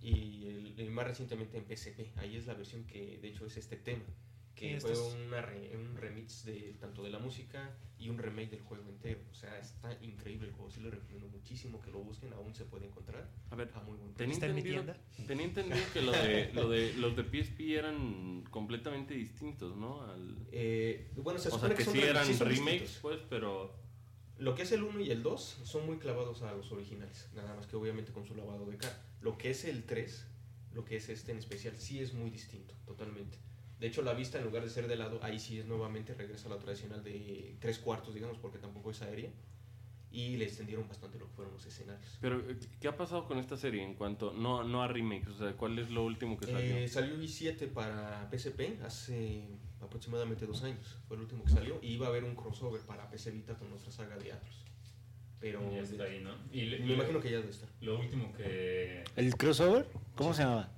y más recientemente en PSP. Ahí es la versión que de hecho es este tema, que Sí, fue esto es- un remix de tanto de la música y un remake del juego entero. O sea, está increíble el juego, sí lo recomiendo muchísimo que lo busquen, aún se puede encontrar A ver, a muy buen precio. tenía ¿Está en mi entendido, tienda? tenía entendido que los de PSP eran completamente distintos, ¿no? Bueno, se O sea, supone que son sí eran son remakes, distintos. pues, pero... Lo que es el 1 y el 2 son muy clavados a los originales, nada más que obviamente con su lavado de cara. Lo que es el 3, lo que es este en especial, sí es muy distinto, totalmente. De hecho, la vista en lugar de ser de lado, ahí sí es nuevamente, regresa a la tradicional de 3/4, digamos, porque tampoco es aérea. Y le extendieron bastante lo que fueron los escenarios. Pero, ¿qué ha pasado con esta serie en cuanto, no a remakes? O sea, ¿cuál es lo último que salió? Salió i7 para PSP hace aproximadamente 2 años, fue el último que salió. Y iba a haber un crossover para PC Vita con nuestra saga de Atlus. Pero Ya está ahí, ¿no? me imagino que ya debe estar. Lo último que... ¿El crossover? ¿Cómo se llamaba?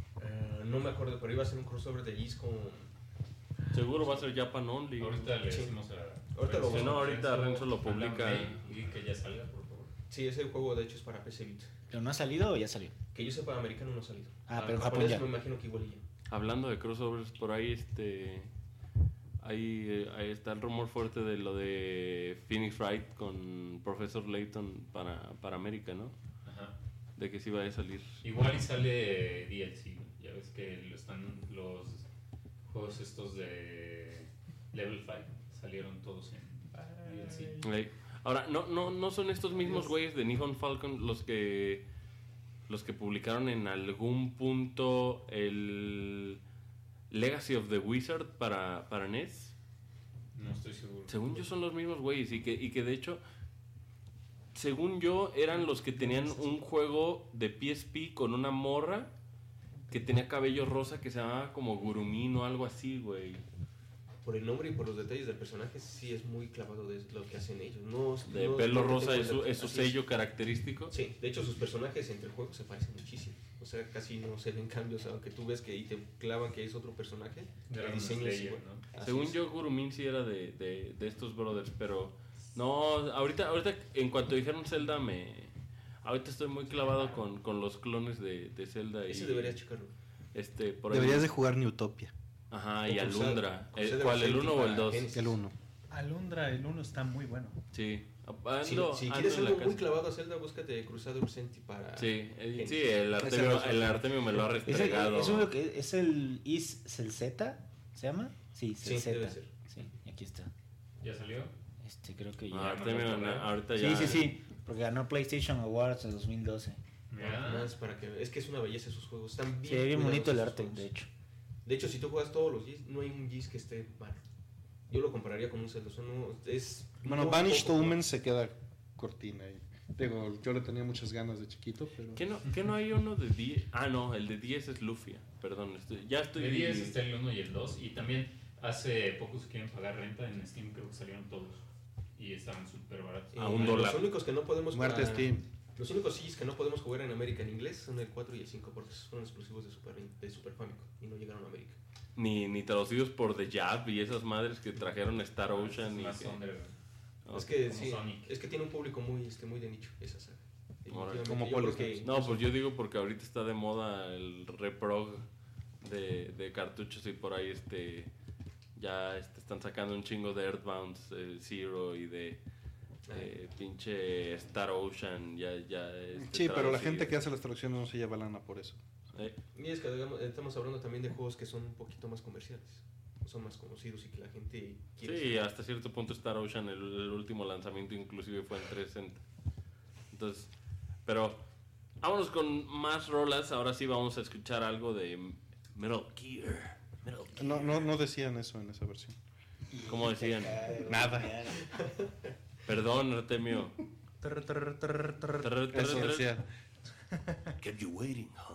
No me acuerdo, pero iba a ser un crossover de Is con... Seguro va a ser Japan Only. Ahorita le Sí. decimos a... Ahorita lo Si no, ahorita Renzo lo habla publica. mail y que ya salga, por favor. Sí, ese juego de hecho es para PC Vita. ¿Pero no ha salido o ya salió? Que yo sepa, americano no ha salido. Pero en Japón japonés ya. me imagino que igual y ya. Hablando de crossovers, por ahí ahí está el rumor fuerte de lo de Phoenix Wright con Professor Layton para América, ¿no? Ajá. De que sí va a salir. Igual y sale DLC, ya ves que los Juegos estos de Level 5 salieron todos en DLC. Ahora, no son estos mismos güeyes de Nihon Falcon los que publicaron en algún punto el Legacy of the Wizard para NES. No estoy seguro. Según yo son los mismos güeyes y que de hecho, según yo, eran los que tenían un juego de PSP con una morra que tenía cabello rosa que se llamaba como Gurumin o algo así, güey. Por el nombre y por los detalles del personaje, sí es muy clavado de lo que hacen ellos. De pelo rosa es su sello característico. Sí, de hecho sus personajes entre juegos se parecen muchísimo. O sea, casi no se ven cambios, aunque tú ves que y te clavan que es otro personaje. El diseño es igual. Según yo, Gurumin sí era de estos brothers, pero no, ahorita en cuanto dijeron Zelda ahorita estoy muy clavado con los clones de Zelda. Ese deberías checarlo. Deberías de jugar Newtopia. Ajá, y Alundra. ¿Cuál, el 1 o el 2? El 1. Alundra, el 1 está muy bueno. Sí. Si quieres algo muy clavado a Zelda, búscate Crusader Senti para... Sí, el Artemio me lo ha restregado. ¿Es el Z? ¿Se llama? Sí, sí, debe ser. Sí, aquí está. ¿Ya salió? Creo que ya. Artemio ahorita ya... Sí, porque ganó PlayStation Awards en 2012. Más para que... Es que es una belleza esos juegos. Están bien. Sí, bien bonito el arte, de hecho. De hecho, si tú juegas todos los Ys, no hay un Ys que esté mal. Yo lo compararía con un Zelda. O sea, bueno, Vanished Omen se queda cortina. Digo, yo le tenía muchas ganas de chiquito, pero... ¿Qué no hay uno de 10? Ah, no, el de 10 es Lufia. Perdón, ya estoy... De 10 está el 1 y el 2. Y también hace poco se quieren pagar renta en Steam, creo que salieron todos. Y estaban súper baratos. A $1. Los únicos que no podemos... Muerte Steam. Los únicos Ys que no podemos jugar en América en inglés son el 4 y el 5 porque son exclusivos de Super Famicom y no llegaron a América. Ni traducidos por The Jab y esas madres que trajeron Star Ocean. Es que sí, es que tiene un público muy de nicho esa saga. ¿Cómo No, pues yo digo porque ahorita está de moda el reprog de cartuchos y por ahí ya están sacando un chingo de Earthbound Zero y de pinche Star Ocean sí, pero la gente que hace las traducciones no se lleva lana por eso. Y es que digamos, estamos hablando también de juegos que son un poquito más comerciales, son más conocidos y que la gente quiere. Sí, hasta cierto punto Star Ocean, el último lanzamiento inclusive fue en 360. Entonces, pero vámonos con más rolas. Ahora sí vamos a escuchar algo de Metal Gear. No decían eso en esa versión. ¿Cómo decían? Nada. Perdón, Artemio. Eso decía. Kept you waiting, huh?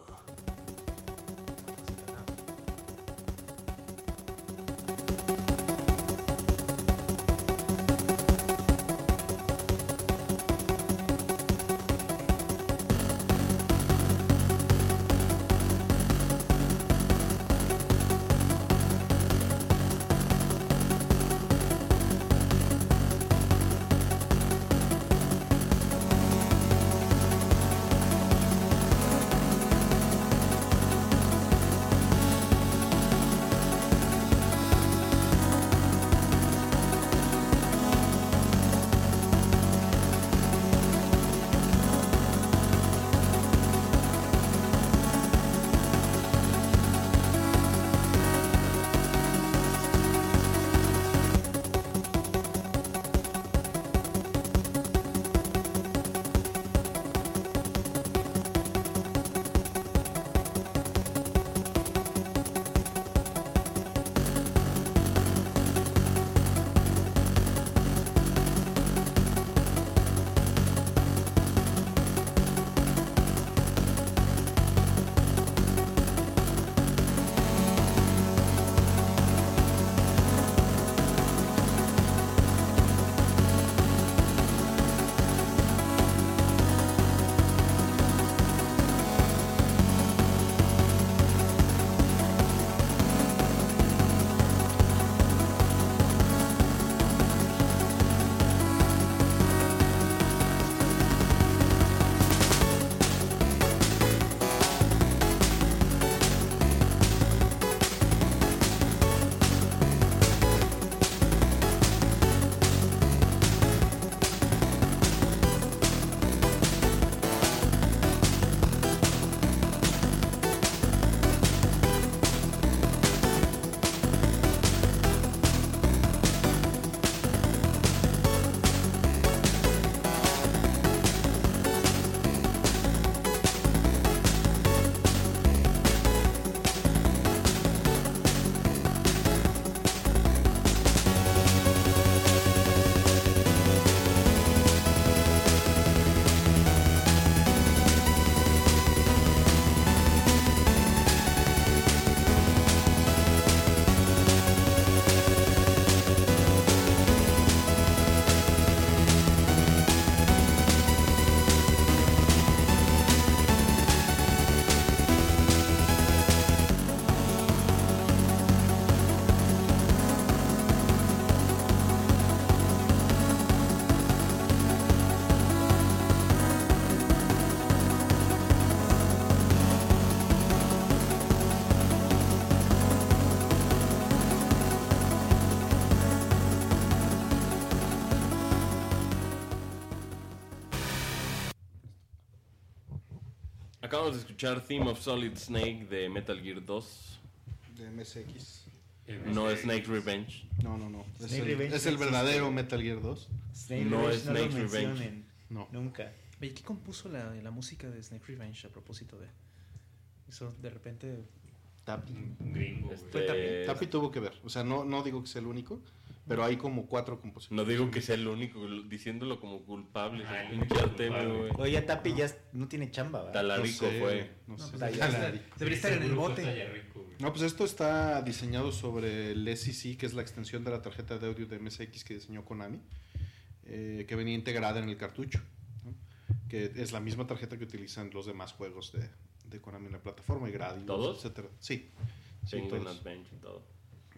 Acabamos de escuchar Theme of Solid Snake de Metal Gear 2. De MSX. No es Snake Revenge. No. Snake Revenge Es el no verdadero existe. Metal Gear 2. Snake No Revenge es no lo Snake's Revenge. mencionen. No. Nunca. Oye, ¿qué compuso la música de Snake Revenge a propósito de eso? De repente... Tapi. Un gringo, güey. Este, Tapi tuvo que ver. O sea, no digo que sea el único, pero hay como 4 compositores. No digo que sea el único, diciéndolo como culpable. Ah, el el pinche único Artemio, culpable. güey. Oye, ya Tapi ya no tiene chamba, ¿verdad? Talarico No sé, fue. No sé. pues, Talarico. debería estar en el Seguro bote. fue Talarico, güey. No, pues esto está diseñado sobre el SEC, que es la extensión de la tarjeta de audio de MSX que diseñó Konami, que venía integrada en el cartucho, ¿no? Que es la misma tarjeta que utilizan los demás juegos de Konami en la plataforma, y Gradius, ¿Todos? etcétera. Sí, Penguin todos. Adventure y todo.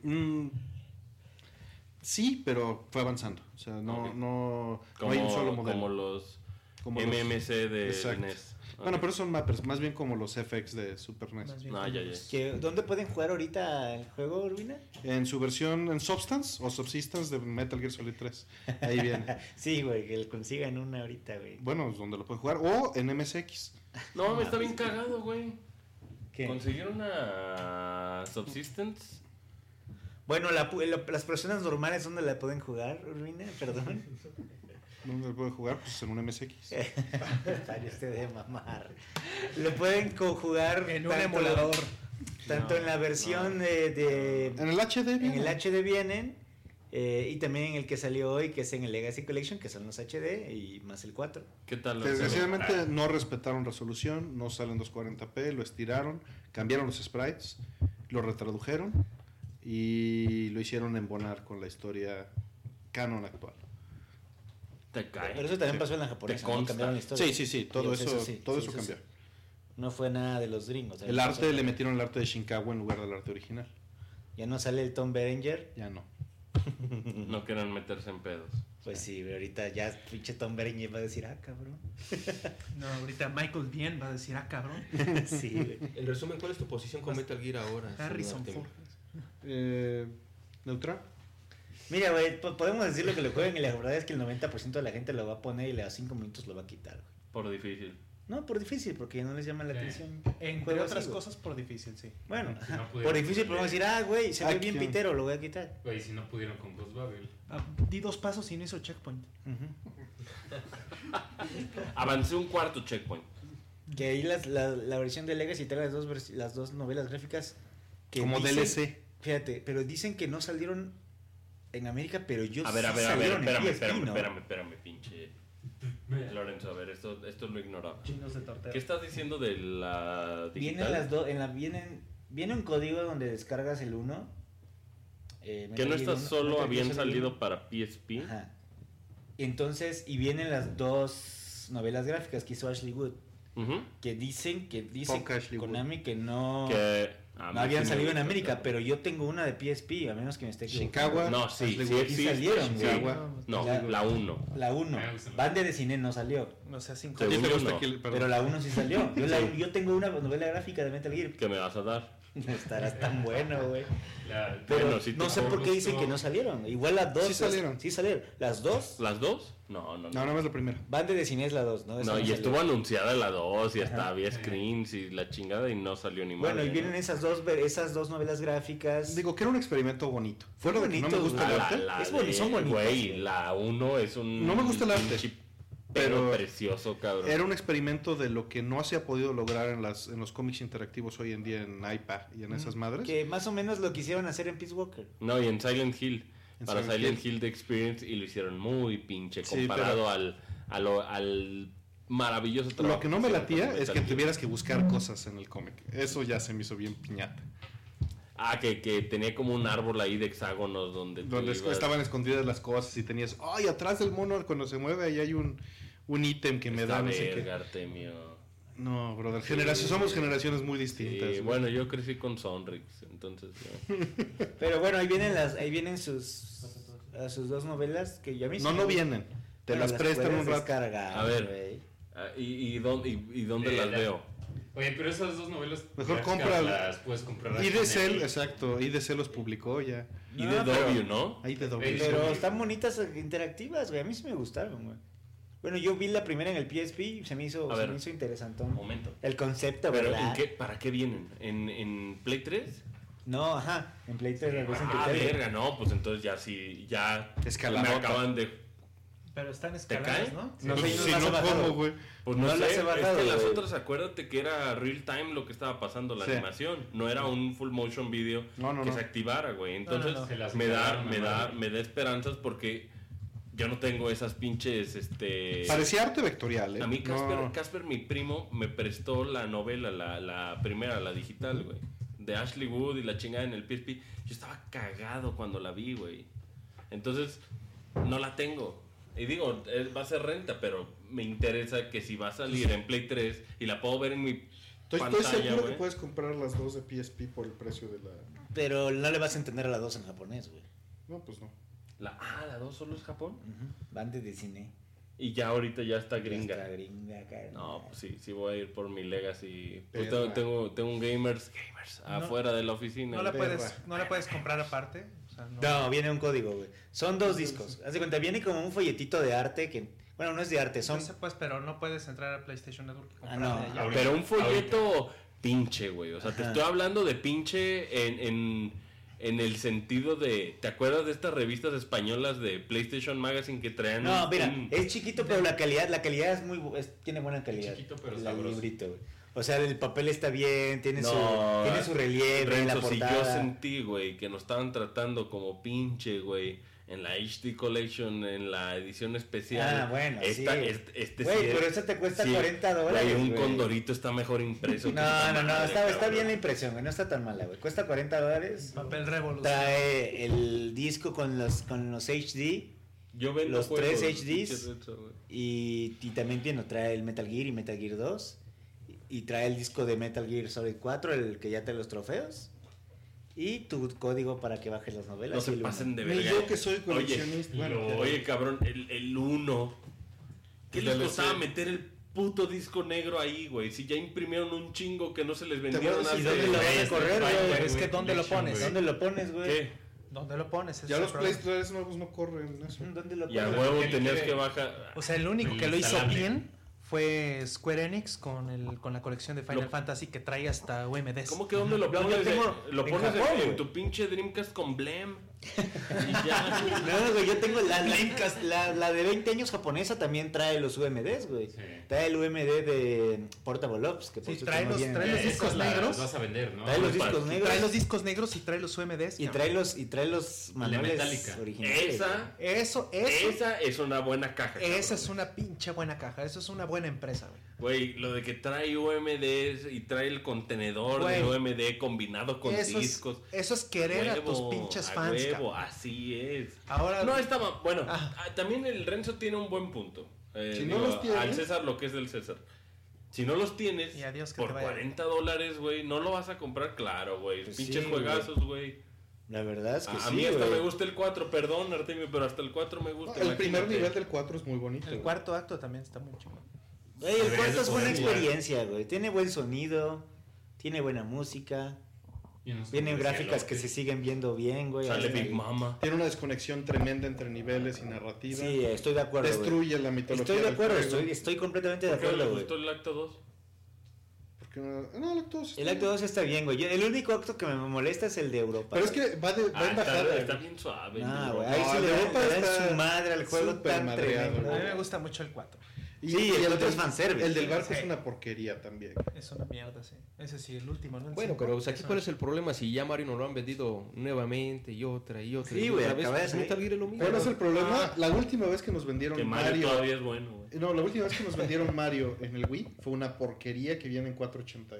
Sí, pero fue avanzando. O sea, no hay un solo modelo. Como los Como los- MMC de Exacto. NES. Bueno, pero son mappers, más bien como los FX de Super NES. Más bien No, como ya. los- ¿Dónde pueden jugar ahorita el juego, Urbina? En su versión en Substance o Subsistence de Metal Gear Solid 3. Ahí viene. Sí, güey, que le consigan una ahorita, güey. Bueno, es donde lo pueden jugar. O en MSX. No, me está bien cagado, güey. ¿Qué? Conseguir una Subsistence. Bueno, las personas normales, ¿dónde la pueden jugar, Urbina? Perdón. ¿Dónde lo pueden jugar? Pues en un MSX. Sale usted de mamar. Lo pueden jugar En un emulador. Tanto No, en la versión no. de En el HD. en el viene. HD vienen y también en el que salió hoy, que es en el Legacy Collection, que son los HD y más el 4. ¿Qué tal? Desgraciadamente no respetaron resolución, no salen 240p, lo estiraron, cambiaron los sprites, lo retradujeron y lo hicieron embonar con la historia canon actual. Te cae. Pero eso también Sí. pasó en la japonesa, Te ¿no? consta. Cambiaron la historia. Sí, todo Sí, eso, sí, todo sí, eso sí, cambió. sí. No fue nada de los gringos. El arte le metieron el arte de Shinkawa en lugar del arte original. Ya no sale el Tom Berenger. Ya no. No quieren meterse en pedos. Pues sí, ahorita ya pinche Tom Berenger va a decir, cabrón. No, ahorita Michael Bien va a decir, cabrón. Sí, güey. En resumen, ¿cuál es tu posición con Metal Gear ahora? Harrison señor Ford. Artemio? ¿Neutral? Mira, güey, podemos decir lo que lo jueguen y la verdad es que el 90% de la gente lo va a poner y a 5 minutos lo va a quitar, güey. Por difícil. No, por difícil, porque no les llama la Sí. atención. Entre Juego otras así, güey. cosas, por difícil, sí. Bueno, Si no ajá, pudieron por difícil podemos decir, güey, se ve Aquí- bien pitero, lo voy a quitar. Güey, si no pudieron con Ghost Babel. Di 2 pasos y no hizo checkpoint. Avancé un cuarto checkpoint. Que ahí la versión de Legacy trae las dos novelas gráficas que Como dicen- DLC. Fíjate, pero dicen que no salieron en América, pero yo A ver, sí a ver, salieron en espérame, PSP, ¿no? espérame, pinche. Lorenzo, a ver, esto lo ignoraba. Chinos de tortero. ¿Qué estás diciendo de la digital? Vienen las dos, viene un código donde descargas el 1. Que no estas solo habían salido para PSP. Ajá. Entonces, y vienen las dos novelas gráficas que hizo Ashley Wood, Ujú. que dice Fuck Ashley Wood. Konami que no No habían salido en América, pero yo tengo una de PSP, a menos que me esté equivocando. Shinkawa. No, sí, Ashley sí Wood. existe. Y salieron, Sí. güey. No, La- la 1. La 1. Me gusta la- Bande de cine no salió, No sé, 5 Según ¿A ti te yo gusta no. que el- perdón. pero la 1 sí salió. Yo, Sí. yo tengo una novela gráfica de Metal Gear. ¿Qué me vas a dar? No estarás tan bueno, güey. Pero Bueno, sí te no sé por qué dicen que no salieron. Igual las dos. Sí salieron. Sí salieron. Las dos. ¿Las dos? No. No, nada más la primera. Bande de cine es la 2, ¿no? Esa No, y salió. estuvo anunciada la 2 y hasta Ajá. había screens y la chingada y no salió ni Bueno, madre, y vienen ¿no? esas dos novelas gráficas. Digo que era un experimento bonito. Fue lo de que no me Bonito, gusta el güey. arte. Es bonito, son bonitas, Güey, güey. la 1 es un... No me gusta el arte, pinche pero pero precioso, cabrón. Era un experimento de lo que no se ha podido lograr en los cómics interactivos hoy en día en iPad y en esas madres. Que más o menos lo quisieron hacer en Peace Walker. No, y en Silent Hill. En Para Silent Silent Hill The Experience y lo hicieron muy pinche Sí, comparado al maravilloso trabajo. Lo que no me hicieron con latía es Metal que Gear. tuvieras que buscar cosas en el cómic. Eso ya se me hizo bien piñata. Que tenía como un árbol ahí de hexágonos donde tú Donde ibas. estaban escondidas las cosas y tenías, ay, atrás del mono cuando se mueve ahí hay un ítem que me Esta da no sé verga, qué. Artemio. No, brother, somos generaciones muy distintas. Sí, güey. bueno, yo crecí con Sonrix, entonces... ¿no? Pero bueno, ahí vienen sus dos novelas que ya a mí sí No me gustan. vienen. Te Bueno, las prestan puedes un rato. descargar, A ver. güey. ¿Y dónde las veo? Oye, pero esas dos novelas Mejor gráficas compra- las puedes comprar. IDC, exacto, IDC los publicó ya. Y No, de pero- W, ¿no? Ahí te doble. Ey, Pero sí. están bonitas interactivas, güey. A mí sí me gustaron, güey. Bueno, yo vi la primera en el PSP y se me hizo interesantón. Momento. El concepto, Pero ¿verdad? ¿para qué vienen? ¿En Play 3? No, ajá, en Play 3 verga, no, pues entonces ya Escaladota. me acaban de... Pero están ¿Te escaladas, cae? ¿no? No Pues sé, si no no, las he ¿cómo, bajado. güey? Pues No no, las sé, he bajado, es que las güey. otras, acuérdate que era real time lo que estaba pasando, la Sí. animación. No era un full motion video No, que se activara, güey. Entonces No. Se las me quedaron, da esperanzas porque yo no tengo esas pinches, Parecía arte vectorial, ¿eh? A mí No. Casper, mi primo, me prestó la novela, la primera, la digital, güey. De Ashley Wood y la chingada en el PSP. Yo estaba cagado cuando la vi, güey. Entonces, no la tengo. Y digo, va a ser renta, pero me interesa que si va a salir en Play 3 y la puedo ver en mi Estoy pantalla, seguro que güey. puedes comprar las dos de PSP por el precio de la... Pero no le vas a entender a la 2 en japonés, güey. No, pues no. La 2 solo es Japón. Van de cine. Y ya ahorita ya está gringa. Ya está gringa, cara. No, pues sí voy a ir por mi Legacy. Pues Perra. tengo un gamers afuera de la oficina. No la güey. puedes comprar aparte. O sea, No, viene un código, güey. Son 2 discos. Haz de cuenta, viene como un folletito de arte que... Bueno, no es de arte, son... No sé, pues, pero no puedes entrar a PlayStation Network y Ah, comprarla no. de allá. Pero un folleto pinche, güey. O sea, te Ajá. estoy hablando de pinche en el sentido de... ¿Te acuerdas de estas revistas españolas de PlayStation Magazine que traían? No, mira, es chiquito, pero la calidad es muy... tiene buena calidad. chiquito, pero el sabroso. librito, güey. O sea, el papel está bien, tiene su relieve, la Renzo, si yo portada. sentí, güey, que nos estaban tratando como pinche, güey, en la HD Collection, en la edición especial. Ah, bueno, sí. Este Güey, sí es- pero esa te cuesta sí, $40, güey, un güey. condorito está mejor impreso. que No, esa no, madre, está cabrón. bien la impresión, güey, no está tan mala, güey. Cuesta $40. Papel Revolution. Trae el disco con los HD Yo vendo los juegos, 3 HDs. pinche Renzo, güey. y también trae el Metal Gear y Metal Gear 2. Y trae el disco de Metal Gear Solid 4, el que ya trae los trofeos. Y tu código para que bajes las novelas. No se y el pasen de Ni verga. yo que soy coleccionista. Bueno, Oye, cabrón, el 1. ¿Qué les DLC. costaba meter el puto disco negro ahí, güey? Si ya imprimieron un chingo que no se les vendieron acuerdas? ¿Y hace... dónde lo van a Güey, correr, Street güey? Fighter, Es que ¿dónde lo pones? ¿Dónde lo pones, güey? ¿Qué? ¿Dónde lo pones? Ese ya es el los problema. Play 3 nuevos no corren eso. ¿Dónde lo Y a pones? huevo ¿Quién tenías quiere? que bajar... O sea, el único que lo hizo Instalable. bien fue Square Enix con la colección de Final Fantasy que trae hasta UMDs. ¿Cómo que dónde lo Yo pones? tengo Lo en pones Japón, en güey. tu pinche Dreamcast con Blem. Y ya. No, güey, yo tengo la de 20 años japonesa también trae los UMDs, güey. Sí. Trae el UMD de Portable Ops, que por Sí, cierto trae no los- viene. trae los Esas discos las negros. vas a vender, ¿no? Trae los Para- discos negros. Trae los discos negros y trae los UMDs. Y trae los manuales Metallica. originales. Esa es una buena caja. Esa cabrón. es una pinche buena caja. Eso es una buena empresa, güey. Güey, lo de que trae UMDs y trae el contenedor Güey. de UMD combinado con Eso discos. es querer a Huevo, tus pinches a fans, huevo, cabrón. así es. Ahora, No estaba. Bueno, Ah. también el Renzo tiene un buen punto. Si no los tienes- al César lo que es del César. Si no los tienes, Y adiós, que por te vaya $40, güey, no lo vas a comprar, claro, güey. Pues Pinches sí, juegazos, güey. La verdad es que A sí, mí hasta güey. me gusta el 4, perdón, Artemio, pero hasta el 4 me gusta. El primer imagínate. nivel del 4 es muy bonito. el güey. cuarto acto también está muy chingón. Güey, el Deberías cuarto de es buena poder jugar. experiencia, güey. Tiene buen sonido, tiene buena música, Y no sé vienen cómo gráficas decirlo, que se siguen viendo bien, güey. Sale Ahí- Big Mama. Tiene una desconexión tremenda entre niveles y narrativa. Sí, estoy de acuerdo, güey. Destruye la mitología. Estoy de del acuerdo, juego. estoy completamente de ¿Por qué no le acuerdo, gustó güey. el acto 2? Porque no, el acto 2 El acto 2 está bien, güey. El único acto que me molesta es el de Europa. Pero es güey. que va en bajada. está güey. bien suave. Ah, ¿no? güey. Ahí No, sí el le de dan Europa está su madre al juego súper tan madreado, tremendo. A mí güey. me gusta mucho el 4. Sí, el otro es fanservice. El del barco Sí. es una porquería también. Es una mierda, sí. Ese sí, el último, ¿no? El Bueno, 5. pero pues, aquí cuál es el problema si ya Mario nos lo han vendido nuevamente y otra y otra. Sí, y güey, otra vez, acaba de pues, salir. Metal Gear es lo mismo. ¿Cuál es el problema? La última vez que nos vendieron Que Mario Mario. todavía es bueno, güey. No, la última vez que nos vendieron Mario en el Wii fue una porquería que viene en 480.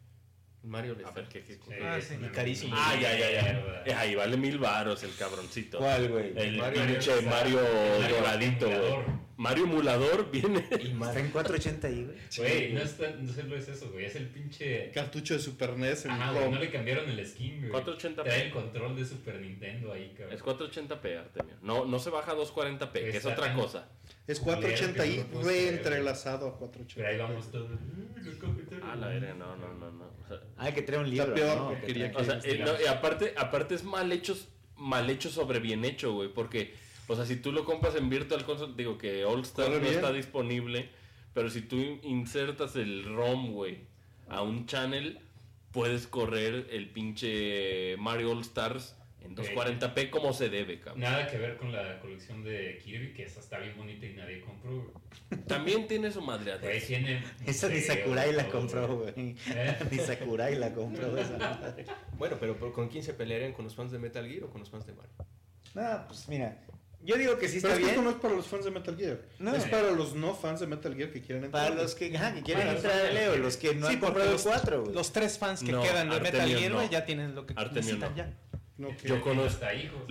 Mario a ver, ¿qué cosa? Ah, sí. una Y carísimo. Ah, ya. mierda. Ahí vale $1000 el cabroncito. ¿Cuál, güey? El Mario pinche está- Mario Mario doradito, güey. emulador. Mario emulador viene. Está en 480 ahí, güey. Güey, no solo es eso, güey. Es el pinche. Cartucho de Super NES en Ajá, güey. ROM. No le cambiaron el skin, güey. 480p. Trae el control de Super Nintendo ahí, cabrón. Es 480p, Artemio. No se baja a 240p, que es Está otra tan- cosa. Es 480 y Culero que no lo puedo creer, reentrelazado a Pero 480. ahí vamos todos. Ah, la verga, no. O sea, Ah, que trae un libro. peor, ¿no? porquería Que trae- y aparte es mal hecho sobre bien hecho, güey. Porque O sea, si tú lo compras en Virtual Console, digo que All Stars Corre no bien. está disponible, pero si tú insertas el ROM, güey, a un channel, puedes correr el pinche Mario All Stars en 240p como se debe, cabrón. Nada que ver con la colección de Kirby, que esa está bien bonita y nadie compró. También tiene su madreada. Güey, tiene Esa ni museo, Sakurai la todo, compró, güey. Ni Sakurai la compró esa madre. Bueno, pero ¿con quién se pelearían? ¿Con los fans de Metal Gear o con los fans de Mario? No, pues mira, yo digo que sí Pero está es que bien. esto no es para los fans de Metal Gear. No. Es para los no fans de Metal Gear que quieren entrar. Para los que quieren Para entrar a Leo, los que no Sí, han porque comprado el 4, güey. Los 3 fans que No, quedan de Metal Artemio Gear, no. güey, ya tienen lo que Artemio necesitan no. ya. No, que- Yo conozco hasta hijos.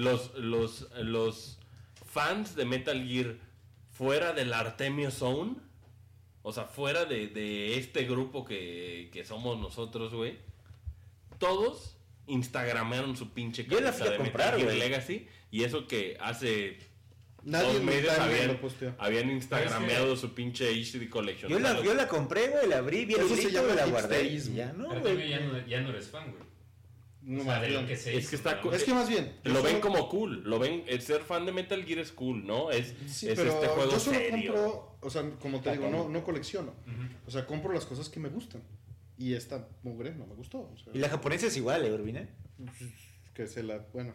los fans de Metal Gear fuera del Artemio Zone, o sea, fuera de este grupo que somos nosotros, güey. Todos instagramearon su pinche Yo la camisa fui a de comprar, Metal Gear güey. Legacy, y eso que hace Nadie 2 en meses Italia lo posteó. habían instagrameado su pinche HD Collection. Yo la compré, güey, la abrí, vi el Eso se librito, llama la guardé. hipsterismo. Ya, ¿no, Artemio güey? ya no eres fan, güey. No, O sea, más de lo bien. que se Es hizo, que está pero- Es que más bien. yo Lo ven solo- como cool, lo ven, el ser fan de Metal Gear es cool, ¿no? Es Sí, es pero este juego yo solo serio. compro, o sea, como te digo, no colecciono. Ujú. O sea, compro las cosas que me gustan. Y esta mugre no me gustó. O sea, Y la japonesa es igual, Urbina. que se la, bueno.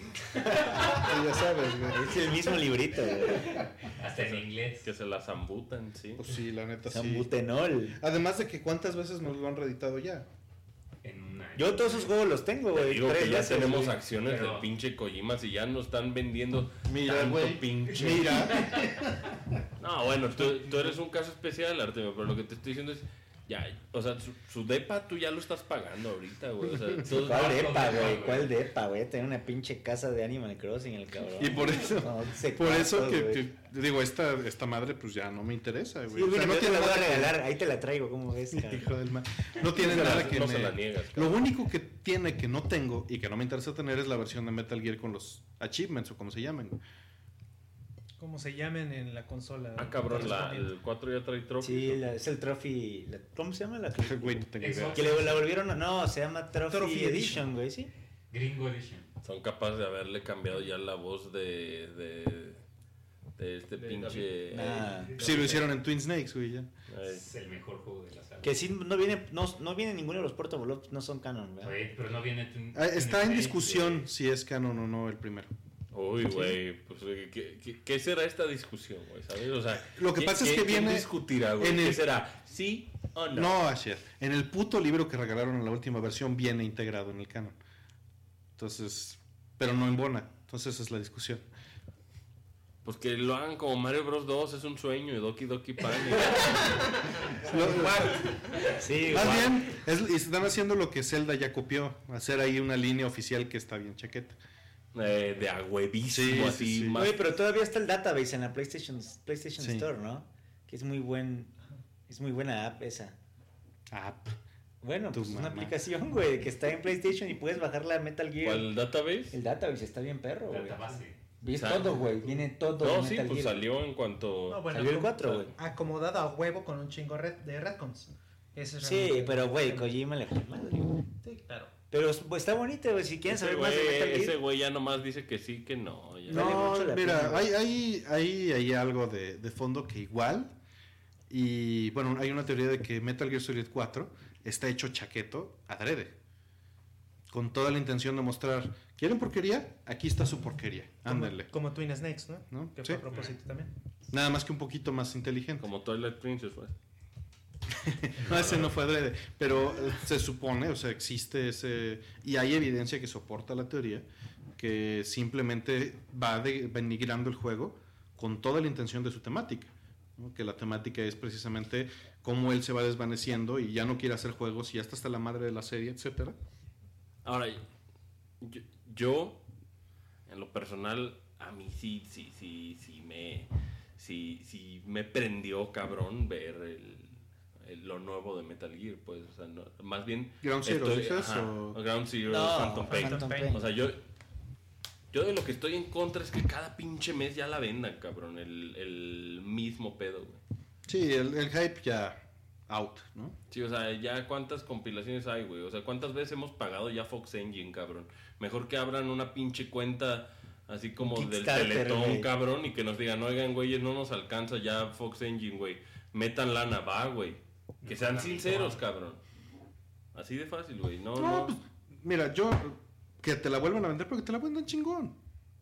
Ya sabes, güey. Es el mismo librito, güey. Hasta en inglés. Que se la zambutan, sí. Pues sí, la neta sí. Sambutenol. Además de que cuántas veces nos lo han reeditado ya. En un año. Yo todos esos juegos los tengo, Te güey. digo que 3 ya veces, tenemos güey. acciones Pero- del pinche Kojima, si ya no están vendiendo Mira, tanto güey. pinche. Mira. No, bueno, tú eres un caso especial, Artemio, pero lo que te estoy diciendo es, ya, o sea, su depa tú ya lo estás pagando ahorita, güey. O sea, todo- ¿Cuál depa, güey. güey? ¿Cuál depa, güey? Tener una pinche casa de Animal Crossing, el cabrón. Y por eso, No, se por eso cuartos, que, güey. digo, esta madre pues ya no me interesa, Sí, güey. O Urbina, sea, no yo te tiene la voy a nada que- regalar. Ahí te la traigo, ¿cómo ves, cabrón? Hijo del mal. No tiene no se nada la- que no me... se la niegas, Lo único que tiene que no tengo y que no me interesa tener es la versión de Metal Gear con los achievements o como se llamen. Como se llamen en la consola. Ah, cabrón, correspondiente. el 4 ya trae trophy. Sí, es el Trophy. ¿Cómo se llama la Güey, no tengo idea. Xbox. Que la volvieron. No, se llama Trophy, Trophy Edition, güey, sí. Gringo Edition. Son capaces de haberle cambiado ya la voz de este De pinche... Nah. Sí, lo hicieron en Twin Snakes, güey, ya. Ay, Es el mejor juego de la saga. Que sí, no viene ninguno de los Portable Ops, no son canon, ¿verdad? Oye, pero no viene. Está en discusión si es canon o no el primero. Uy, güey, pues, ¿qué será esta discusión, güey? ¿Sabes? O sea, Lo que pasa es que ¿quién viene discutirá, güey? en ¿Qué el- será? ¿Sí o no? No, Asher. En el puto libro que regalaron en la última versión viene integrado en el canon. Entonces, pero no en Bona. Entonces esa es la discusión. Pues que lo hagan como Mario Bros 2, es un sueño, y Doki Doki Panic. Sí, Más guau. bien, están haciendo lo que Zelda ya copió. Hacer ahí una línea oficial que está bien chaqueta. De a huevísimo, Sí, así. sí, sí. Más... Oye, pero todavía está el database en la PlayStation Sí. Store, ¿no? Que es muy buena app esa. App. Bueno, Tu pues es una mamá. aplicación, güey, que está en PlayStation y puedes bajarla Metal Gear. ¿Cuál database? El database está bien perro, güey. Database. Ves Sale. todo, güey, viene todo No, de sí, Metal pues Gear. salió en cuanto... No, bueno, Salió el acom- 4, güey. Acomodado a huevo con un chingo de retcons. Ese es Sí, realmente- pero, güey, Kojima le fue madre, güey. Sí, claro. Pero pues, está bonito, güey, si quieren Ese saber más de Metal güey, Gear. ese güey ya nomás dice que sí, que no. Ya. Vale No, mucho la mira, pena, güey. hay algo de fondo que igual. Y bueno, hay una teoría de que Metal Gear Solid 4 está hecho chaqueto adrede. Con toda la intención de mostrar, ¿quieren porquería? Aquí está su porquería. Ándale. Como Twin Snakes, ¿no? ¿No? Que Sí. fue a propósito también. Nada más que un poquito más inteligente. Como Twilight Princess, güey. No, ese no fue adrede. Pero se supone, o sea, existe ese... Y hay evidencia que soporta la teoría, que simplemente va denigrando el juego con toda la intención de su temática. ¿No? Que la temática es precisamente cómo él se va desvaneciendo y ya no quiere hacer juegos y ya está hasta la madre de la serie, etcétera. Ahora, yo, en lo personal, a mí sí me prendió, cabrón, ver lo nuevo de Metal Gear, pues, o sea, más bien... ¿Ground Zero dices, ajá, o? Ground Zero, No, Phantom Pain. Phantom Pain. Pain. O sea, yo de lo que estoy en contra es que cada pinche mes ya la vendan, cabrón, el mismo pedo, güey. Sí, el hype ya out, ¿no? Sí, o sea, ya cuántas compilaciones hay, güey. O sea, cuántas veces hemos pagado ya Fox Engine, cabrón. Mejor que abran una pinche cuenta así como Un del Kickstarter, Teletón, güey. cabrón, y que nos digan, oigan, güeyes, no nos alcanza ya Fox Engine, güey. Metan lana, va, güey. Que sean sinceros, cabrón. Así de fácil, güey. No, No, no. pues, mira, que te la vuelvan a vender, pero que te la vendan chingón.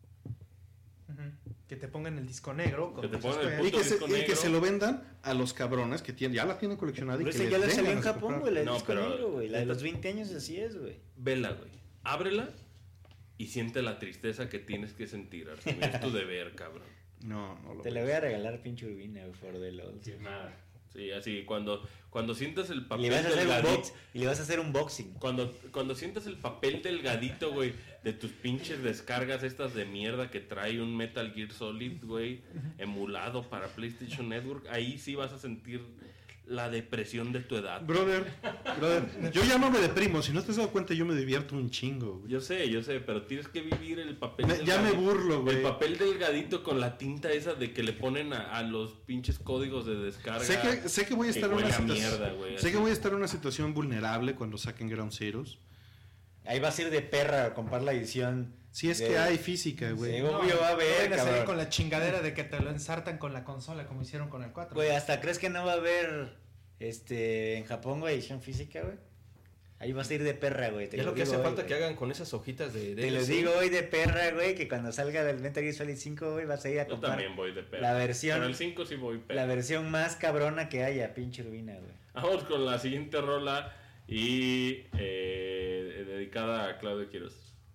Que te pongan el disco negro. Que te muchas pongan el cosas. Y que se lo vendan a los cabrones que ya la tienen coleccionada y Pero que ese ya les le salió vengan en a Japón, comprar. güey, la No, disco pero- negro, güey. La de los 20 años así es, güey. Vela, güey. Ábrela y siente la tristeza que tienes que sentir, Artemio. Es tu deber, cabrón. No lo Te la voy a regalar, pinche Urbina, güey, for the Lord. Sí, así, cuando sientas el Y papel le vas a hacer un delgadito, box, y le vas a hacer un boxing. cuando sientas el papel delgadito, güey, de tus pinches descargas estas de mierda que trae un Metal Gear Solid, güey, emulado para PlayStation Network, ahí sí vas a sentir la depresión de tu edad. Brother, yo ya no me deprimo. Si no te has dado cuenta, yo me divierto un chingo, güey. Yo sé, pero tienes que vivir el papel Ya me burlo, güey. El papel delgadito con la tinta esa de que le ponen a los pinches códigos de descarga. Sé que voy a estar en una huele a situación. mierda, güey, Sé así. que voy a estar en una situación vulnerable cuando saquen Ground Zeroes. Ahí vas a ir de perra a comprar la edición. Si es de- que hay física, güey. Sí, obvio va a haber, van a salir cabrón. con la chingadera de que te lo ensartan con la consola como hicieron con el 4. Güey, hasta crees que no va a haber en Japón, güey, edición física, güey. Ahí vas a ir de perra, güey. Es lo que hace falta que hagan con esas hojitas de Te lo DLC. digo hoy de perra, güey, que cuando salga el Metal Gear Solid 5, güey, vas a ir a Yo comprar también voy de perro. la versión, Con el 5 sí voy perro. la versión más cabrona que haya, pinche Urbina, güey. Vamos con la siguiente rola y dedicada a Claudio Quiroz.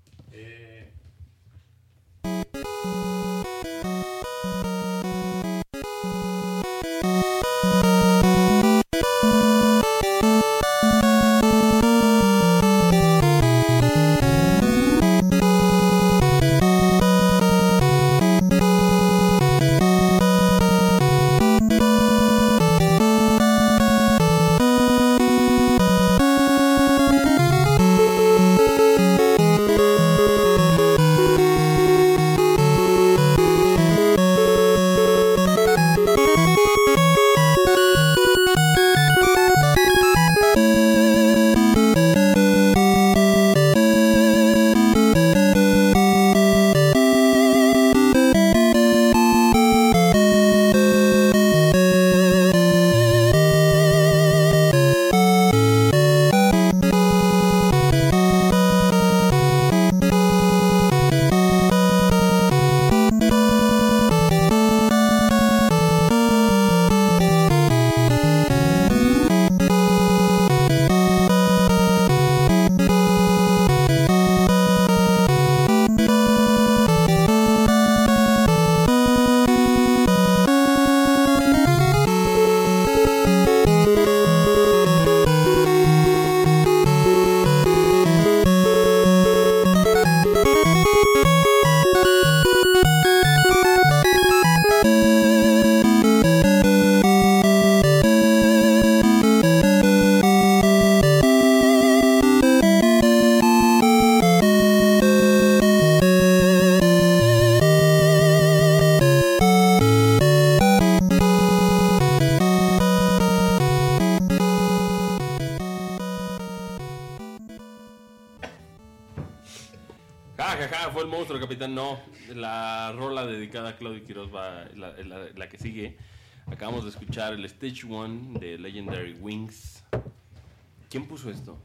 Fue el monstruo, capitán. No, la rola dedicada a Claudio Quiroz va la que sigue. Acabamos de escuchar el Stage 1 de Legendary Wings. ¿Quién puso esto?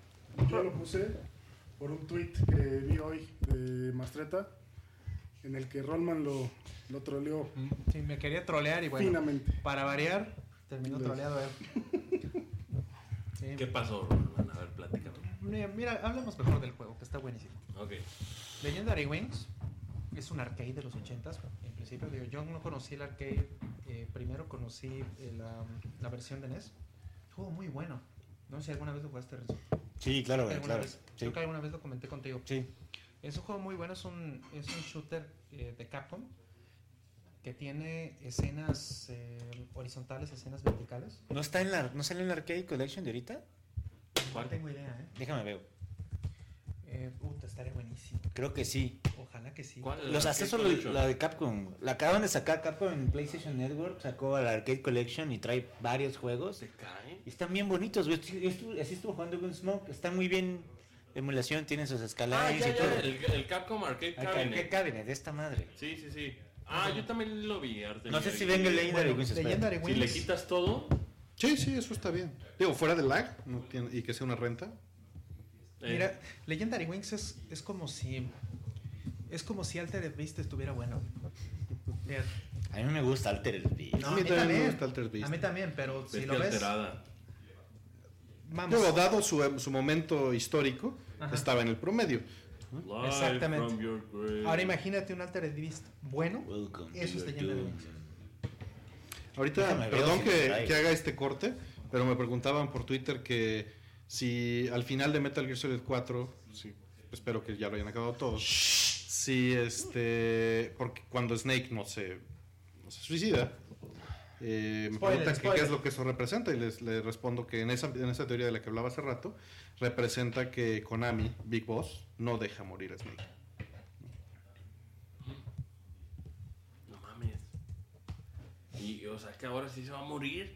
Yo lo puse por un tweet que vi hoy de Mastreta, en el que Rollman lo troleó. Sí, me quería trolear y bueno, finamente. Para variar, terminó troleado él. Sí. ¿Qué pasó, Roland? A ver, platícame. Mira, hablemos mejor del juego, que está buenísimo. Ok. Legendary Wings es un arcade de los 80s. En principio, digo, yo no conocí el arcade. Primero conocí la versión de NES. Juego muy bueno. No sé si alguna vez lo jugaste, Renzo. Sí, claro, ¿Alguna claro. vez? Sí. Creo que alguna vez lo comenté contigo. Sí. Es un juego muy bueno. Es un shooter de Capcom que tiene escenas horizontales, escenas verticales. ¿No sale en la Arcade Collection de ahorita? No tengo idea, ¿eh? Déjame ver. Estaría buenísimo. Creo que sí. Ojalá que sí. Los accesos, la de Capcom. La acaban de sacar Capcom en PlayStation Network. Sacó la Arcade Collection y trae varios juegos. ¿Se cae? Y están bien bonitos, güey. Así estuvo jugando Gunsmoke. Está muy bien emulación, tiene sus escaladas ya, y todo. el Capcom Arcade Cabinet. Arcade Cabinet, de esta madre. Sí. Yo también lo vi, Artemio. No sé si venga el Legendary Wings. Legendary Wings. Si le quitas todo... Sí, eso está bien. Digo, fuera de lag y que sea una renta. Mira, Legendary Wings es como si Altered Beast estuviera bueno. Mira, A mí me gusta Altered Beast. no, a mí también me gusta Altered Beast. A mí también, pero si Bestia lo ves, alterada. vamos. Digo, dado su momento histórico, Ajá. estaba en el promedio. Live Exactamente. from your grave. Ahora imagínate un Altered Beast bueno. Welcome Eso to es your Legendary doom. Wings. Ahorita, Déjame ver perdón si lo trae. que haga este corte, pero me preguntaban por Twitter que si al final de Metal Gear Solid 4, sí, espero que ya lo hayan acabado todos, si porque cuando Snake no se suicida, me preguntan que qué es lo que eso representa y les respondo que en esa teoría de la que hablaba hace rato, representa que Konami, Big Boss, no deja morir a Snake. No mames. Y, o sea, que ahora sí se va a morir.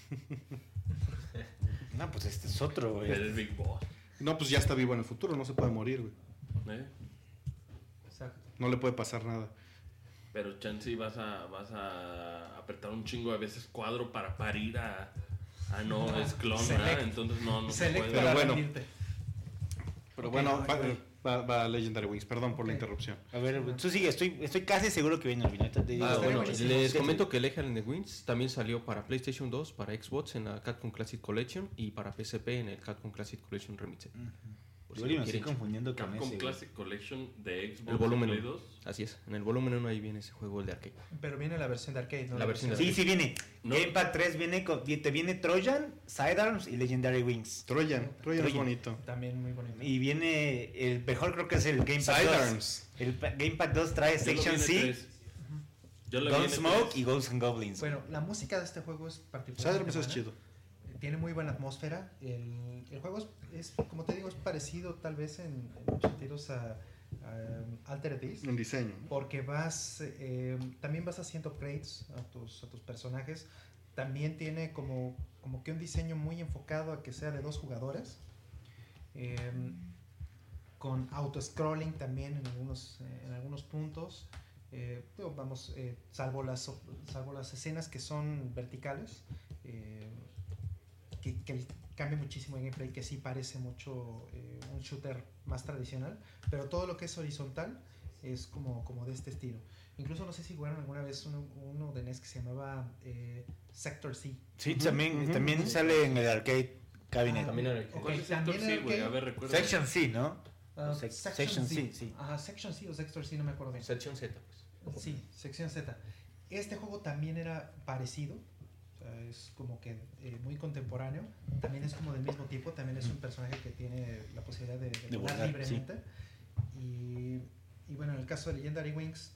No, pues este es otro, güey. Eres Big Boss. No, pues ya está vivo en el futuro, no se puede morir, güey. Exacto. No le puede pasar nada. Pero chance vas a apretar un chingo de veces cuadro para parir a... Ah, no, es clon, Select. ¿verdad? Entonces no se Select puede. Pero para bueno. rendirte. Pero Ok, bueno, no, va Legendary Wings, perdón por la Ok. interrupción. A ver, tú sigue, estoy casi seguro que viene el vino. Ahorita te digo. Estaría Bueno, buenísimo. les comento que Legendary Wings también salió para PlayStation 2, para Xbox en la Capcom Classic Collection y para PSP en el Capcom Classic Collection Remixed. Por si Yo lo me estoy quieren. confundiendo con Capcom ese. Classic Collection de Xbox El volumen Play 1. 2. Así es, en el volumen 1 ahí viene ese juego, el de arcade. Pero viene la versión de arcade, ¿no? La versión de Sí, sí viene. No. Gamepad 3 te viene Trojan, Sidearms y Legendary Wings. Troyan es Troyan. bonito. También muy bonito. Y viene el mejor, creo que es el Gamepad 2. Sidearms. El Gamepad 2 trae Yo lo Section vi en C, E3. Yo lo vi en Gunsmoke E3. y Ghosts and Goblins. Bueno, la música de este juego es particularmente Sidearms es buena. chido. Tiene muy buena atmósfera. El juego es, como te digo, es parecido tal vez en muchos sentidos a Altered Beast. En diseño. Porque también vas haciendo upgrades a tus personajes. También tiene como que un diseño muy enfocado a que sea de 2 jugadores. Con auto-scrolling también en algunos puntos. Salvo las escenas que son verticales. Que cambia muchísimo el gameplay, que sí parece mucho un shooter más tradicional, pero todo lo que es horizontal es como de este estilo. Incluso no sé si jugaron alguna vez uno de NES que se llamaba Sector C. Sí, también sale en el Arcade Cabinet. También era Ok, ¿Cuál es Sector también C, güey? arcade. A ver, recuerda. Section C, ¿no? Section C, sí. Ajá, Section C o Sector C, no me acuerdo bien. Section Z, pues. Sí, Sección Z. Este juego también era parecido. O sea, es como que muy contemporáneo. También es como del mismo tipo. También es un personaje que tiene la posibilidad de volar volar, libremente. Y bueno, en el caso de Legendary Wings,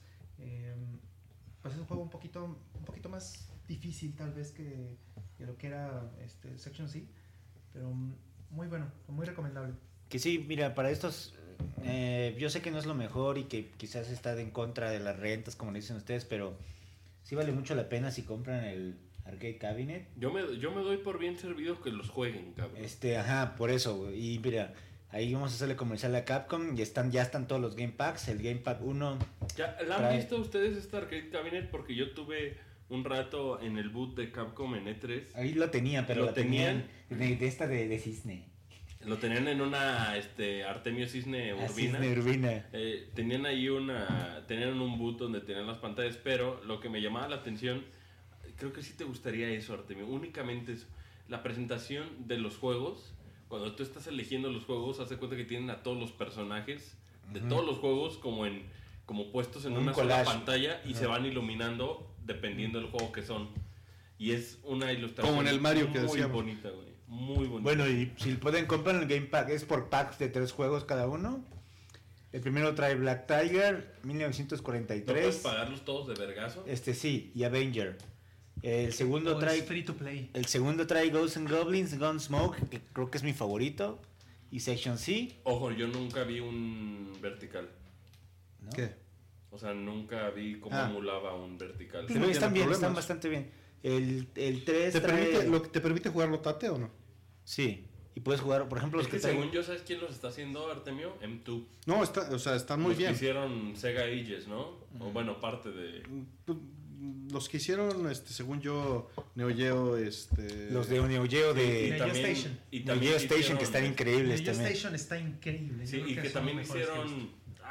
pues es un juego un poquito más difícil tal vez que lo que era Section C. Pero muy bueno, muy recomendable. Que sí, mira, para estos, yo sé que no es lo mejor y que quizás está en contra de las rentas, como dicen ustedes, pero sí vale mucho la pena si compran el Arcade Cabinet. Yo me doy por bien servido que los jueguen, cabrón. Ajá, por eso, güey. Y mira, ahí vamos a hacerle comercial a Capcom y ya están todos los Game Packs. El Game Pack 1 ¿La han visto ustedes esta Arcade Cabinet? Porque yo tuve un rato en el boot de Capcom en E3. ahí lo tenían, pero ¿Lo lo tenían de cisne. Lo tenían en una Artemio Cisne Urbina. Cisne Urbina. Tenían ahí tenían un boot donde tenían las pantallas, pero lo que me llamaba la atención, creo que sí te gustaría eso, Artemio, únicamente eso. La presentación de los juegos, cuando tú estás eligiendo los juegos, haz de cuenta que tienen a todos los personajes de todos los juegos como puestos en Un una collage. sola pantalla y se van iluminando dependiendo del juego que son. Y es una ilustración Como en el Mario que muy decíamos. bonita, güey. Muy bonita. Bueno, y si pueden comprar el Game Pack, es por packs de 3 juegos cada uno. El primero trae Black Tiger, ¿No 1943. puedes pagarlos todos de vergazo? Sí, y Avenger. El segundo O trae es free to play. El segundo trae Ghosts and Goblins, Gunsmoke, que creo que es mi favorito, y Section C. Ojo, yo nunca vi un vertical. ¿no? ¿Qué? O sea, nunca vi cómo Ah. emulaba un vertical. Pero no están tiene bien, problemas. están bastante bien. El 3 ¿Te trae... permite jugarlo Tate o no? Sí. Y puedes jugar, por ejemplo, los Es que traen- según yo, ¿sabes quién los está haciendo, Artemio? M2. No, están muy Los bien. que hicieron Sega Ages, ¿no? O bueno, parte de... Los que hicieron, según yo, Neo Geo, los de Neo Geo de Neo Geo Station. Y Neo también Geo Station hicieron- que están increíbles Neo Geo también. Station está increíble. Sí, yo creo y que son también los mejores que he hicieron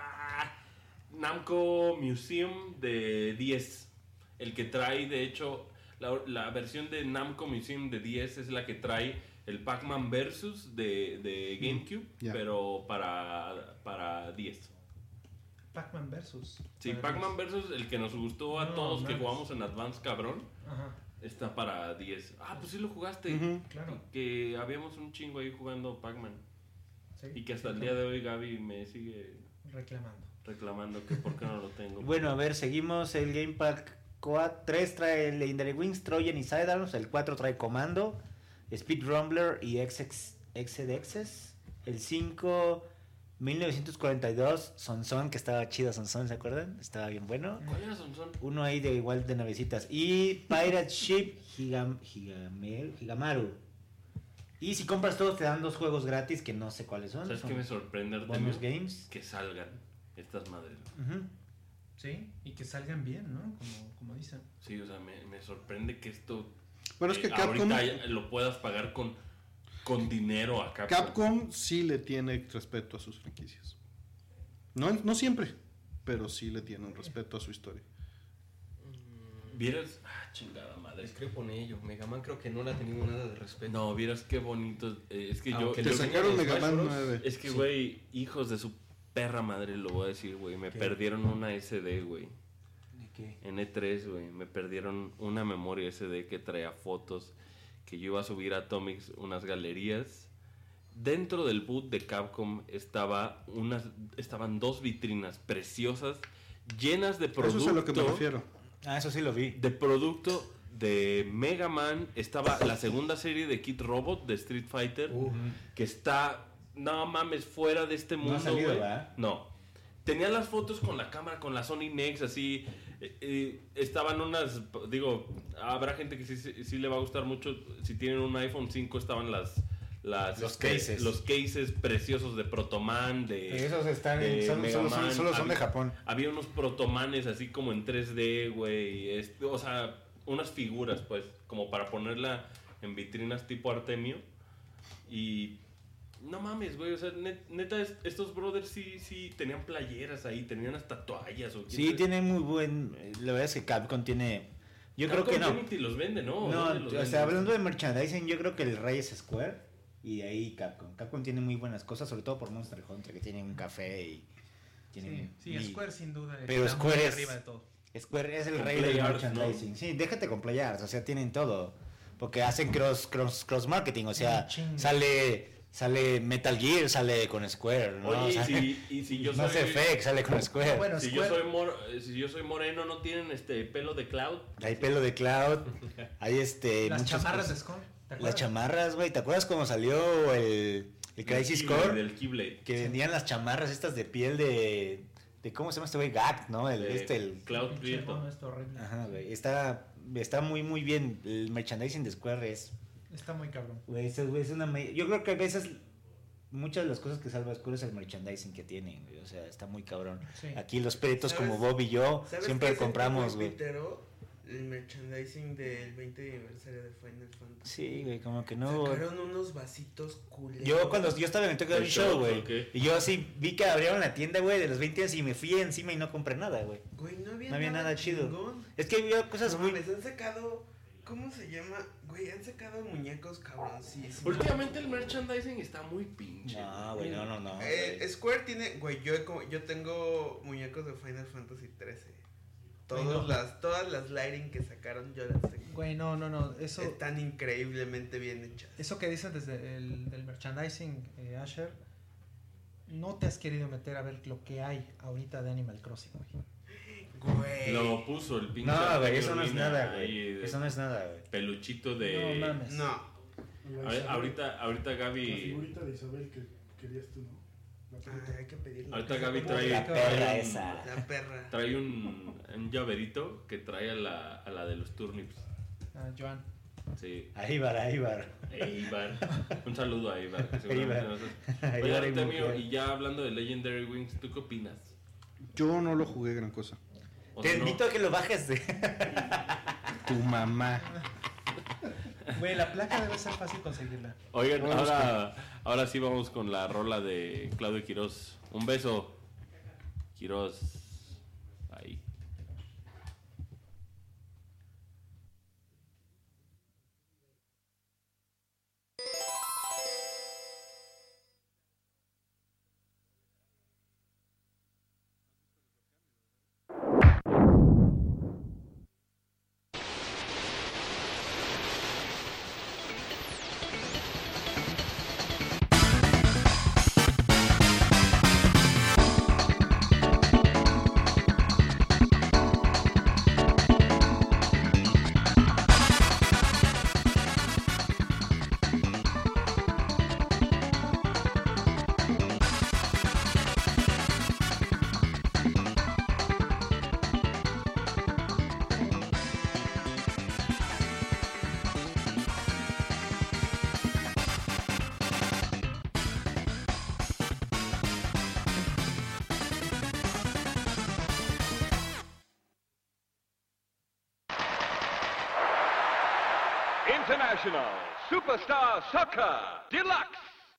Namco Museum de 10. El que trae, de hecho, la versión de Namco Museum de 10 es la que trae el Pac-Man Versus de GameCube, Ya. pero para 10. visto. Pac-Man Versus. Sí, Para Pac-Man Versus, el que nos gustó a No, todos que mames. jugamos en Advance, cabrón, Ajá, está para 10. Ah, pues sí lo jugaste. Ujú. claro. Que habíamos un chingo ahí jugando Pac-Man. Sí, Y que hasta el sí, día de hoy Gaby me sigue reclamando. reclamando que por qué no lo tengo. Bueno, a ver, seguimos. El Game Pack 3 trae Legendary Wings, Trojan y Sidearms. El 4 trae Commando, Speed Rumbler y XDXs. El 5, 1942, Sonson, que estaba chido Sonson, ¿se acuerdan? Estaba bien bueno. ¿Cuál era Sonson? Uno ahí de igual de navecitas. Y Pirate Ship Higamaru. Y si compras todos te dan 2 juegos gratis que no sé cuáles son. ¿Sabes Son qué me sorprende, bonus Artemio? games. Que salgan estas madres. Ujú. Sí, y que salgan bien, ¿no? Como dicen. Sí, o sea, me sorprende que esto Bueno, es que Capcom, ahorita lo puedas pagar con dinero a Capcom. Capcom sí le tiene respeto a sus franquicias. No siempre, pero sí le tiene un respeto a su historia. ¿Vieras? Ah, chingada madre. Discrepo en ello. Mega Man creo que no le ha tenido nada de respeto. No, vieras qué bonito. Es que yo... Aunque Te le sacaron enseñan Mega Smash Man Bros. 9. Es que, güey, hijos de su perra madre, lo voy a decir, güey. Me perdieron una SD, güey. ¿De qué? En E3, güey. Me perdieron una memoria SD que traía fotos que yo iba a subir a Atomics, unas galerías. Dentro del boot de Capcom estaban 2 vitrinas preciosas, llenas de producto. Eso es a lo que me refiero. Ah, eso sí lo vi. De producto de Mega Man. Estaba la segunda serie de Kid Robot de Street Fighter, que está, no mames, fuera de este mundo, ha salido, güey. ¿verdad? No. Tenía las fotos con la cámara, con la Sony Nex, así. Estaban unas, digo, habrá gente que sí le va a gustar mucho. Si tienen un iPhone 5, estaban Los cases. los cases preciosos de Protoman, de Esos están de Mega solo Man. son de Japón. Había unos protomanes así como en 3D, güey. O sea, unas figuras, pues, como para ponerla en vitrinas tipo Artemio. Y no mames, güey. O sea, neta, estos brothers sí tenían playeras ahí, tenían hasta toallas. Sí, tiene muy buen. La verdad es que Capcom tiene. Yo creo que no. Unity los vende, ¿no? No, ¿Dónde los o vende? sea, hablando de merchandising, yo creo que el rey es Square. Y de ahí Capcom. Capcom tiene muy buenas cosas, sobre todo por Monster Hunter, que tiene un café y. Tiene Sí, Square sin duda. Pero está Square muy es- arriba de todo. Square es el Con rey Play del Arts, merchandising. ¿no? Sí, déjate con Play Arts, o sea, tienen todo. Porque hacen cross marketing, o sea, Un chingo. sale Metal Gear, sale con Square, ¿no? Oye, O sea, y si yo Mass soy... Effect sale con Square. Bueno, Si Square, yo soy moreno, ¿no tienen pelo de Cloud? Hay pelo de Cloud, hay las muchas chamarras de cosas. Square. ¿te Las acuerdas? chamarras, güey, ¿te acuerdas cómo salió el Crisis Core? Del Keyblade. Que vendían las chamarras estas de piel de ¿cómo se llama este güey? Gak, ¿no? El Cloud Pinche Prieto. mono, está horrible. Ajá, güey, está muy bien. El merchandising de Square es Está muy cabrón. güey, es una yo creo que a veces muchas de las cosas que salva Square es el merchandising que tienen, güey. O sea, está muy cabrón. Sí. Aquí los peritos ¿Sabes? como Bob y yo ¿Sabes siempre qué es el compramos, muy güey. pitero? El merchandising del 20 aniversario de Final Fantasy. Sí, güey, como que no. Sacaron unos vasitos culeros. Yo cuando yo estaba en el Tokyo Game ¿El Show, show, güey, o qué? y yo así vi que abrieron la tienda, güey, de los 20 años y me fui encima y no compré nada, güey. Güey, no había, No había nada chido. chingón. Es que había cosas No muy mames, han sacado. ¿Cómo se llama? Güey, han sacado muñecos cabroncísimos. Últimamente el merchandising está muy pinche. No, güey, no. Square tiene. Güey, yo tengo muñecos de Final Fantasy 13. Güey, no. Todas las lighting que sacaron, yo las tengo. Güey, no. Eso, Están increíblemente bien hechas. eso que dices desde el del merchandising, Asher, no te has querido meter a ver lo que hay ahorita de Animal Crossing, güey. Güey. Lo puso el pinche. No, güey, eso no es Artemio nada, Lina ahí güey. de Eso no es nada, güey. Peluchito de. No mames. No. Ahorita La Gaby. figurita de Isabel que querías tú, ¿no? La perrita. Ay, hay que pedirle. Ahorita Gaby trae. La perra esa. La perra. Trae un llaverito que trae a la de los turnips. Ah, Joan. Sí. A Ibar. Eibar. Un saludo a Eibar. Que seguramente Eibar. nos... Oye, Eibar y Artemio, Mujer. y ya hablando de Legendary Wings, ¿tú qué opinas? Yo no lo jugué gran cosa. O Te sea, no- invito a que lo bajes de... Tu mamá. Güey, la placa debe ser fácil conseguirla. Oigan, Vamos ahora sí vamos con la rola de Claudio Quiroz. Un beso, Quiroz. Ahí. International Superstar Soccer Deluxe.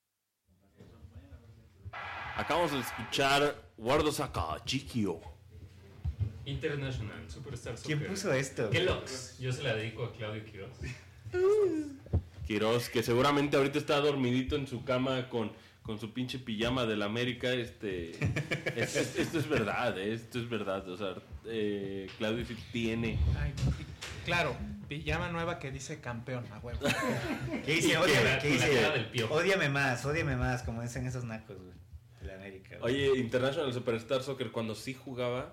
Acabamos de escuchar Guardo Saca, Chiquio. International Superstar Soccer. ¿Quién puso esto? Kellogg's. Yo se la dedico a Claudio Quiroz. Quiroz, que seguramente ahorita está dormidito en su cama con su pinche pijama del América. Esto es verdad, esto es verdad. O sea, Claudio sí tiene. Ay, claro, pijama nueva que dice campeón, a huevo. ¿Qué dice? Y Ódiame, que ¿qué la dice? cara del Piojo. Ódiame más, como dicen esos nacos, güey. De la América, güey. Oye, International Superstar Soccer, cuando sí jugaba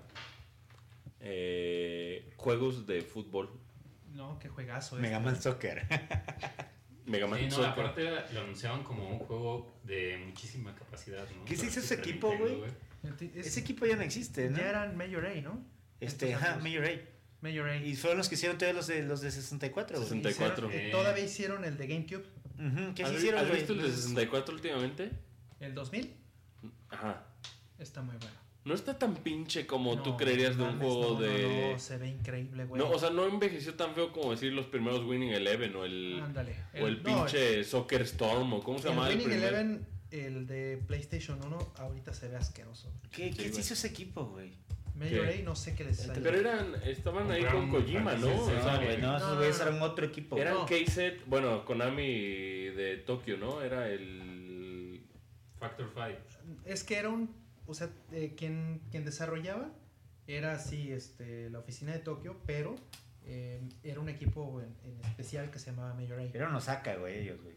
juegos de fútbol. No, qué juegazo. Mega Man Soccer. Mega Man Sí, no, Soccer. aparte lo anunciaban como un juego de muchísima capacidad, ¿no? ¿Qué se hizo Para ese Super equipo, Nintendo, güey? Ese equipo ya no existe, ¿no? Ya eran Major A, ¿no? Major A. Major A. Y fueron los que hicieron todos los de 64, güey. 64. Todavía hicieron el de GameCube. ¿Qué ¿Has se hicieron, ¿Has güey? visto el de 64 últimamente? ¿El 2000? Ajá. Está muy bueno. No está tan pinche como No, tú creerías de un mames, juego no, de... No, se ve increíble, güey. No, o sea, no envejeció tan feo como decir los primeros Winning Eleven o el... Ándale. O el pinche Soccer Storm o cómo se llama el el Winning primer... Eleven, el de PlayStation 1, ahorita se ve asqueroso. ¿Qué se hizo ese equipo, güey? Major ¿Qué? A, no sé qué les salió. Pero estaban ahí con Kojima, ¿no? O sea, No, esos güeyes eran otro equipo. Eran No. K-Set, bueno, Konami de Tokio, ¿no? Era el... Factor 5. Es que era o sea, quien desarrollaba era así, la oficina de Tokio, pero era un equipo en especial que se llamaba Major A. Era en Osaka, güey, ellos, güey.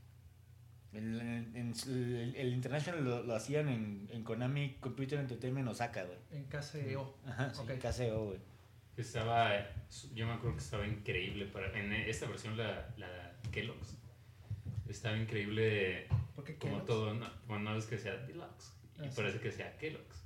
El International lo hacían en Konami Computer Entertainment Osaka, güey. En KCO. Ajá, sí, Ok. KCO, güey. Yo me acuerdo que estaba increíble en esta versión la Kellogg's. Estaba increíble ¿Por qué como Kellogg's? todo, no es que sea Deluxe y Ah, parece que sea Kellogg's.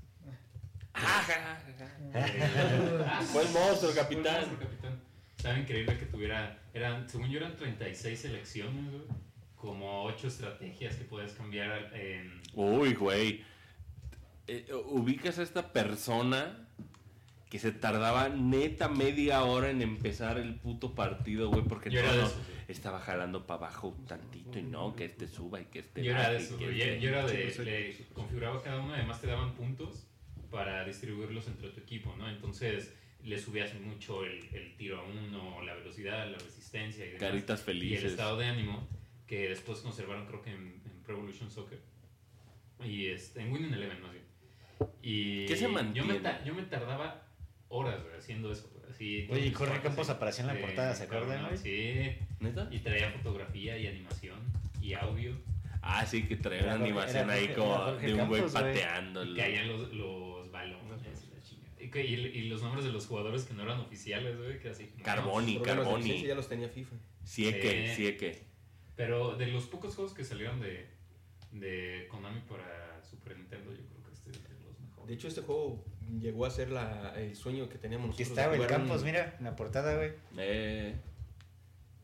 Fue el monstruo, Fue capitán. el monstruo, capitán. Estaba increíble que tuviera, según yo eran 36 selecciones, güey, como 8 estrategias que puedes cambiar en... Uy, güey. Ubicas a esta persona que se tardaba neta media hora en empezar el puto partido, güey, porque Yo era de todo esos, güey. estaba jalando para abajo un tantito y no, que este suba y que este Yo era de baje y eso, que güey. este- Yo era le configuraba cada uno, además te daban puntos para distribuirlos entre tu equipo, ¿no? Entonces le subías mucho el tiro a uno, la velocidad, la resistencia y demás. Caritas Y felices. el estado de ánimo, que después conservaron creo que en Pro Evolution Soccer. Y en Winning Eleven más bien. Y ¿Qué se mantiene? Yo me tardaba horas, güey, haciendo eso, güey. Así, Oye, y todos mis Jorge cuates, Campos sí. apareció en la portada, ¿se acuerdan, cabrón, güey? Sí. ¿Neta? Y traía fotografía y animación y audio. Ah, sí, que traía una Era animación Jorge- ahí era como Jorge de un güey Campos, güey. pateando. Y caían los balones y la chingada. Y los nombres de los jugadores que no eran oficiales, güey, que así. Carboni, Problemas de Carboni. licencia ya los tenía FIFA. Sieke, Sí. Sieke. Pero de los pocos juegos que salieron de Konami para Super Nintendo, yo creo que este es de los mejores. De hecho, este juego llegó a ser el sueño que teníamos Aquí nosotros. está, de güey, el jugar un- Campos, mira, en la portada, güey.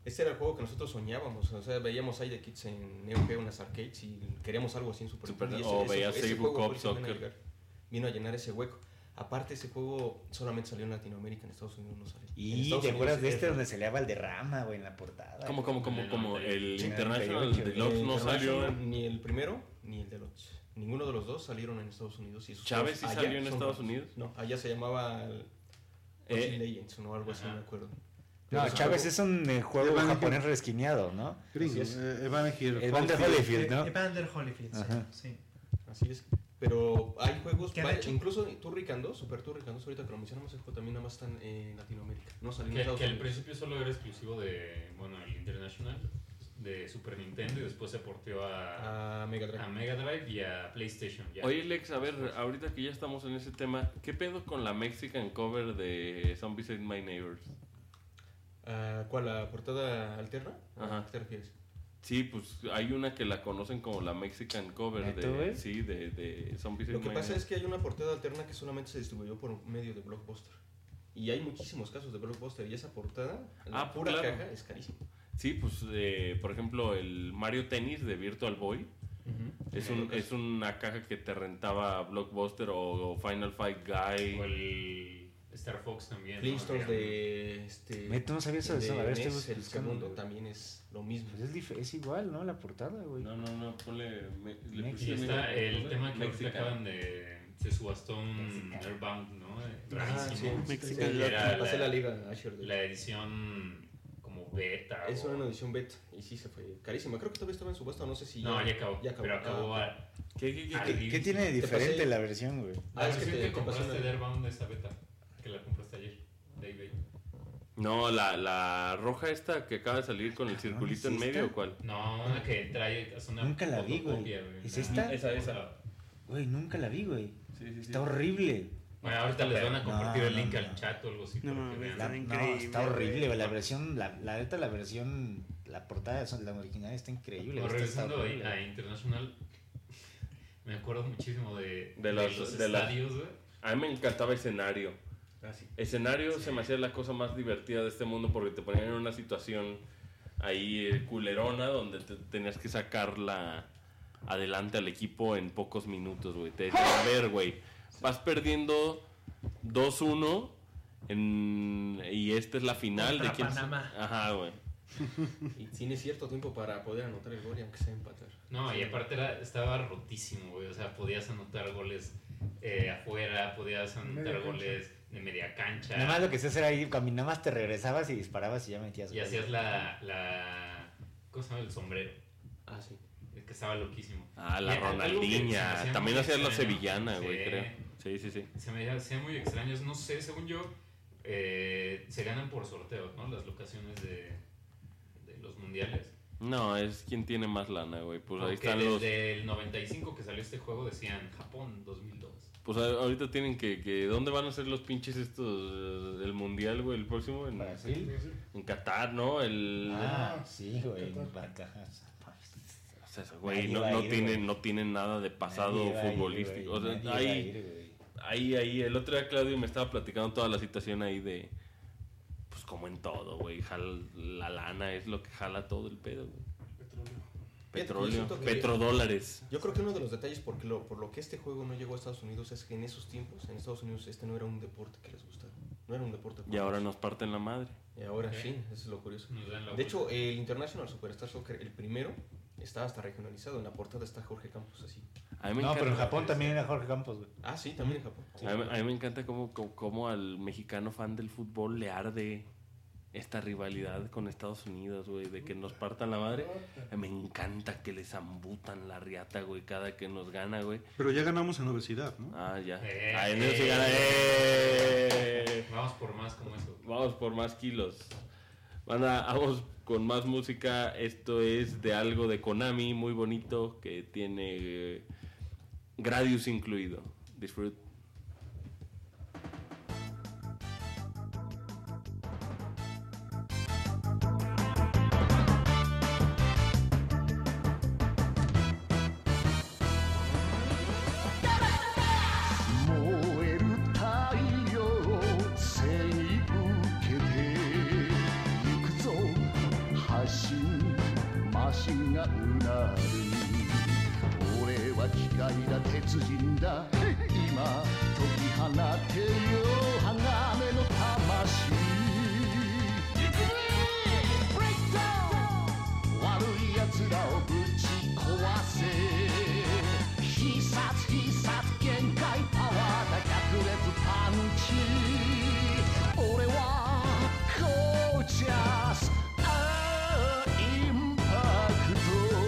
Este era el juego que nosotros soñábamos, o sea, veíamos ahí de Kids en Neo Geo, en las arcades y queríamos algo así en Super Nintendo. O veías Seibu Cop Soccer. Vino a llenar ese hueco. Aparte, ese juego solamente salió en Latinoamérica, en Estados Unidos no salió. Y te acuerdas de este donde salía Valderrama, güey, en la portada. Como el International Deluxe no salió. Ni el primero, ni el Deluxe. Ninguno de los dos salieron en Estados Unidos. Y ¿Chávez sí salió en Estados Unidos? No, allá se llamaba Legends o algo así, no me acuerdo. No, Chávez es un juego japonés resquineado, ¿no? Gringo, Evander Holyfield, ¿no? Evander Holyfield, sí. Así es. Pero hay juegos, incluso Turrican 2, Super Turrican 2, ahorita que lo mencionamos, el juego también nada más están en Latinoamérica. No salió en Estados Unidos. Al principio solo era exclusivo de, el International, de Super Nintendo, y después se porteó a Mega Drive y a PlayStation. Ya. Oye, Lex, a ver, ahorita que ya estamos en ese tema, ¿qué pedo con la Mexican cover de Zombies Ate My Neighbors? ¿Cuál? ¿La portada alterna? Ajá. ¿Qué te refieres? Sí, pues hay una que la conocen como la Mexican cover de Zombies Ate My Neighbors. Lo que pasa es que hay una portada alterna que solamente se distribuyó por medio de Blockbuster. Y hay muchísimos casos de Blockbuster y esa portada, la pura caja, es carísima. Sí, pues por ejemplo el Mario Tennis de Virtual Boy es una caja que te rentaba Blockbuster o Final Fight Guy. O el Star Fox también. Flintstones de ¿Tú no sabías eso de eso? A ver, el segundo también es lo mismo. Pues es igual, ¿no? La portada, güey. No, ponle... Sí, está el tema que ahorita acaban de... Se subastó un Airbound, ¿no? Rarísimo. Pasé la liga Asher. La edición como beta. Es una edición beta y sí se fue carísima. Creo que todavía estaba en subasta, no sé si... No, ya acabó. Pero acabó ¿Qué tiene de diferente la versión, güey? La versión que compraste de Airbound de esa beta, que la compraste ayer, de eBay. No, la roja esta que acaba de salir con el circulito en medio, ¿o cuál? No, una que trae... Nunca la vi, güey. ¿Es esta? Esa. Güey, nunca la vi, güey. Sí. Está horrible. Bueno, ahorita les van a compartir el link al chat o algo así. Está horrible, güey. La versión, la versión, la portada, la original está increíble. Regresando a International, me acuerdo muchísimo de los estadios, güey. A mí me encantaba Escenario. Escenario se me hacía la cosa más divertida de este mundo porque te ponían en una situación ahí culerona donde tenías que sacarla adelante al equipo en pocos minutos, güey. Te decían, a ver, güey, vas perdiendo 2-1 y esta es la final de quién. Ajá, güey. Y tienes cierto tiempo para poder anotar el gol y aunque sea empatar. No, y aparte estaba rotísimo, güey. O sea, podías anotar goles afuera, podías anotar goles de media cancha. Nada más lo que hacías era ahí, nada más te regresabas y disparabas y ya metías. Y hacías ¿cómo se llama? El sombrero. Ah, sí. Que estaba loquísimo. La Ronaldinha. También hacías la sevillana, güey, creo. Sí. Se me hacían muy extraños. No sé, según yo, se ganan por sorteos, ¿no? Las locaciones de los mundiales. No, es quien tiene más lana, güey. Pues ahí están desde el 95 que salió este juego decían Japón 2002. Pues ahorita tienen que ¿dónde van a ser los pinches estos el mundial, güey, el próximo? En Brasil. En Qatar, ¿no? Sí, güey. O sea, güey, no tienen nada de pasado futbolístico. O sea, ahí el otro día Claudio me estaba platicando toda la situación ahí de pues como en todo, güey, la lana es lo que jala todo el pedo, güey. Petróleo, petrodólares. Yo creo que uno de los detalles por lo que este juego no llegó a Estados Unidos es que en esos tiempos, en Estados Unidos, este no era un deporte que les gustara. No era un deporte. Y ahora nos parten la madre. Y ahora sí, eso es lo curioso. De hecho, el International Superstar Soccer, el primero, está hasta regionalizado. En la portada está Jorge Campos, así. Pero en Japón también era Jorge Campos, güey. Ah, sí, también en Japón. Sí, a mí me encanta cómo al mexicano fan del fútbol le arde esta rivalidad con Estados Unidos, güey, de que nos partan la madre. Me encanta que les ambutan la riata, güey, cada que nos gana, güey. Pero ya ganamos en obesidad, ¿no? Ya. En eso sí gana. Vamos por más como eso. Vamos por más kilos. Vamos con más música. Esto es de algo de Konami, muy bonito, que tiene Gradius incluido. Disfruta. うなる俺は機械だ鉄人だ今解き放てよ鋼の魂いくぜブレイクダウン悪い奴らをぶち壊せ必殺限界パワーだ百裂パンチ俺はゴージャスインパクト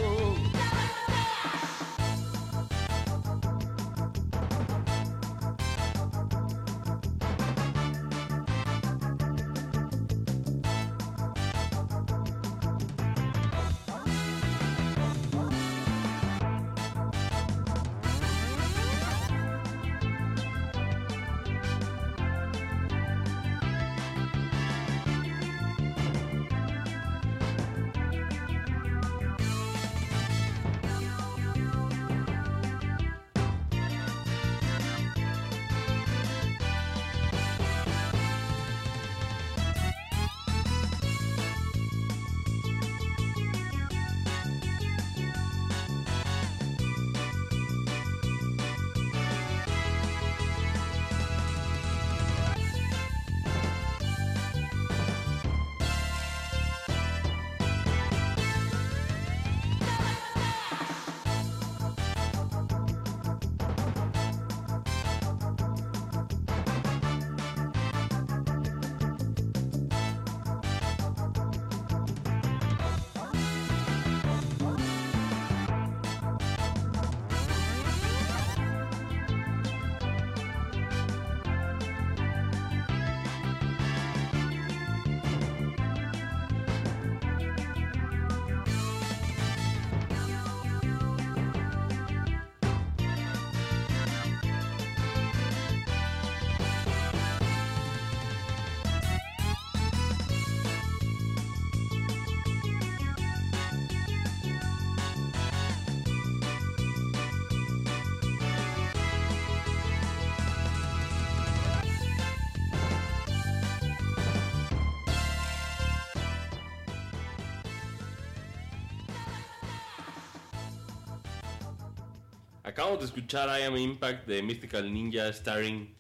Acabamos de escuchar I Am Impact de Mystical Ninja starring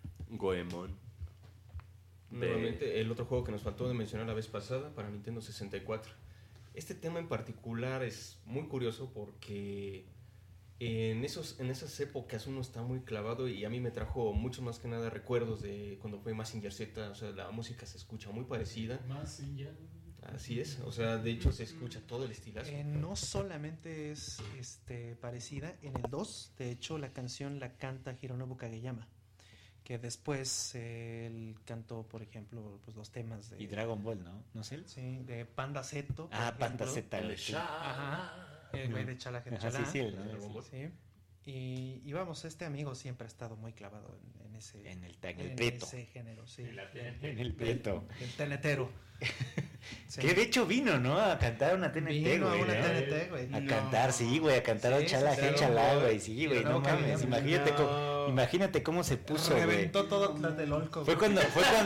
Goemon. Nuevamente, el otro juego que nos faltó de mencionar la vez pasada para Nintendo 64. Este tema en particular es muy curioso porque en esas épocas uno está muy clavado y a mí me trajo mucho más que nada recuerdos de cuando fue Mazinger Z. O sea, la música se escucha muy parecida. Mazinger. Así es, o sea, de hecho se escucha todo el estilazo. No solamente es parecida, en el 2, de hecho, la canción la canta Hironobu Kageyama, que después él cantó, por ejemplo, pues los temas de... Y Dragon Ball, ¿no? ¿No sé? Sí, de Panda Zetto. Panda Z. El güey de Chala que Chala. Sí, sí. Y vamos, este amigo siempre ha estado muy clavado en ese... En el prieto. ese género, sí. En el prieto. El tenetero. Sí. Que de hecho vino, ¿no? A cantar una TNT, güey. Vino a una TNT, güey. A cantar, sí, güey. A cantar Chala, Chala, güey. Sí, güey. No mames. Imagínate cómo se puso, güey. Reventó todo Tlatelolco. Fue cuando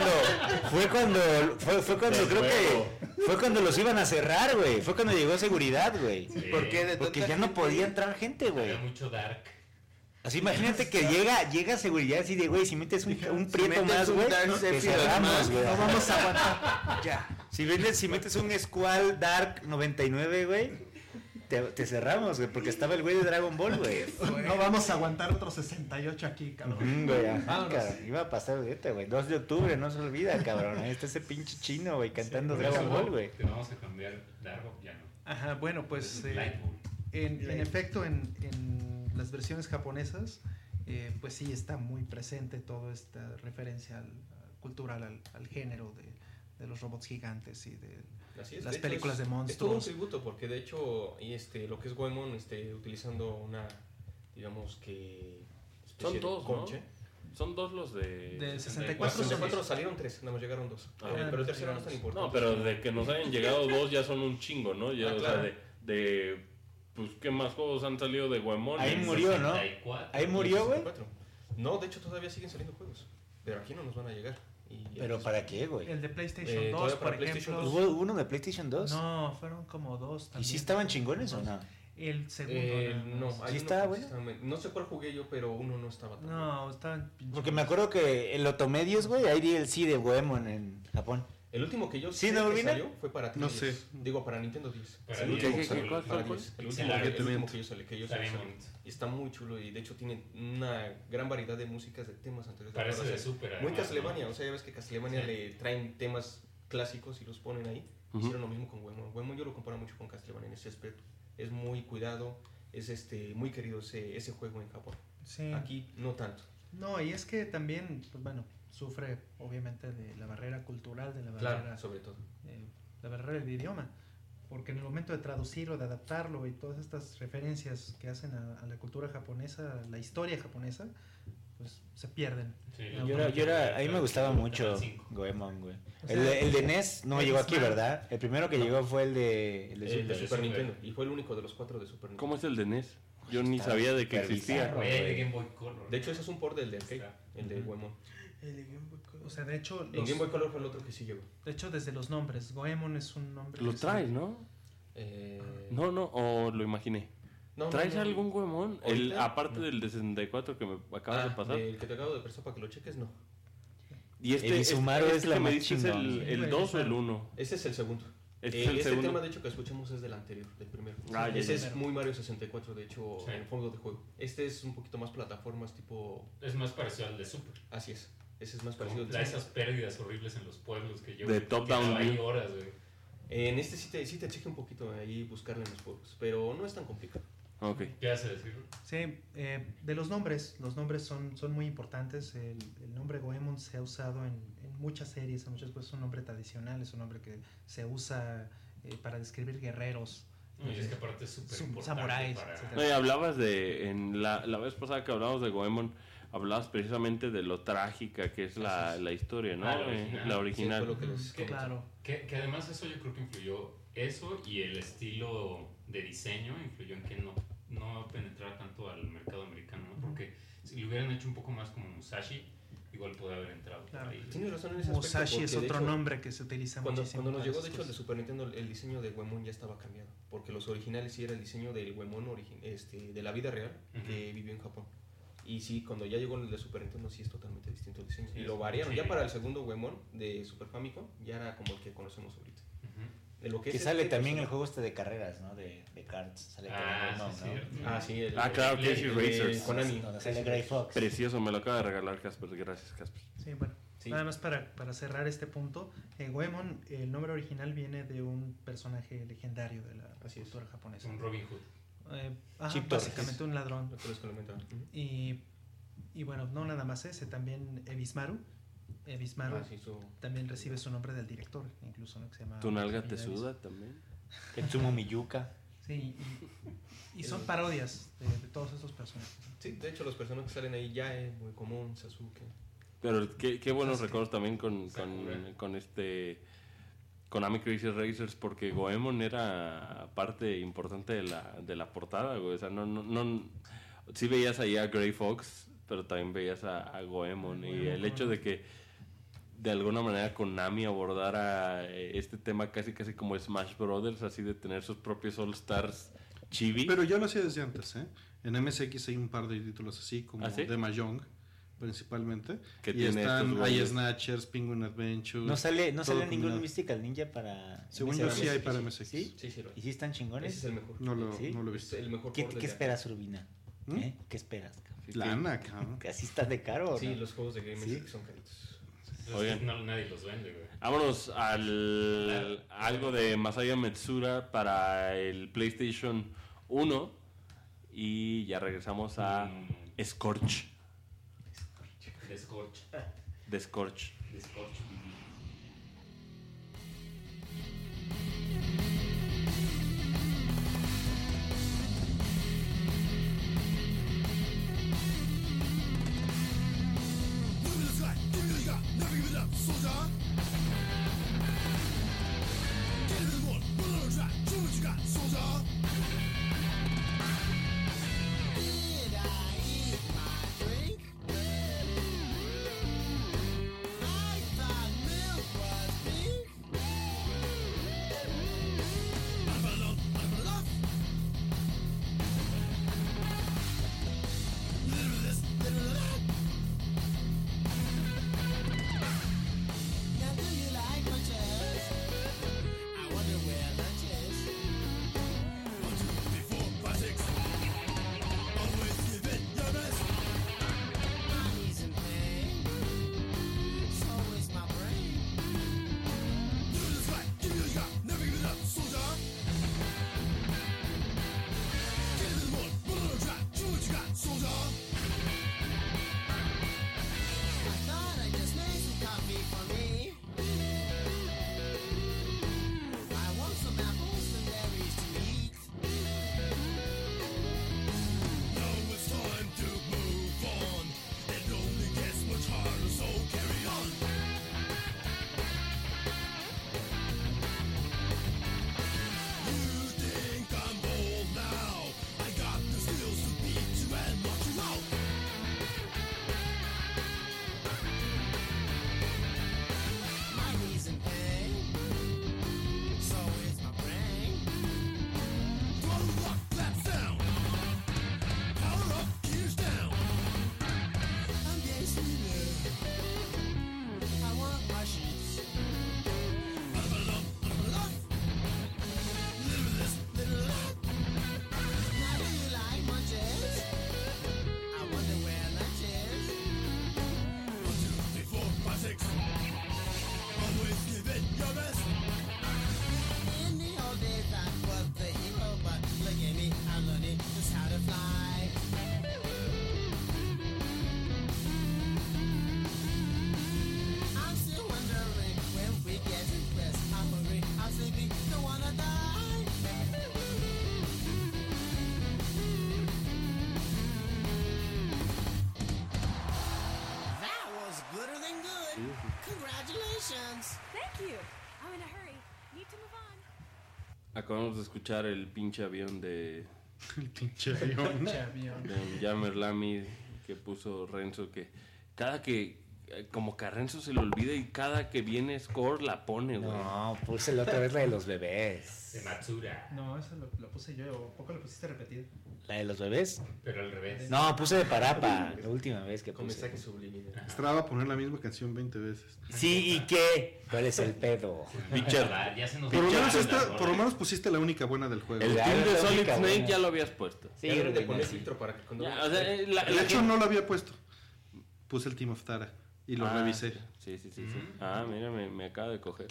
creo que fue cuando los iban a cerrar, güey. Fue cuando llegó seguridad, güey. Sí. ¿Por qué? Porque ya no podía entrar gente, güey. Había mucho dark. Así imagínate que llega seguridad así de, güey, si metes un prieto más, güey, te cerramos, güey. No vamos a aguantar. Ya. Si metes un Squall Dark 99, güey, te cerramos, güey, porque estaba el güey de Dragon Ball, güey. No vamos a aguantar otros 68 aquí, cabrón. Güey, cabrón, iba a pasar ahorita, güey. 2 de octubre, no se olvida, cabrón. Ahí está ese pinche chino, güey, cantando Dragon Ball, güey. Te vamos a cambiar Dark, ya no. Ajá, bueno, pues en efecto, en las versiones japonesas, pues sí está muy presente toda esta referencia cultural al género de los robots gigantes y de las películas de monstruos. Es todo un tributo porque de hecho lo que es Goemon utilizando una, digamos que son dos, concha. ¿No? Son dos los de 64. 64 salieron 3, nada más llegaron 2. Pero el tercero no es tan importante. No, pero de que nos hayan llegado 2 ya son un chingo, ¿no? Ya, claro. O sea, pues ¿qué más juegos han salido de Goemon? Ahí murió, ¿no? Ahí murió, güey. No, de hecho todavía siguen saliendo juegos, pero aquí no nos van a llegar. ¿Pero para qué, güey? El de PlayStation 2, todavía para por PlayStation ejemplo. 2. ¿Hubo uno de PlayStation 2? No, fueron como 2 también. ¿Y si estaban chingones o no? El segundo. No, nada más. hay ¿Sí uno estaba que bueno? No sé cuál jugué yo, pero uno no estaba tan No, estaban pinches. Porque me acuerdo que el Otomedios, güey, hay DLC de Goemon en Japón. El último que yo ¿Sí, sé no, que Urbina? salió fue para No 3DS. sé. Digo, para Nintendo 10. Para El el último ¿qué, que salió, cuál, para cuál? 10. El Pixel último, art. el último que yo salí, Está bien salí. bonito. Y está muy chulo y de hecho tiene una gran variedad de músicas de temas anteriores. Parece de O sea, Super, Muy además, Castlevania, ¿no? o sea, ya ves que Castlevania Sí. le traen temas clásicos y los ponen ahí. Ujú. Hicieron lo mismo con Goemon. Goemon yo lo comparo mucho con Castlevania en ese aspecto. Es muy cuidado, es muy querido ese juego en Japón. Sí. Aquí no tanto. No, y es que también, pues bueno, sufre obviamente de la barrera cultural, de la Claro, barrera, sobre todo. la barrera del idioma. Porque en el momento de traducirlo, de adaptarlo y todas estas referencias que hacen a la cultura japonesa, a la historia japonesa, pues se pierden. Sí, A mí me gustaba mucho Goemon, güey. O sea, El de NES no el llegó aquí, Smash. ¿verdad? El primero que llegó fue el de El de Super. Super Nintendo. Y fue el único de los 4 de Super Nintendo. ¿Cómo es el de NES? Yo ni Está sabía de que súper existía. bizarro. Güey, de Game Boy Color. De hecho, ese es un port del de arcade, el de Ujú. Goemon. El de Game Boy Color. O sea, de hecho, En Game Boy Color fue el otro que sí llegó. de hecho desde los nombres, Goemon es un nombre... Lo que se- traes, ¿no? No, o lo imaginé. No, ¿Traes no, no. algún Goemon? ¿Ahorita? Aparte No. del de 64 que me acabas de pasar. El que te acabo de prestar para que lo cheques, no. Y El Izumaru es la que me más dices chingona. el 2 o el 1. Ese es el segundo. Este es el Este segundo. tema, de hecho, que escuchamos es del anterior, del primero. Ah, ya, Ese ya. es muy Mario 64, de hecho, Sí. en el fondo de juego. Este es un poquito más plataformas, tipo... Es más parecido al de Super. Así es. Ese es más parecido Como al esas pérdidas horribles en los pueblos que yo De top-down ahí view. horas, güey. En este sí te exige un poquito ahí buscarle en los juegos, pero no es tan complicado. Ok. ¿Qué hace decirlo? Sí, de los nombres son muy importantes. El nombre Goemon se ha usado en muchas series, en muchas cosas. Es un nombre tradicional, es un nombre que se usa para describir guerreros. No, y es que aparte es súper importante samuráis, para... etcétera. No, y hablabas en la vez pasada que hablamos de Goemon, hablabas precisamente de lo trágica que es la historia, ¿no? Ah, la original. La original. Sí, fue lo que les Que- Claro. Que además eso yo creo que influyó, eso y el estilo de diseño influyó en que no penetrara tanto al mercado americano, ¿no? Porque si lo hubieran hecho un poco más como Musashi, igual podría haber entrado Claro. por ahí. Tienes razón en ese aspecto. Musashi es porque, de otro hecho, nombre que se utiliza muchísimo. Cuando nos para llegó, esas de hecho, el de cosas. Super Nintendo, el diseño de Goemon ya estaba cambiado. Porque los originales sí era el diseño del Goemon de la vida real que vivió en Japón. Y sí, cuando ya llegó el de Super Nintendo, sí es totalmente distinto el diseño. Sí, y es lo variaron. mucho. Ya para el segundo Goemon de Super Famicom, ya era como el que conocemos ahorita. Ujú. De lo Que es sale este también el persona- juego este de carreras, ¿no? De karts. Sale Ah, con sí, ¿no? cierto. Ah, sí. Claro, Crazy el Racers. de Konami. Donde sale Gray Fox. Precioso, me lo acaba de regalar Casper. Gracias, Casper. Sí, bueno. Sí. Nada más para cerrar este punto, Goemon, el nombre original viene de un personaje legendario de la Así es. cultura japonesa. Un Robin Hood. Chip Torres. Básicamente un ladrón. Lo que les comentaba. Ujú. Y bueno, no nada más ese, también Ebismaru. Ebismaru Ah, sí, también recibe su nombre del director, incluso, ¿no? Que se llama... ¿Tu nalga te Ebis. suda también? Tetsumo Miyuka. Sí, y son parodias de todos esos personajes. Sí, de hecho, los personajes que salen ahí ya es muy común, Sasuke. Pero qué buenos Sasuke. recuerdos también con Konami Crazy Racers, porque Goemon era parte importante de la portada, güey. O sea, no sí veías ahí a Gray Fox, pero también veías a Goemon. Y el hecho de que de alguna manera Konami abordara este tema casi como Smash Brothers, así de tener sus propios All Stars chibi. Pero yo lo hacía desde antes, ¿eh? En MSX hay un par de títulos así, como ¿Ah, sí? de Mahjong, principalmente. Que y tiene están estos Eye güeyes. Snatchers, Penguin Adventure. No sale todo ningún combinado. Mystical Ninja para. Según yo MSX. sí hay para MSX. ¿Sí? Sí, sí, lo hay. ¿Y si están chingones? Ese es el mejor. No lo ¿Sí? he Es visto. el mejor ¿Qué port de esperas, Urbina? ¿Mm? ¿Eh? ¿Qué esperas? cabrón? Lana, cabrón. ¿Que así está de caro? o Sí, no? los juegos de Game ¿Sí? son caritos. Oigan. Nadie los vende, güey. Vámonos al algo de Masaya Metsura para el PlayStation 1 y ya regresamos a Scorch. De Scorch. De Scorch. De Scorch. I thought Acabamos de escuchar el pinche avión de... El pinche avión. Pinche avión. De Jammer Lamy que puso Renzo, que cada que... Como que a Renzo se le olvida y cada que viene Score la pone, güey. No, puse la otra vez la de los bebés. De Matsura. No, eso lo puse yo. ¿O poco lo pusiste repetido? ¿La de los bebés? Pero al revés. No, puse de Parapa, la última vez que Con puse. mensaje subliminal. Estrada a poner la misma canción 20 veces. Sí, ¿y qué? ¿Cuál es el pedo? Pitcher. Ya se nos Por lo, echó menos la esta, rola. por lo menos pusiste la única buena del juego. El Ya, team de la Solid única Snake buena. ya lo habías puesto. Sí, Ya deben de creo que poner sí. filtro para que cuando... Ya, o sea, De hecho, no lo había puesto. Puse el Team of Tara y lo revisé. Sí. Ah, mira, me acaba de coger.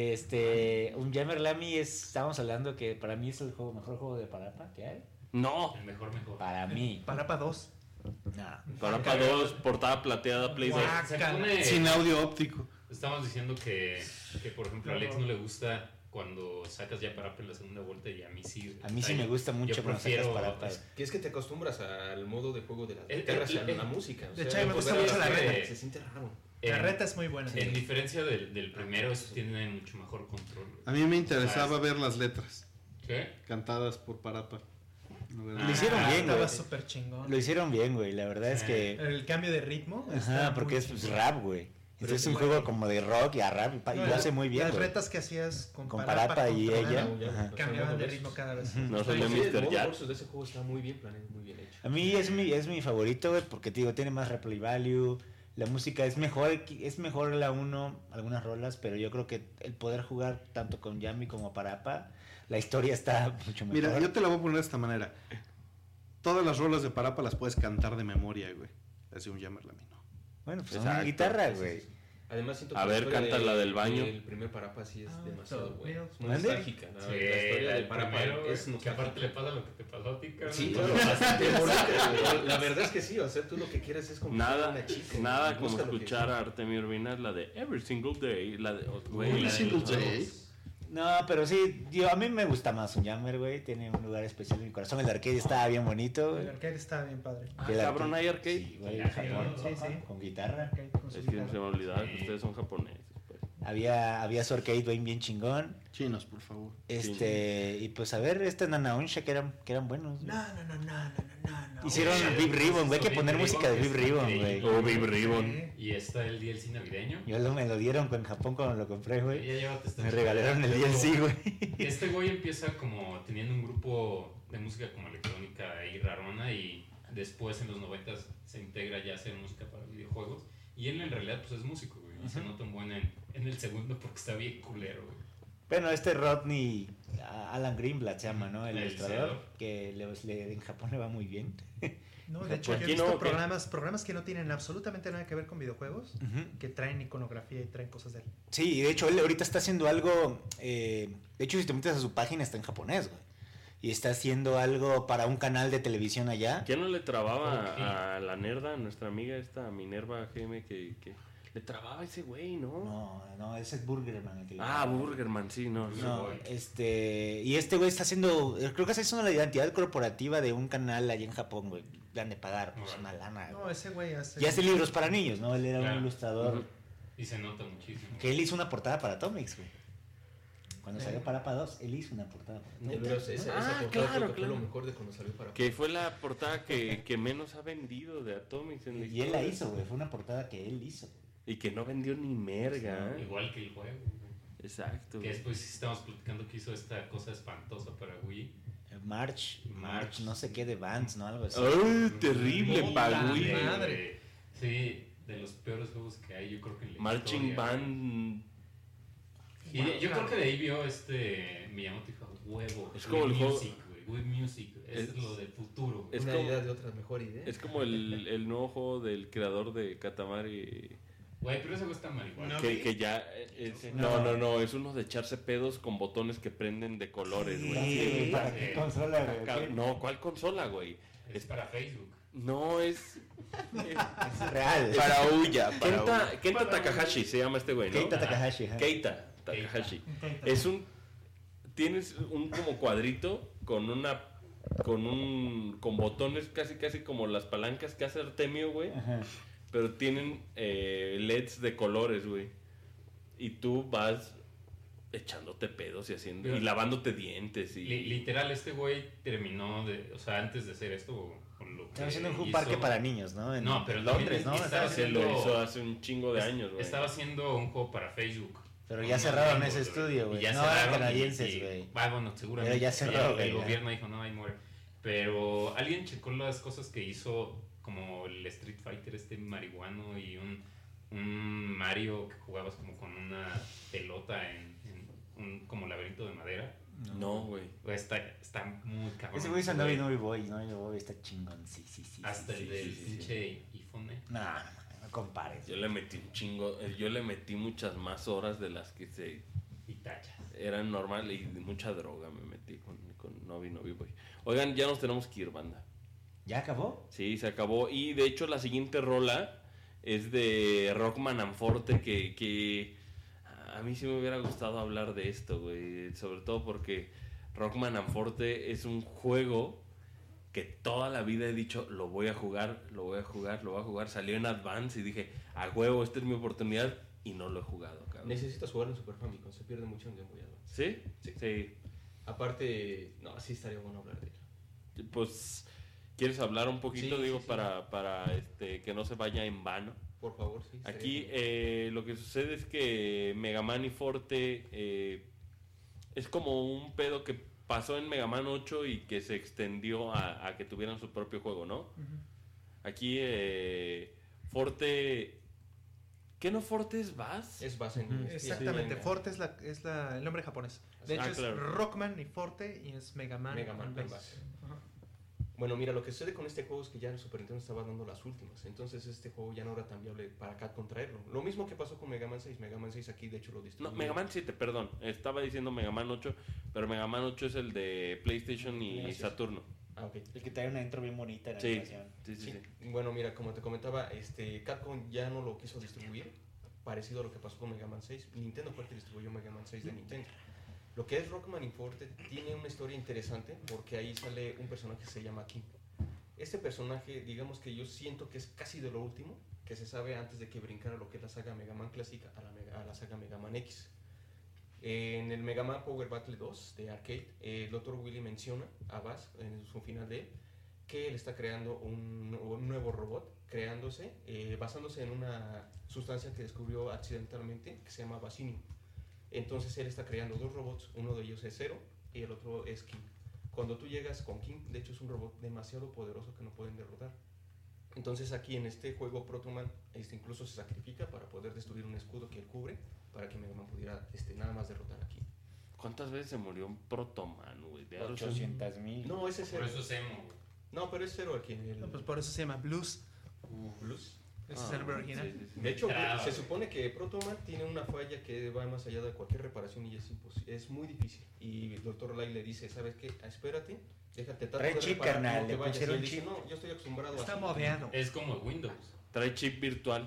Que un Jammer Lamy estábamos hablando que para mí es el mejor juego de Parapa que hay. No. El mejor. Para mí. Parapa 2. No. Parapa 2, portada plateada, Play 2. Se pone- Sin audio óptico. Estamos diciendo que por ejemplo, a Alex no le gusta cuando sacas ya Parapa en la segunda vuelta y a mí sí. A mí sí me gusta mucho Yo cuando prefiero, sacas Parapa. Que es que te acostumbras al modo de juego de las El- guitarras y a el- la música. o de sea, hecho, me gusta volver a mucho la hacer- reta. Se siente raro. La reta es muy buena. En diferencia del primero, eso tiene mucho mejor control. A mí me interesaba ver las letras ¿Qué? cantadas por Parapa. Lo hicieron bien, Estaba güey. súper chingón. Lo hicieron bien, güey. La verdad es que... El cambio de ritmo. está Ajá, muy porque es chingón. rap, güey. Entonces es un bueno. juego como de rock y a rap y No, lo hace muy bien, Las güey. retas que hacías con Con Parapa Parapa y controlando, ella. Ajá. cambiaban de ritmo cada vez. No Sí, salió el Mr. modo Jack. versus de ese juego está muy bien planeado, muy bien hecho. A mí es mi favorito, güey, porque te digo, tiene más replay value. La música es mejor la 1, algunas rolas, pero yo creo que el poder jugar tanto con Yami como Parapa, la historia está mucho mejor. Mira, yo te la voy a poner de esta manera. Todas las rolas de Parapa las puedes cantar de memoria, güey. Así un Jammer Lamy, ¿no? Bueno, pues Exacto. una guitarra, güey. Además siento A que ver, canta la del baño. El primer Parapa sí es demasiado todo. bueno. Es muy ¿Mande? nostálgica. ¿no? Sí, La historia del Parapa primero, es que aparte le pasa lo que te pasó a ti, cabrón. Sí, claro, bastante bonita. La verdad es que sí, o sea, tú lo que quieres es como Nada, una chica. nada como Busca lo que- escuchar a Artemio Urbina, la de Every Single Day, la de... güey, Every la de Single los Day. juegos. No, pero sí, a mí me gusta más un Jammer, güey. Tiene un lugar especial en mi corazón. El arcade estaba bien bonito, güey. El arcade está bien padre. Ah, El cabrón, hay arcade. Sí, güey, en Japón. Sí, sí. Con guitarra. Arcade con su Es que guitarra. se me olvidaba que ustedes son japoneses. Pues. Había su arcade bien chingón. Chinos, por favor. Y pues a ver, Nana Onsha que eran buenos. güey. No. Hicieron Big Ribbon, güey, hay que poner música de Big Ribbon, güey. Oh, Big Ribbon. Y está el DLC navideño. Me lo dieron en Japón cuando lo compré, güey. Ya llévate esta Me chingada. regalaron el DLC, güey. Este güey empieza como teniendo un grupo de música como electrónica ahí rarona y después en los 90 se integra ya a hacer música para videojuegos. Y él en realidad pues es músico, güey. Y se nota un buen en el segundo porque está bien culero, güey. Bueno, Rodney Alan Greenblatt se llama, ¿no? El El ilustrador, ilustrador. que en Japón le va muy bien. No, de hecho, yo he Aquí visto no, ¿qué? programas que no tienen absolutamente nada que ver con videojuegos, que traen iconografía y traen cosas de él. Sí, y de hecho él ahorita está haciendo algo, de hecho si te metes a su página está en japonés, güey. Y está haciendo algo para un canal de televisión allá. ¿Quién no le trababa a la nerda, nuestra amiga esta Minerva GM, que le trababa a ese güey, ¿no? No, ese es Burgerman. El que le Ah, traba. Burgerman, sí, no. No, y este güey está haciendo, creo que está haciendo la identidad corporativa de un canal allá en Japón, güey. Le han de pagar, pues una lana. No, ese güey hace... Y hace libros para niños, ¿no? Él era Claro. un ilustrador. Ujú. Y se nota muchísimo. Que él hizo una portada para Atomics, güey. Cuando salió Parapa 2, él hizo una portada. De veras, esa portada creo que fue lo mejor de cuando salió Parapa. Que fue la portada que menos ha vendido de Atomics en la Y él la historia. hizo, güey. Fue una portada que él hizo. Y que no vendió ni merga. ¿eh? Igual que el juego, güey. Exacto. Que después sí estamos platicando que hizo esta cosa espantosa para Wii. March, no sé qué de Vans, ¿no? Algo así. ¡Ay, terrible, Puta Pagui! madre. Sí, de los peores juegos que hay, yo creo que en la Marching historia, Band. güey. Y yo creo que de ahí vio Miyamoto dijo, huevo. Es como el juego- Music, güey. Wii Music, es lo del futuro. Es Una como- idea de otra mejor idea. Es como el nuevo juego del creador de Katamari. Güey, pero ese juego está marihuana. Que ya. No, es uno de echarse pedos con botones que prenden de colores, güey. Sí, ¿para qué consola, güey? Acá- No, ¿cuál consola, güey? Es para Facebook. No, es. Es real. Para Ouya. Kenta Takahashi se llama este güey, ¿no? Keita Takahashi, ajá. Keita Takahashi. Es tienes un como cuadrito con con botones casi como las palancas que hace Artemio, güey. Ajá. Pero tienen LEDs de colores, güey. Y tú vas echándote pedos y haciendo y lavándote dientes y literal este güey terminó o sea, antes de hacer esto lo estaba haciendo un parque para niños, ¿no? No, pero Londres, ¿no? Lo hizo hace un chingo de años, güey. Estaba haciendo un juego para Facebook. Pero ya cerraron ese estudio, güey. Ya no cerraron eran canadienses, güey. Bueno, seguramente. Pero ya cerró, el gobierno dijo, no, ahí muere. Pero alguien checó las cosas que hizo, como el Street Fighter marihuano y un Mario que jugabas como con una pelota en un como laberinto de madera. No, güey. Está muy cabrón. Ese güey es Novi Boy, está chingón, sí. Hasta el del pinche iPhone. No compares. Yo le metí un chingo, yo le metí muchas más horas de las que y tachas. Eran normal y mucha droga me metí con Novi Boy. Oigan, ya nos tenemos que ir, banda. ¿Ya acabó? Sí, se acabó. Y de hecho la siguiente rola es de Rockman and Forte, que a mí sí me hubiera gustado hablar de esto, güey. Sobre todo porque Rockman and Forte es un juego que toda la vida he dicho, lo voy a jugar. Salió en Advance y dije, a huevo, esta es mi oportunidad, y no lo he jugado, cabrón. Necesitas jugar en Super Famicom, se pierde mucho en Game Boy Advance. ¿Sí? Sí. Aparte, no, sí estaría bueno hablar de él. Pues, ¿quieres hablar un poquito, Sí. para que no se vaya en vano? Por favor, sí. Aquí lo que sucede es que Mega Man y Forte es como un pedo que pasó en Mega Man 8 y que se extendió a que tuvieran su propio juego, ¿no? Aquí Forte... ¿Qué no Forte es Bass? Es Bass en inglés. Exactamente, Forte es el nombre japonés. De hecho claro. es Rockman y Forte y es Mega Man and Bass. Bueno, mira, lo que sucede con este juego es que ya el Super Nintendo estaba dando las últimas. Entonces este juego ya no era tan viable para Capcom traerlo. Lo mismo que pasó con Mega Man 6. Mega Man 6 aquí de hecho lo distribuyó. No, Mega Man 7, perdón. Estaba diciendo Mega Man 8, pero Mega Man 8 es el de PlayStation y Saturno. Ah, ok. El que trae una intro bien bonita en la Sí. Sí. Bueno, mira, como te comentaba, Capcom ya no lo quiso distribuir, parecido a lo que pasó con Mega Man 6. Nintendo fue el que distribuyó Mega Man 6 de Nintendo. Lo que es Rockman y Forte tiene una historia interesante porque ahí sale un personaje que se llama Kim. Este personaje, digamos que yo siento que es casi de lo último que se sabe antes de que brincara lo que es la saga Mega Man clásica a la saga Mega Man X. En el Mega Man Power Battle 2 de arcade, el Dr. Willy menciona a Bass en su final de él que él está creando un nuevo robot, basándose en una sustancia que descubrió accidentalmente que se llama Basinium. Entonces él está creando dos robots, uno de ellos es Zero y el otro es Kim. Cuando tú llegas con Kim, de hecho es un robot demasiado poderoso que no pueden derrotar. Entonces aquí en este juego Proto Man incluso se sacrifica para poder destruir un escudo que él cubre para que Mega Man pudiera nada más derrotar a Kim. ¿Cuántas veces se murió un Proto Man, güey? 800,000. No, ese es Zero. Por eso es emo, güey. No, pero es Zero aquí. No, pues por eso se llama Blues. Blues. Ese es el original. De hecho, se supone que Proto Man tiene una falla que va más allá de cualquier reparación y es muy difícil. Y el Dr. Light le dice, ¿sabes qué? Espérate, déjate Trae chip, carnal, le pusieron un chip. chip. No, yo estoy acostumbrado Está así. modeado. Es como Windows. Trae chip virtual.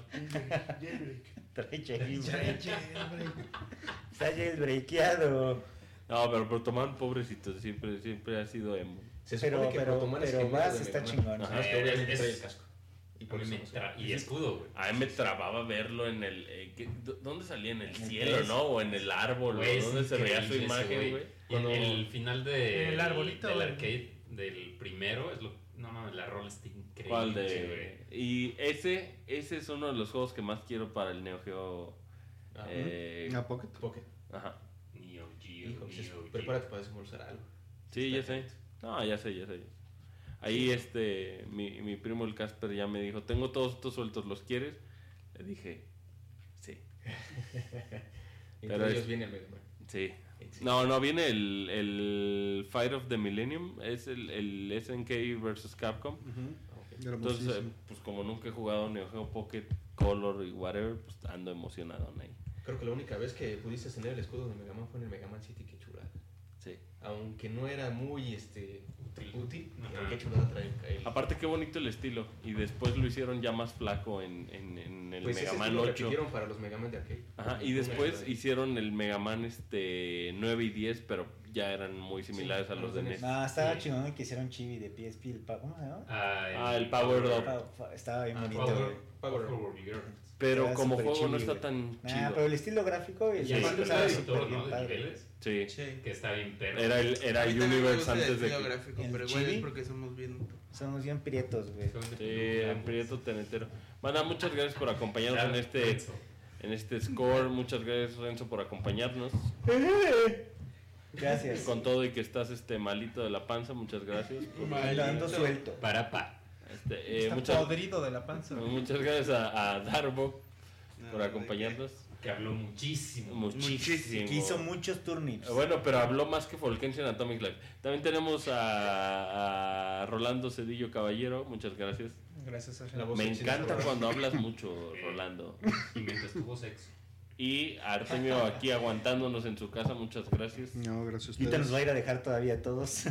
Trae jailbreak. Está jailbreakeado. No, pero Proto Man, pobrecito, siempre ha sido emo. Se supone que Proto Man es pero gemelo Bass de está Mega Man. chingón. Ajá, es que obviamente trae el casco. Y, por y escudo, güey. A mí me trababa verlo en el... ¿Dónde salía? ¿En el cielo, 3. no? ¿O en el árbol? Güey, ¿Dónde se veía su imagen, güey? Cuando el final el arbolito, del güey. arcade del primero es lo... No mames, la rola está increíble. ¿Cuál de...? Y ese es uno de los juegos que más quiero para el Neo Geo... Pocket. Pocket. Ajá. Neo Geo, Hijo, pues, Neo Geo. prepárate para desembolsar algo. Sí, ya sé. No, ya sé. Ahí mi primo el Casper ya me dijo, tengo todos estos sueltos, ¿los quieres? Le dije, sí. Pero ellos viene el Mega Man. Sí. No, viene el Fight of the Millennium, es el SNK versus Capcom. Entonces, pues como nunca he jugado Neo Geo Pocket, Color y whatever, pues ando emocionado ahí. Creo que la única vez que pudiste tener el escudo de Mega Man fue en el Mega Man City, qué chulada. Sí. Aunque no era muy útil, pero qué chulada trae el... Aparte qué bonito el estilo, y después lo hicieron ya más flaco en el pues Mega ese Man lo 8. repitieron para los Mega Man de arcade. Ajá, y después hicieron el Mega Man 9 y 10, pero ya eran muy similares a los de NES. No, estaba chingón que hicieron chibi de PSP. ¿Cómo se llama? El Power Up. Estaba bien bonito, Power güey. Up. Bigger. Pero Era como súper juego no chili, está güey. tan chido. Pero el estilo gráfico y Y el aparte estaba está el súper editor, bien ¿no? De padre. niveles. Sí. Que está bien perro. Era A mí también me Universe gusta el antes de estilo que... gráfico, ¿El pero igual chili? es porque somos bien... Somos bien prietos, güey. Sí, en Prieto Tenetero. Banda, muchas gracias por acompañarnos Claro, Renzo. en este score. Muchas gracias, Renzo, por acompañarnos. Gracias. Con todo y que estás malito de la panza, muchas gracias. Ando suelto. Para pa. Está Muchas, podrido de la panza. muchas gracias a Darbo por acompañarnos. Que habló muchísimo. Muchísimo. Que hizo muchos turnips. Bueno, pero habló más que Volkensi en Atomic Life. También tenemos a Rolando Cedillo Caballero. Muchas gracias. Gracias, Sergio. La voz Me sexy encanta de cuando hablas mucho, Rolando. Y mientras tuvo sexo. Y Artemio aquí aguantándonos en su casa. Muchas gracias. No, gracias a Ahorita nos ustedes. va a ir a dejar todavía a todos.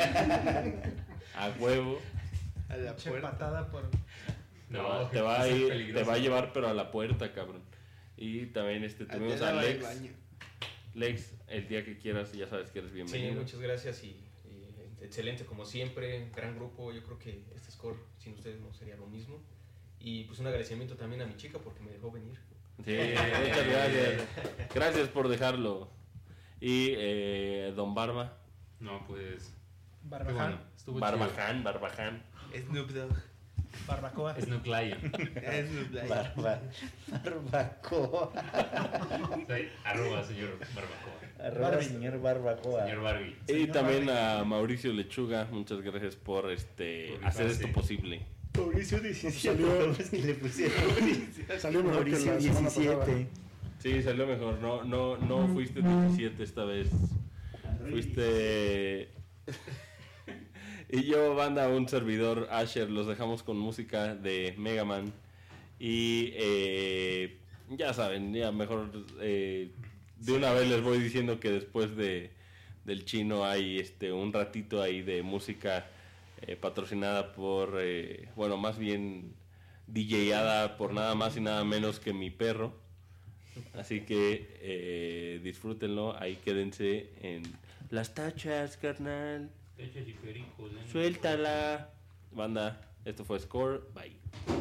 A huevo. A la Che puerta. patada por... No, te va a es ir, peligroso. te va a llevar pero a la puerta, cabrón. Y también tuvimos a Al Lex. baño. Lex, el día que quieras, ya sabes que eres Sí, bienvenido. muchas gracias y excelente como siempre, gran grupo. Yo creo que este score sin ustedes no sería lo mismo. Y pues un agradecimiento también a mi chica porque me dejó venir. Sí, muchas gracias. Gracias por dejarlo. Y Don Barba. No, pues. Barbaján. Qué bueno, estuvo Barbaján. Snoop Dogg. Barbacoa. chido. Snoop Lion. Snoop Dogg. Barbacoa. Sí, arroba señor Barbacoa. Arroba señor Barbacoa. Señor Barbie. Y Señor también Barbie. a Mauricio Lechuga. Muchas gracias por hacer rifarse. esto posible. Mauricio 17. Salió- Es que le pusieron Salió mejor que Mauricio la semana 17. pasada. Sí, salió mejor. No fuiste 17 esta vez. Fuiste. Y yo, banda, un servidor, Asher, los dejamos con música de Mega Man. Y ya saben, ya mejor de una vez les voy diciendo que después del chino hay un ratito ahí de música patrocinada por, bueno, más bien DJada por nada más y nada menos que mi perro. Así que disfrútenlo, ahí quédense en las tachas, carnal. Suéltala. Banda, esto fue Score. Bye.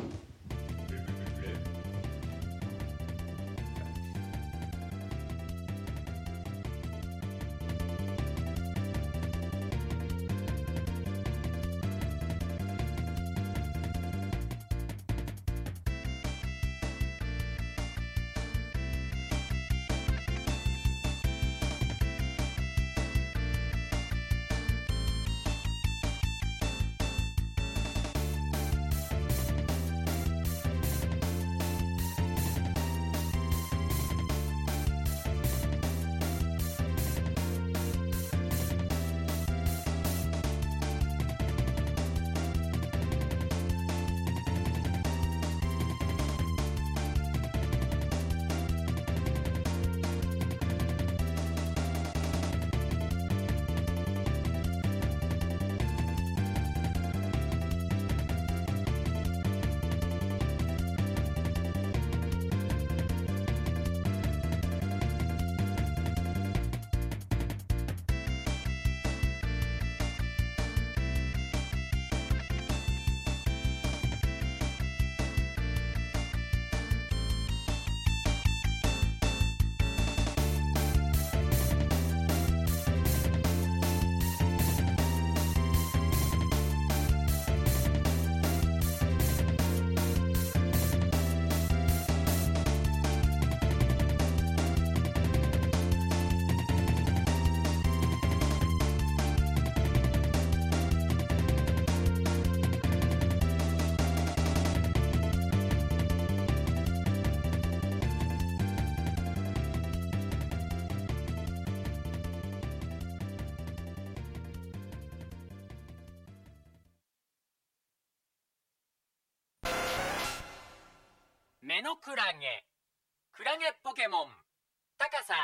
クラゲポケモン。高さ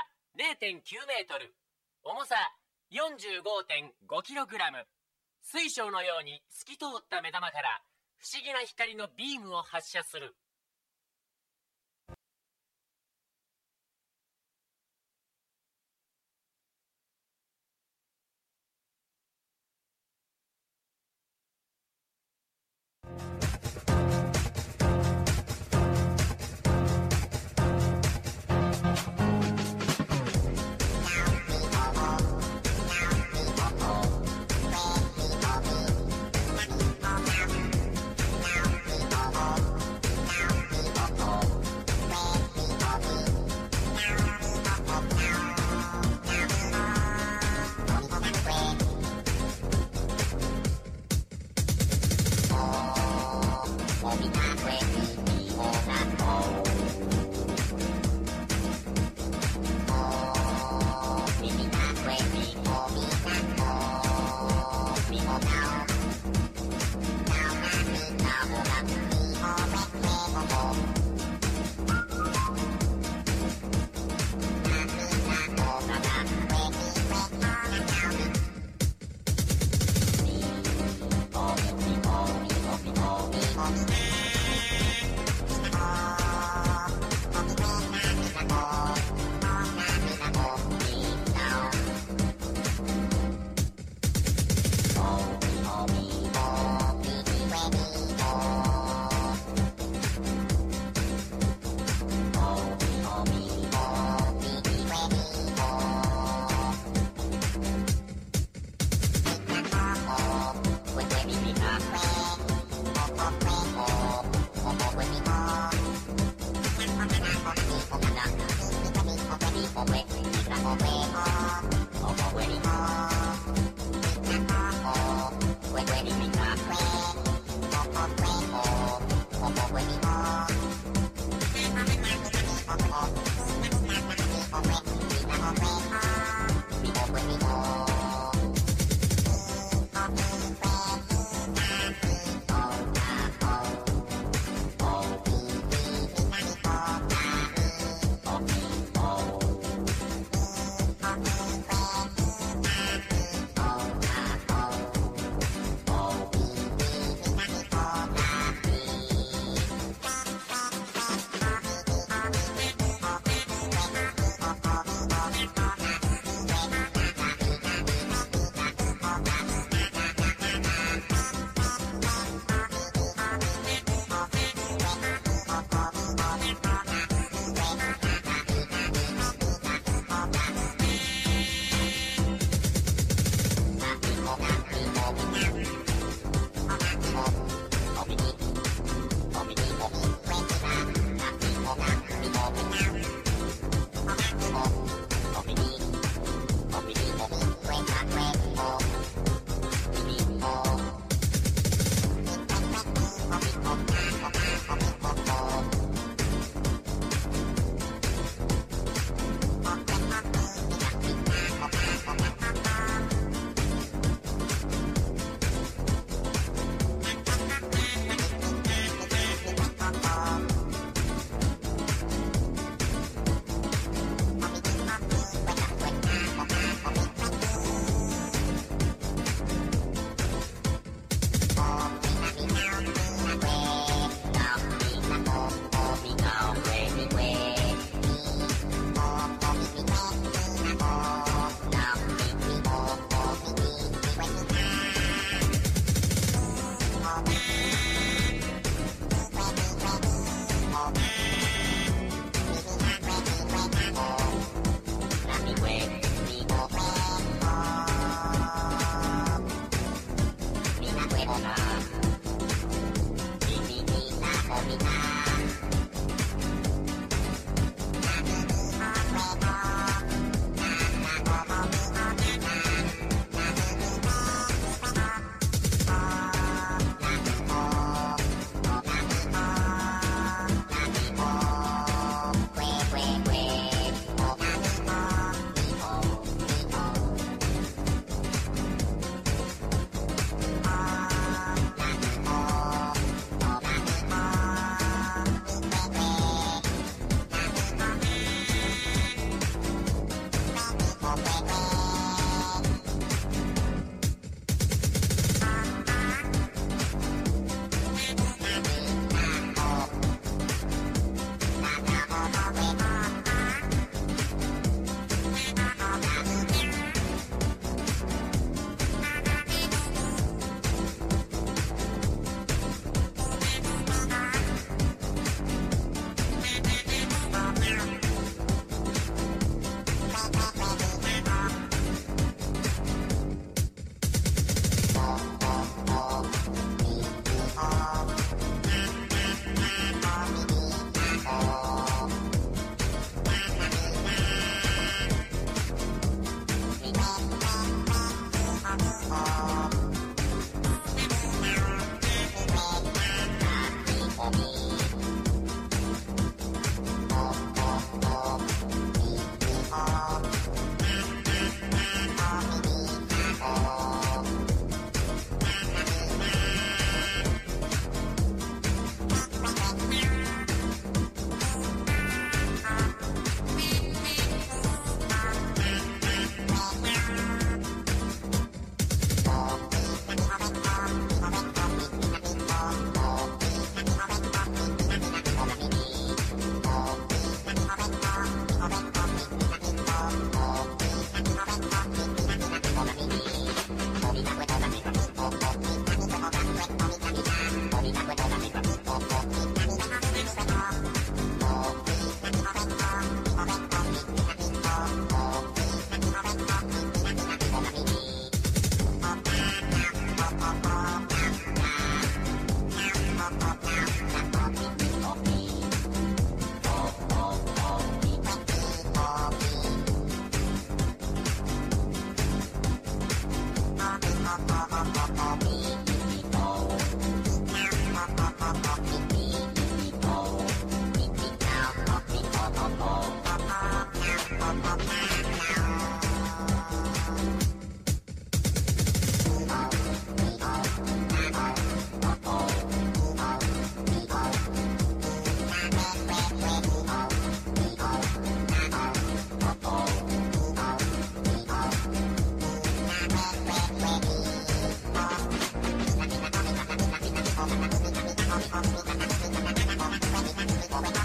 0.9 メートル。重さ 45.5 キログラム。水晶のように透き通った目玉から不思議な光のビームを発射する。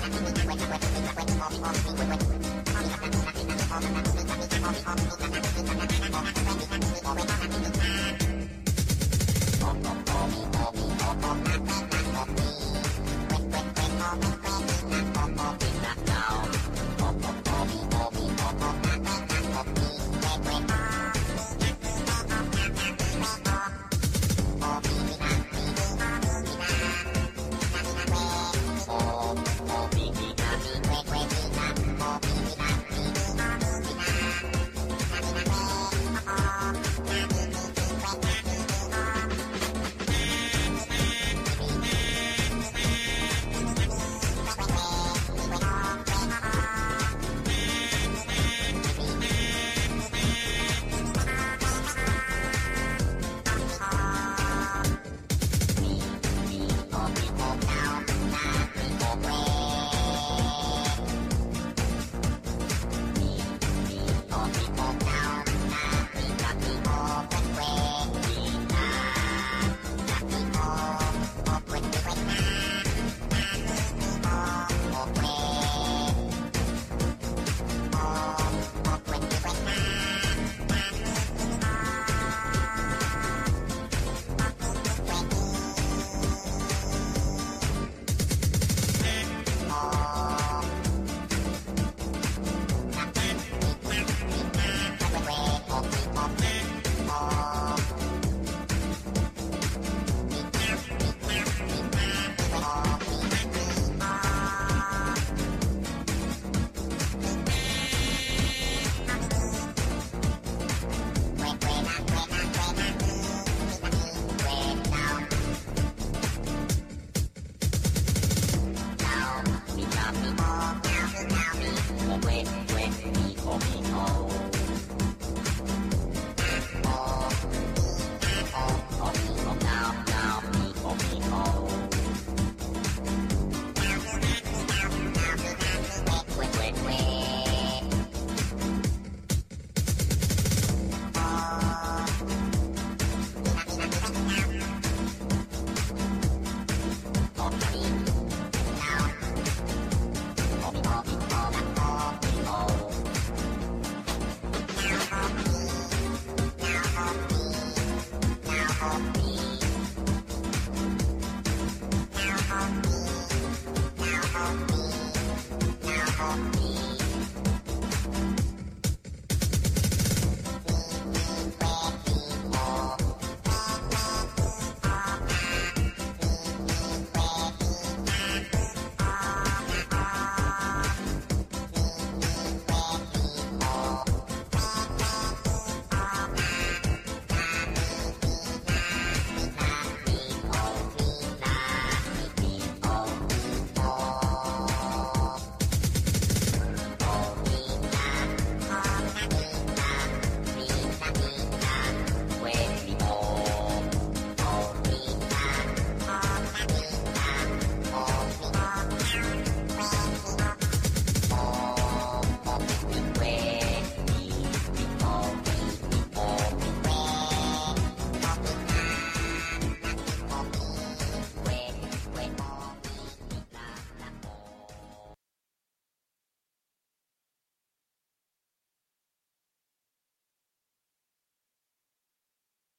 Thank you.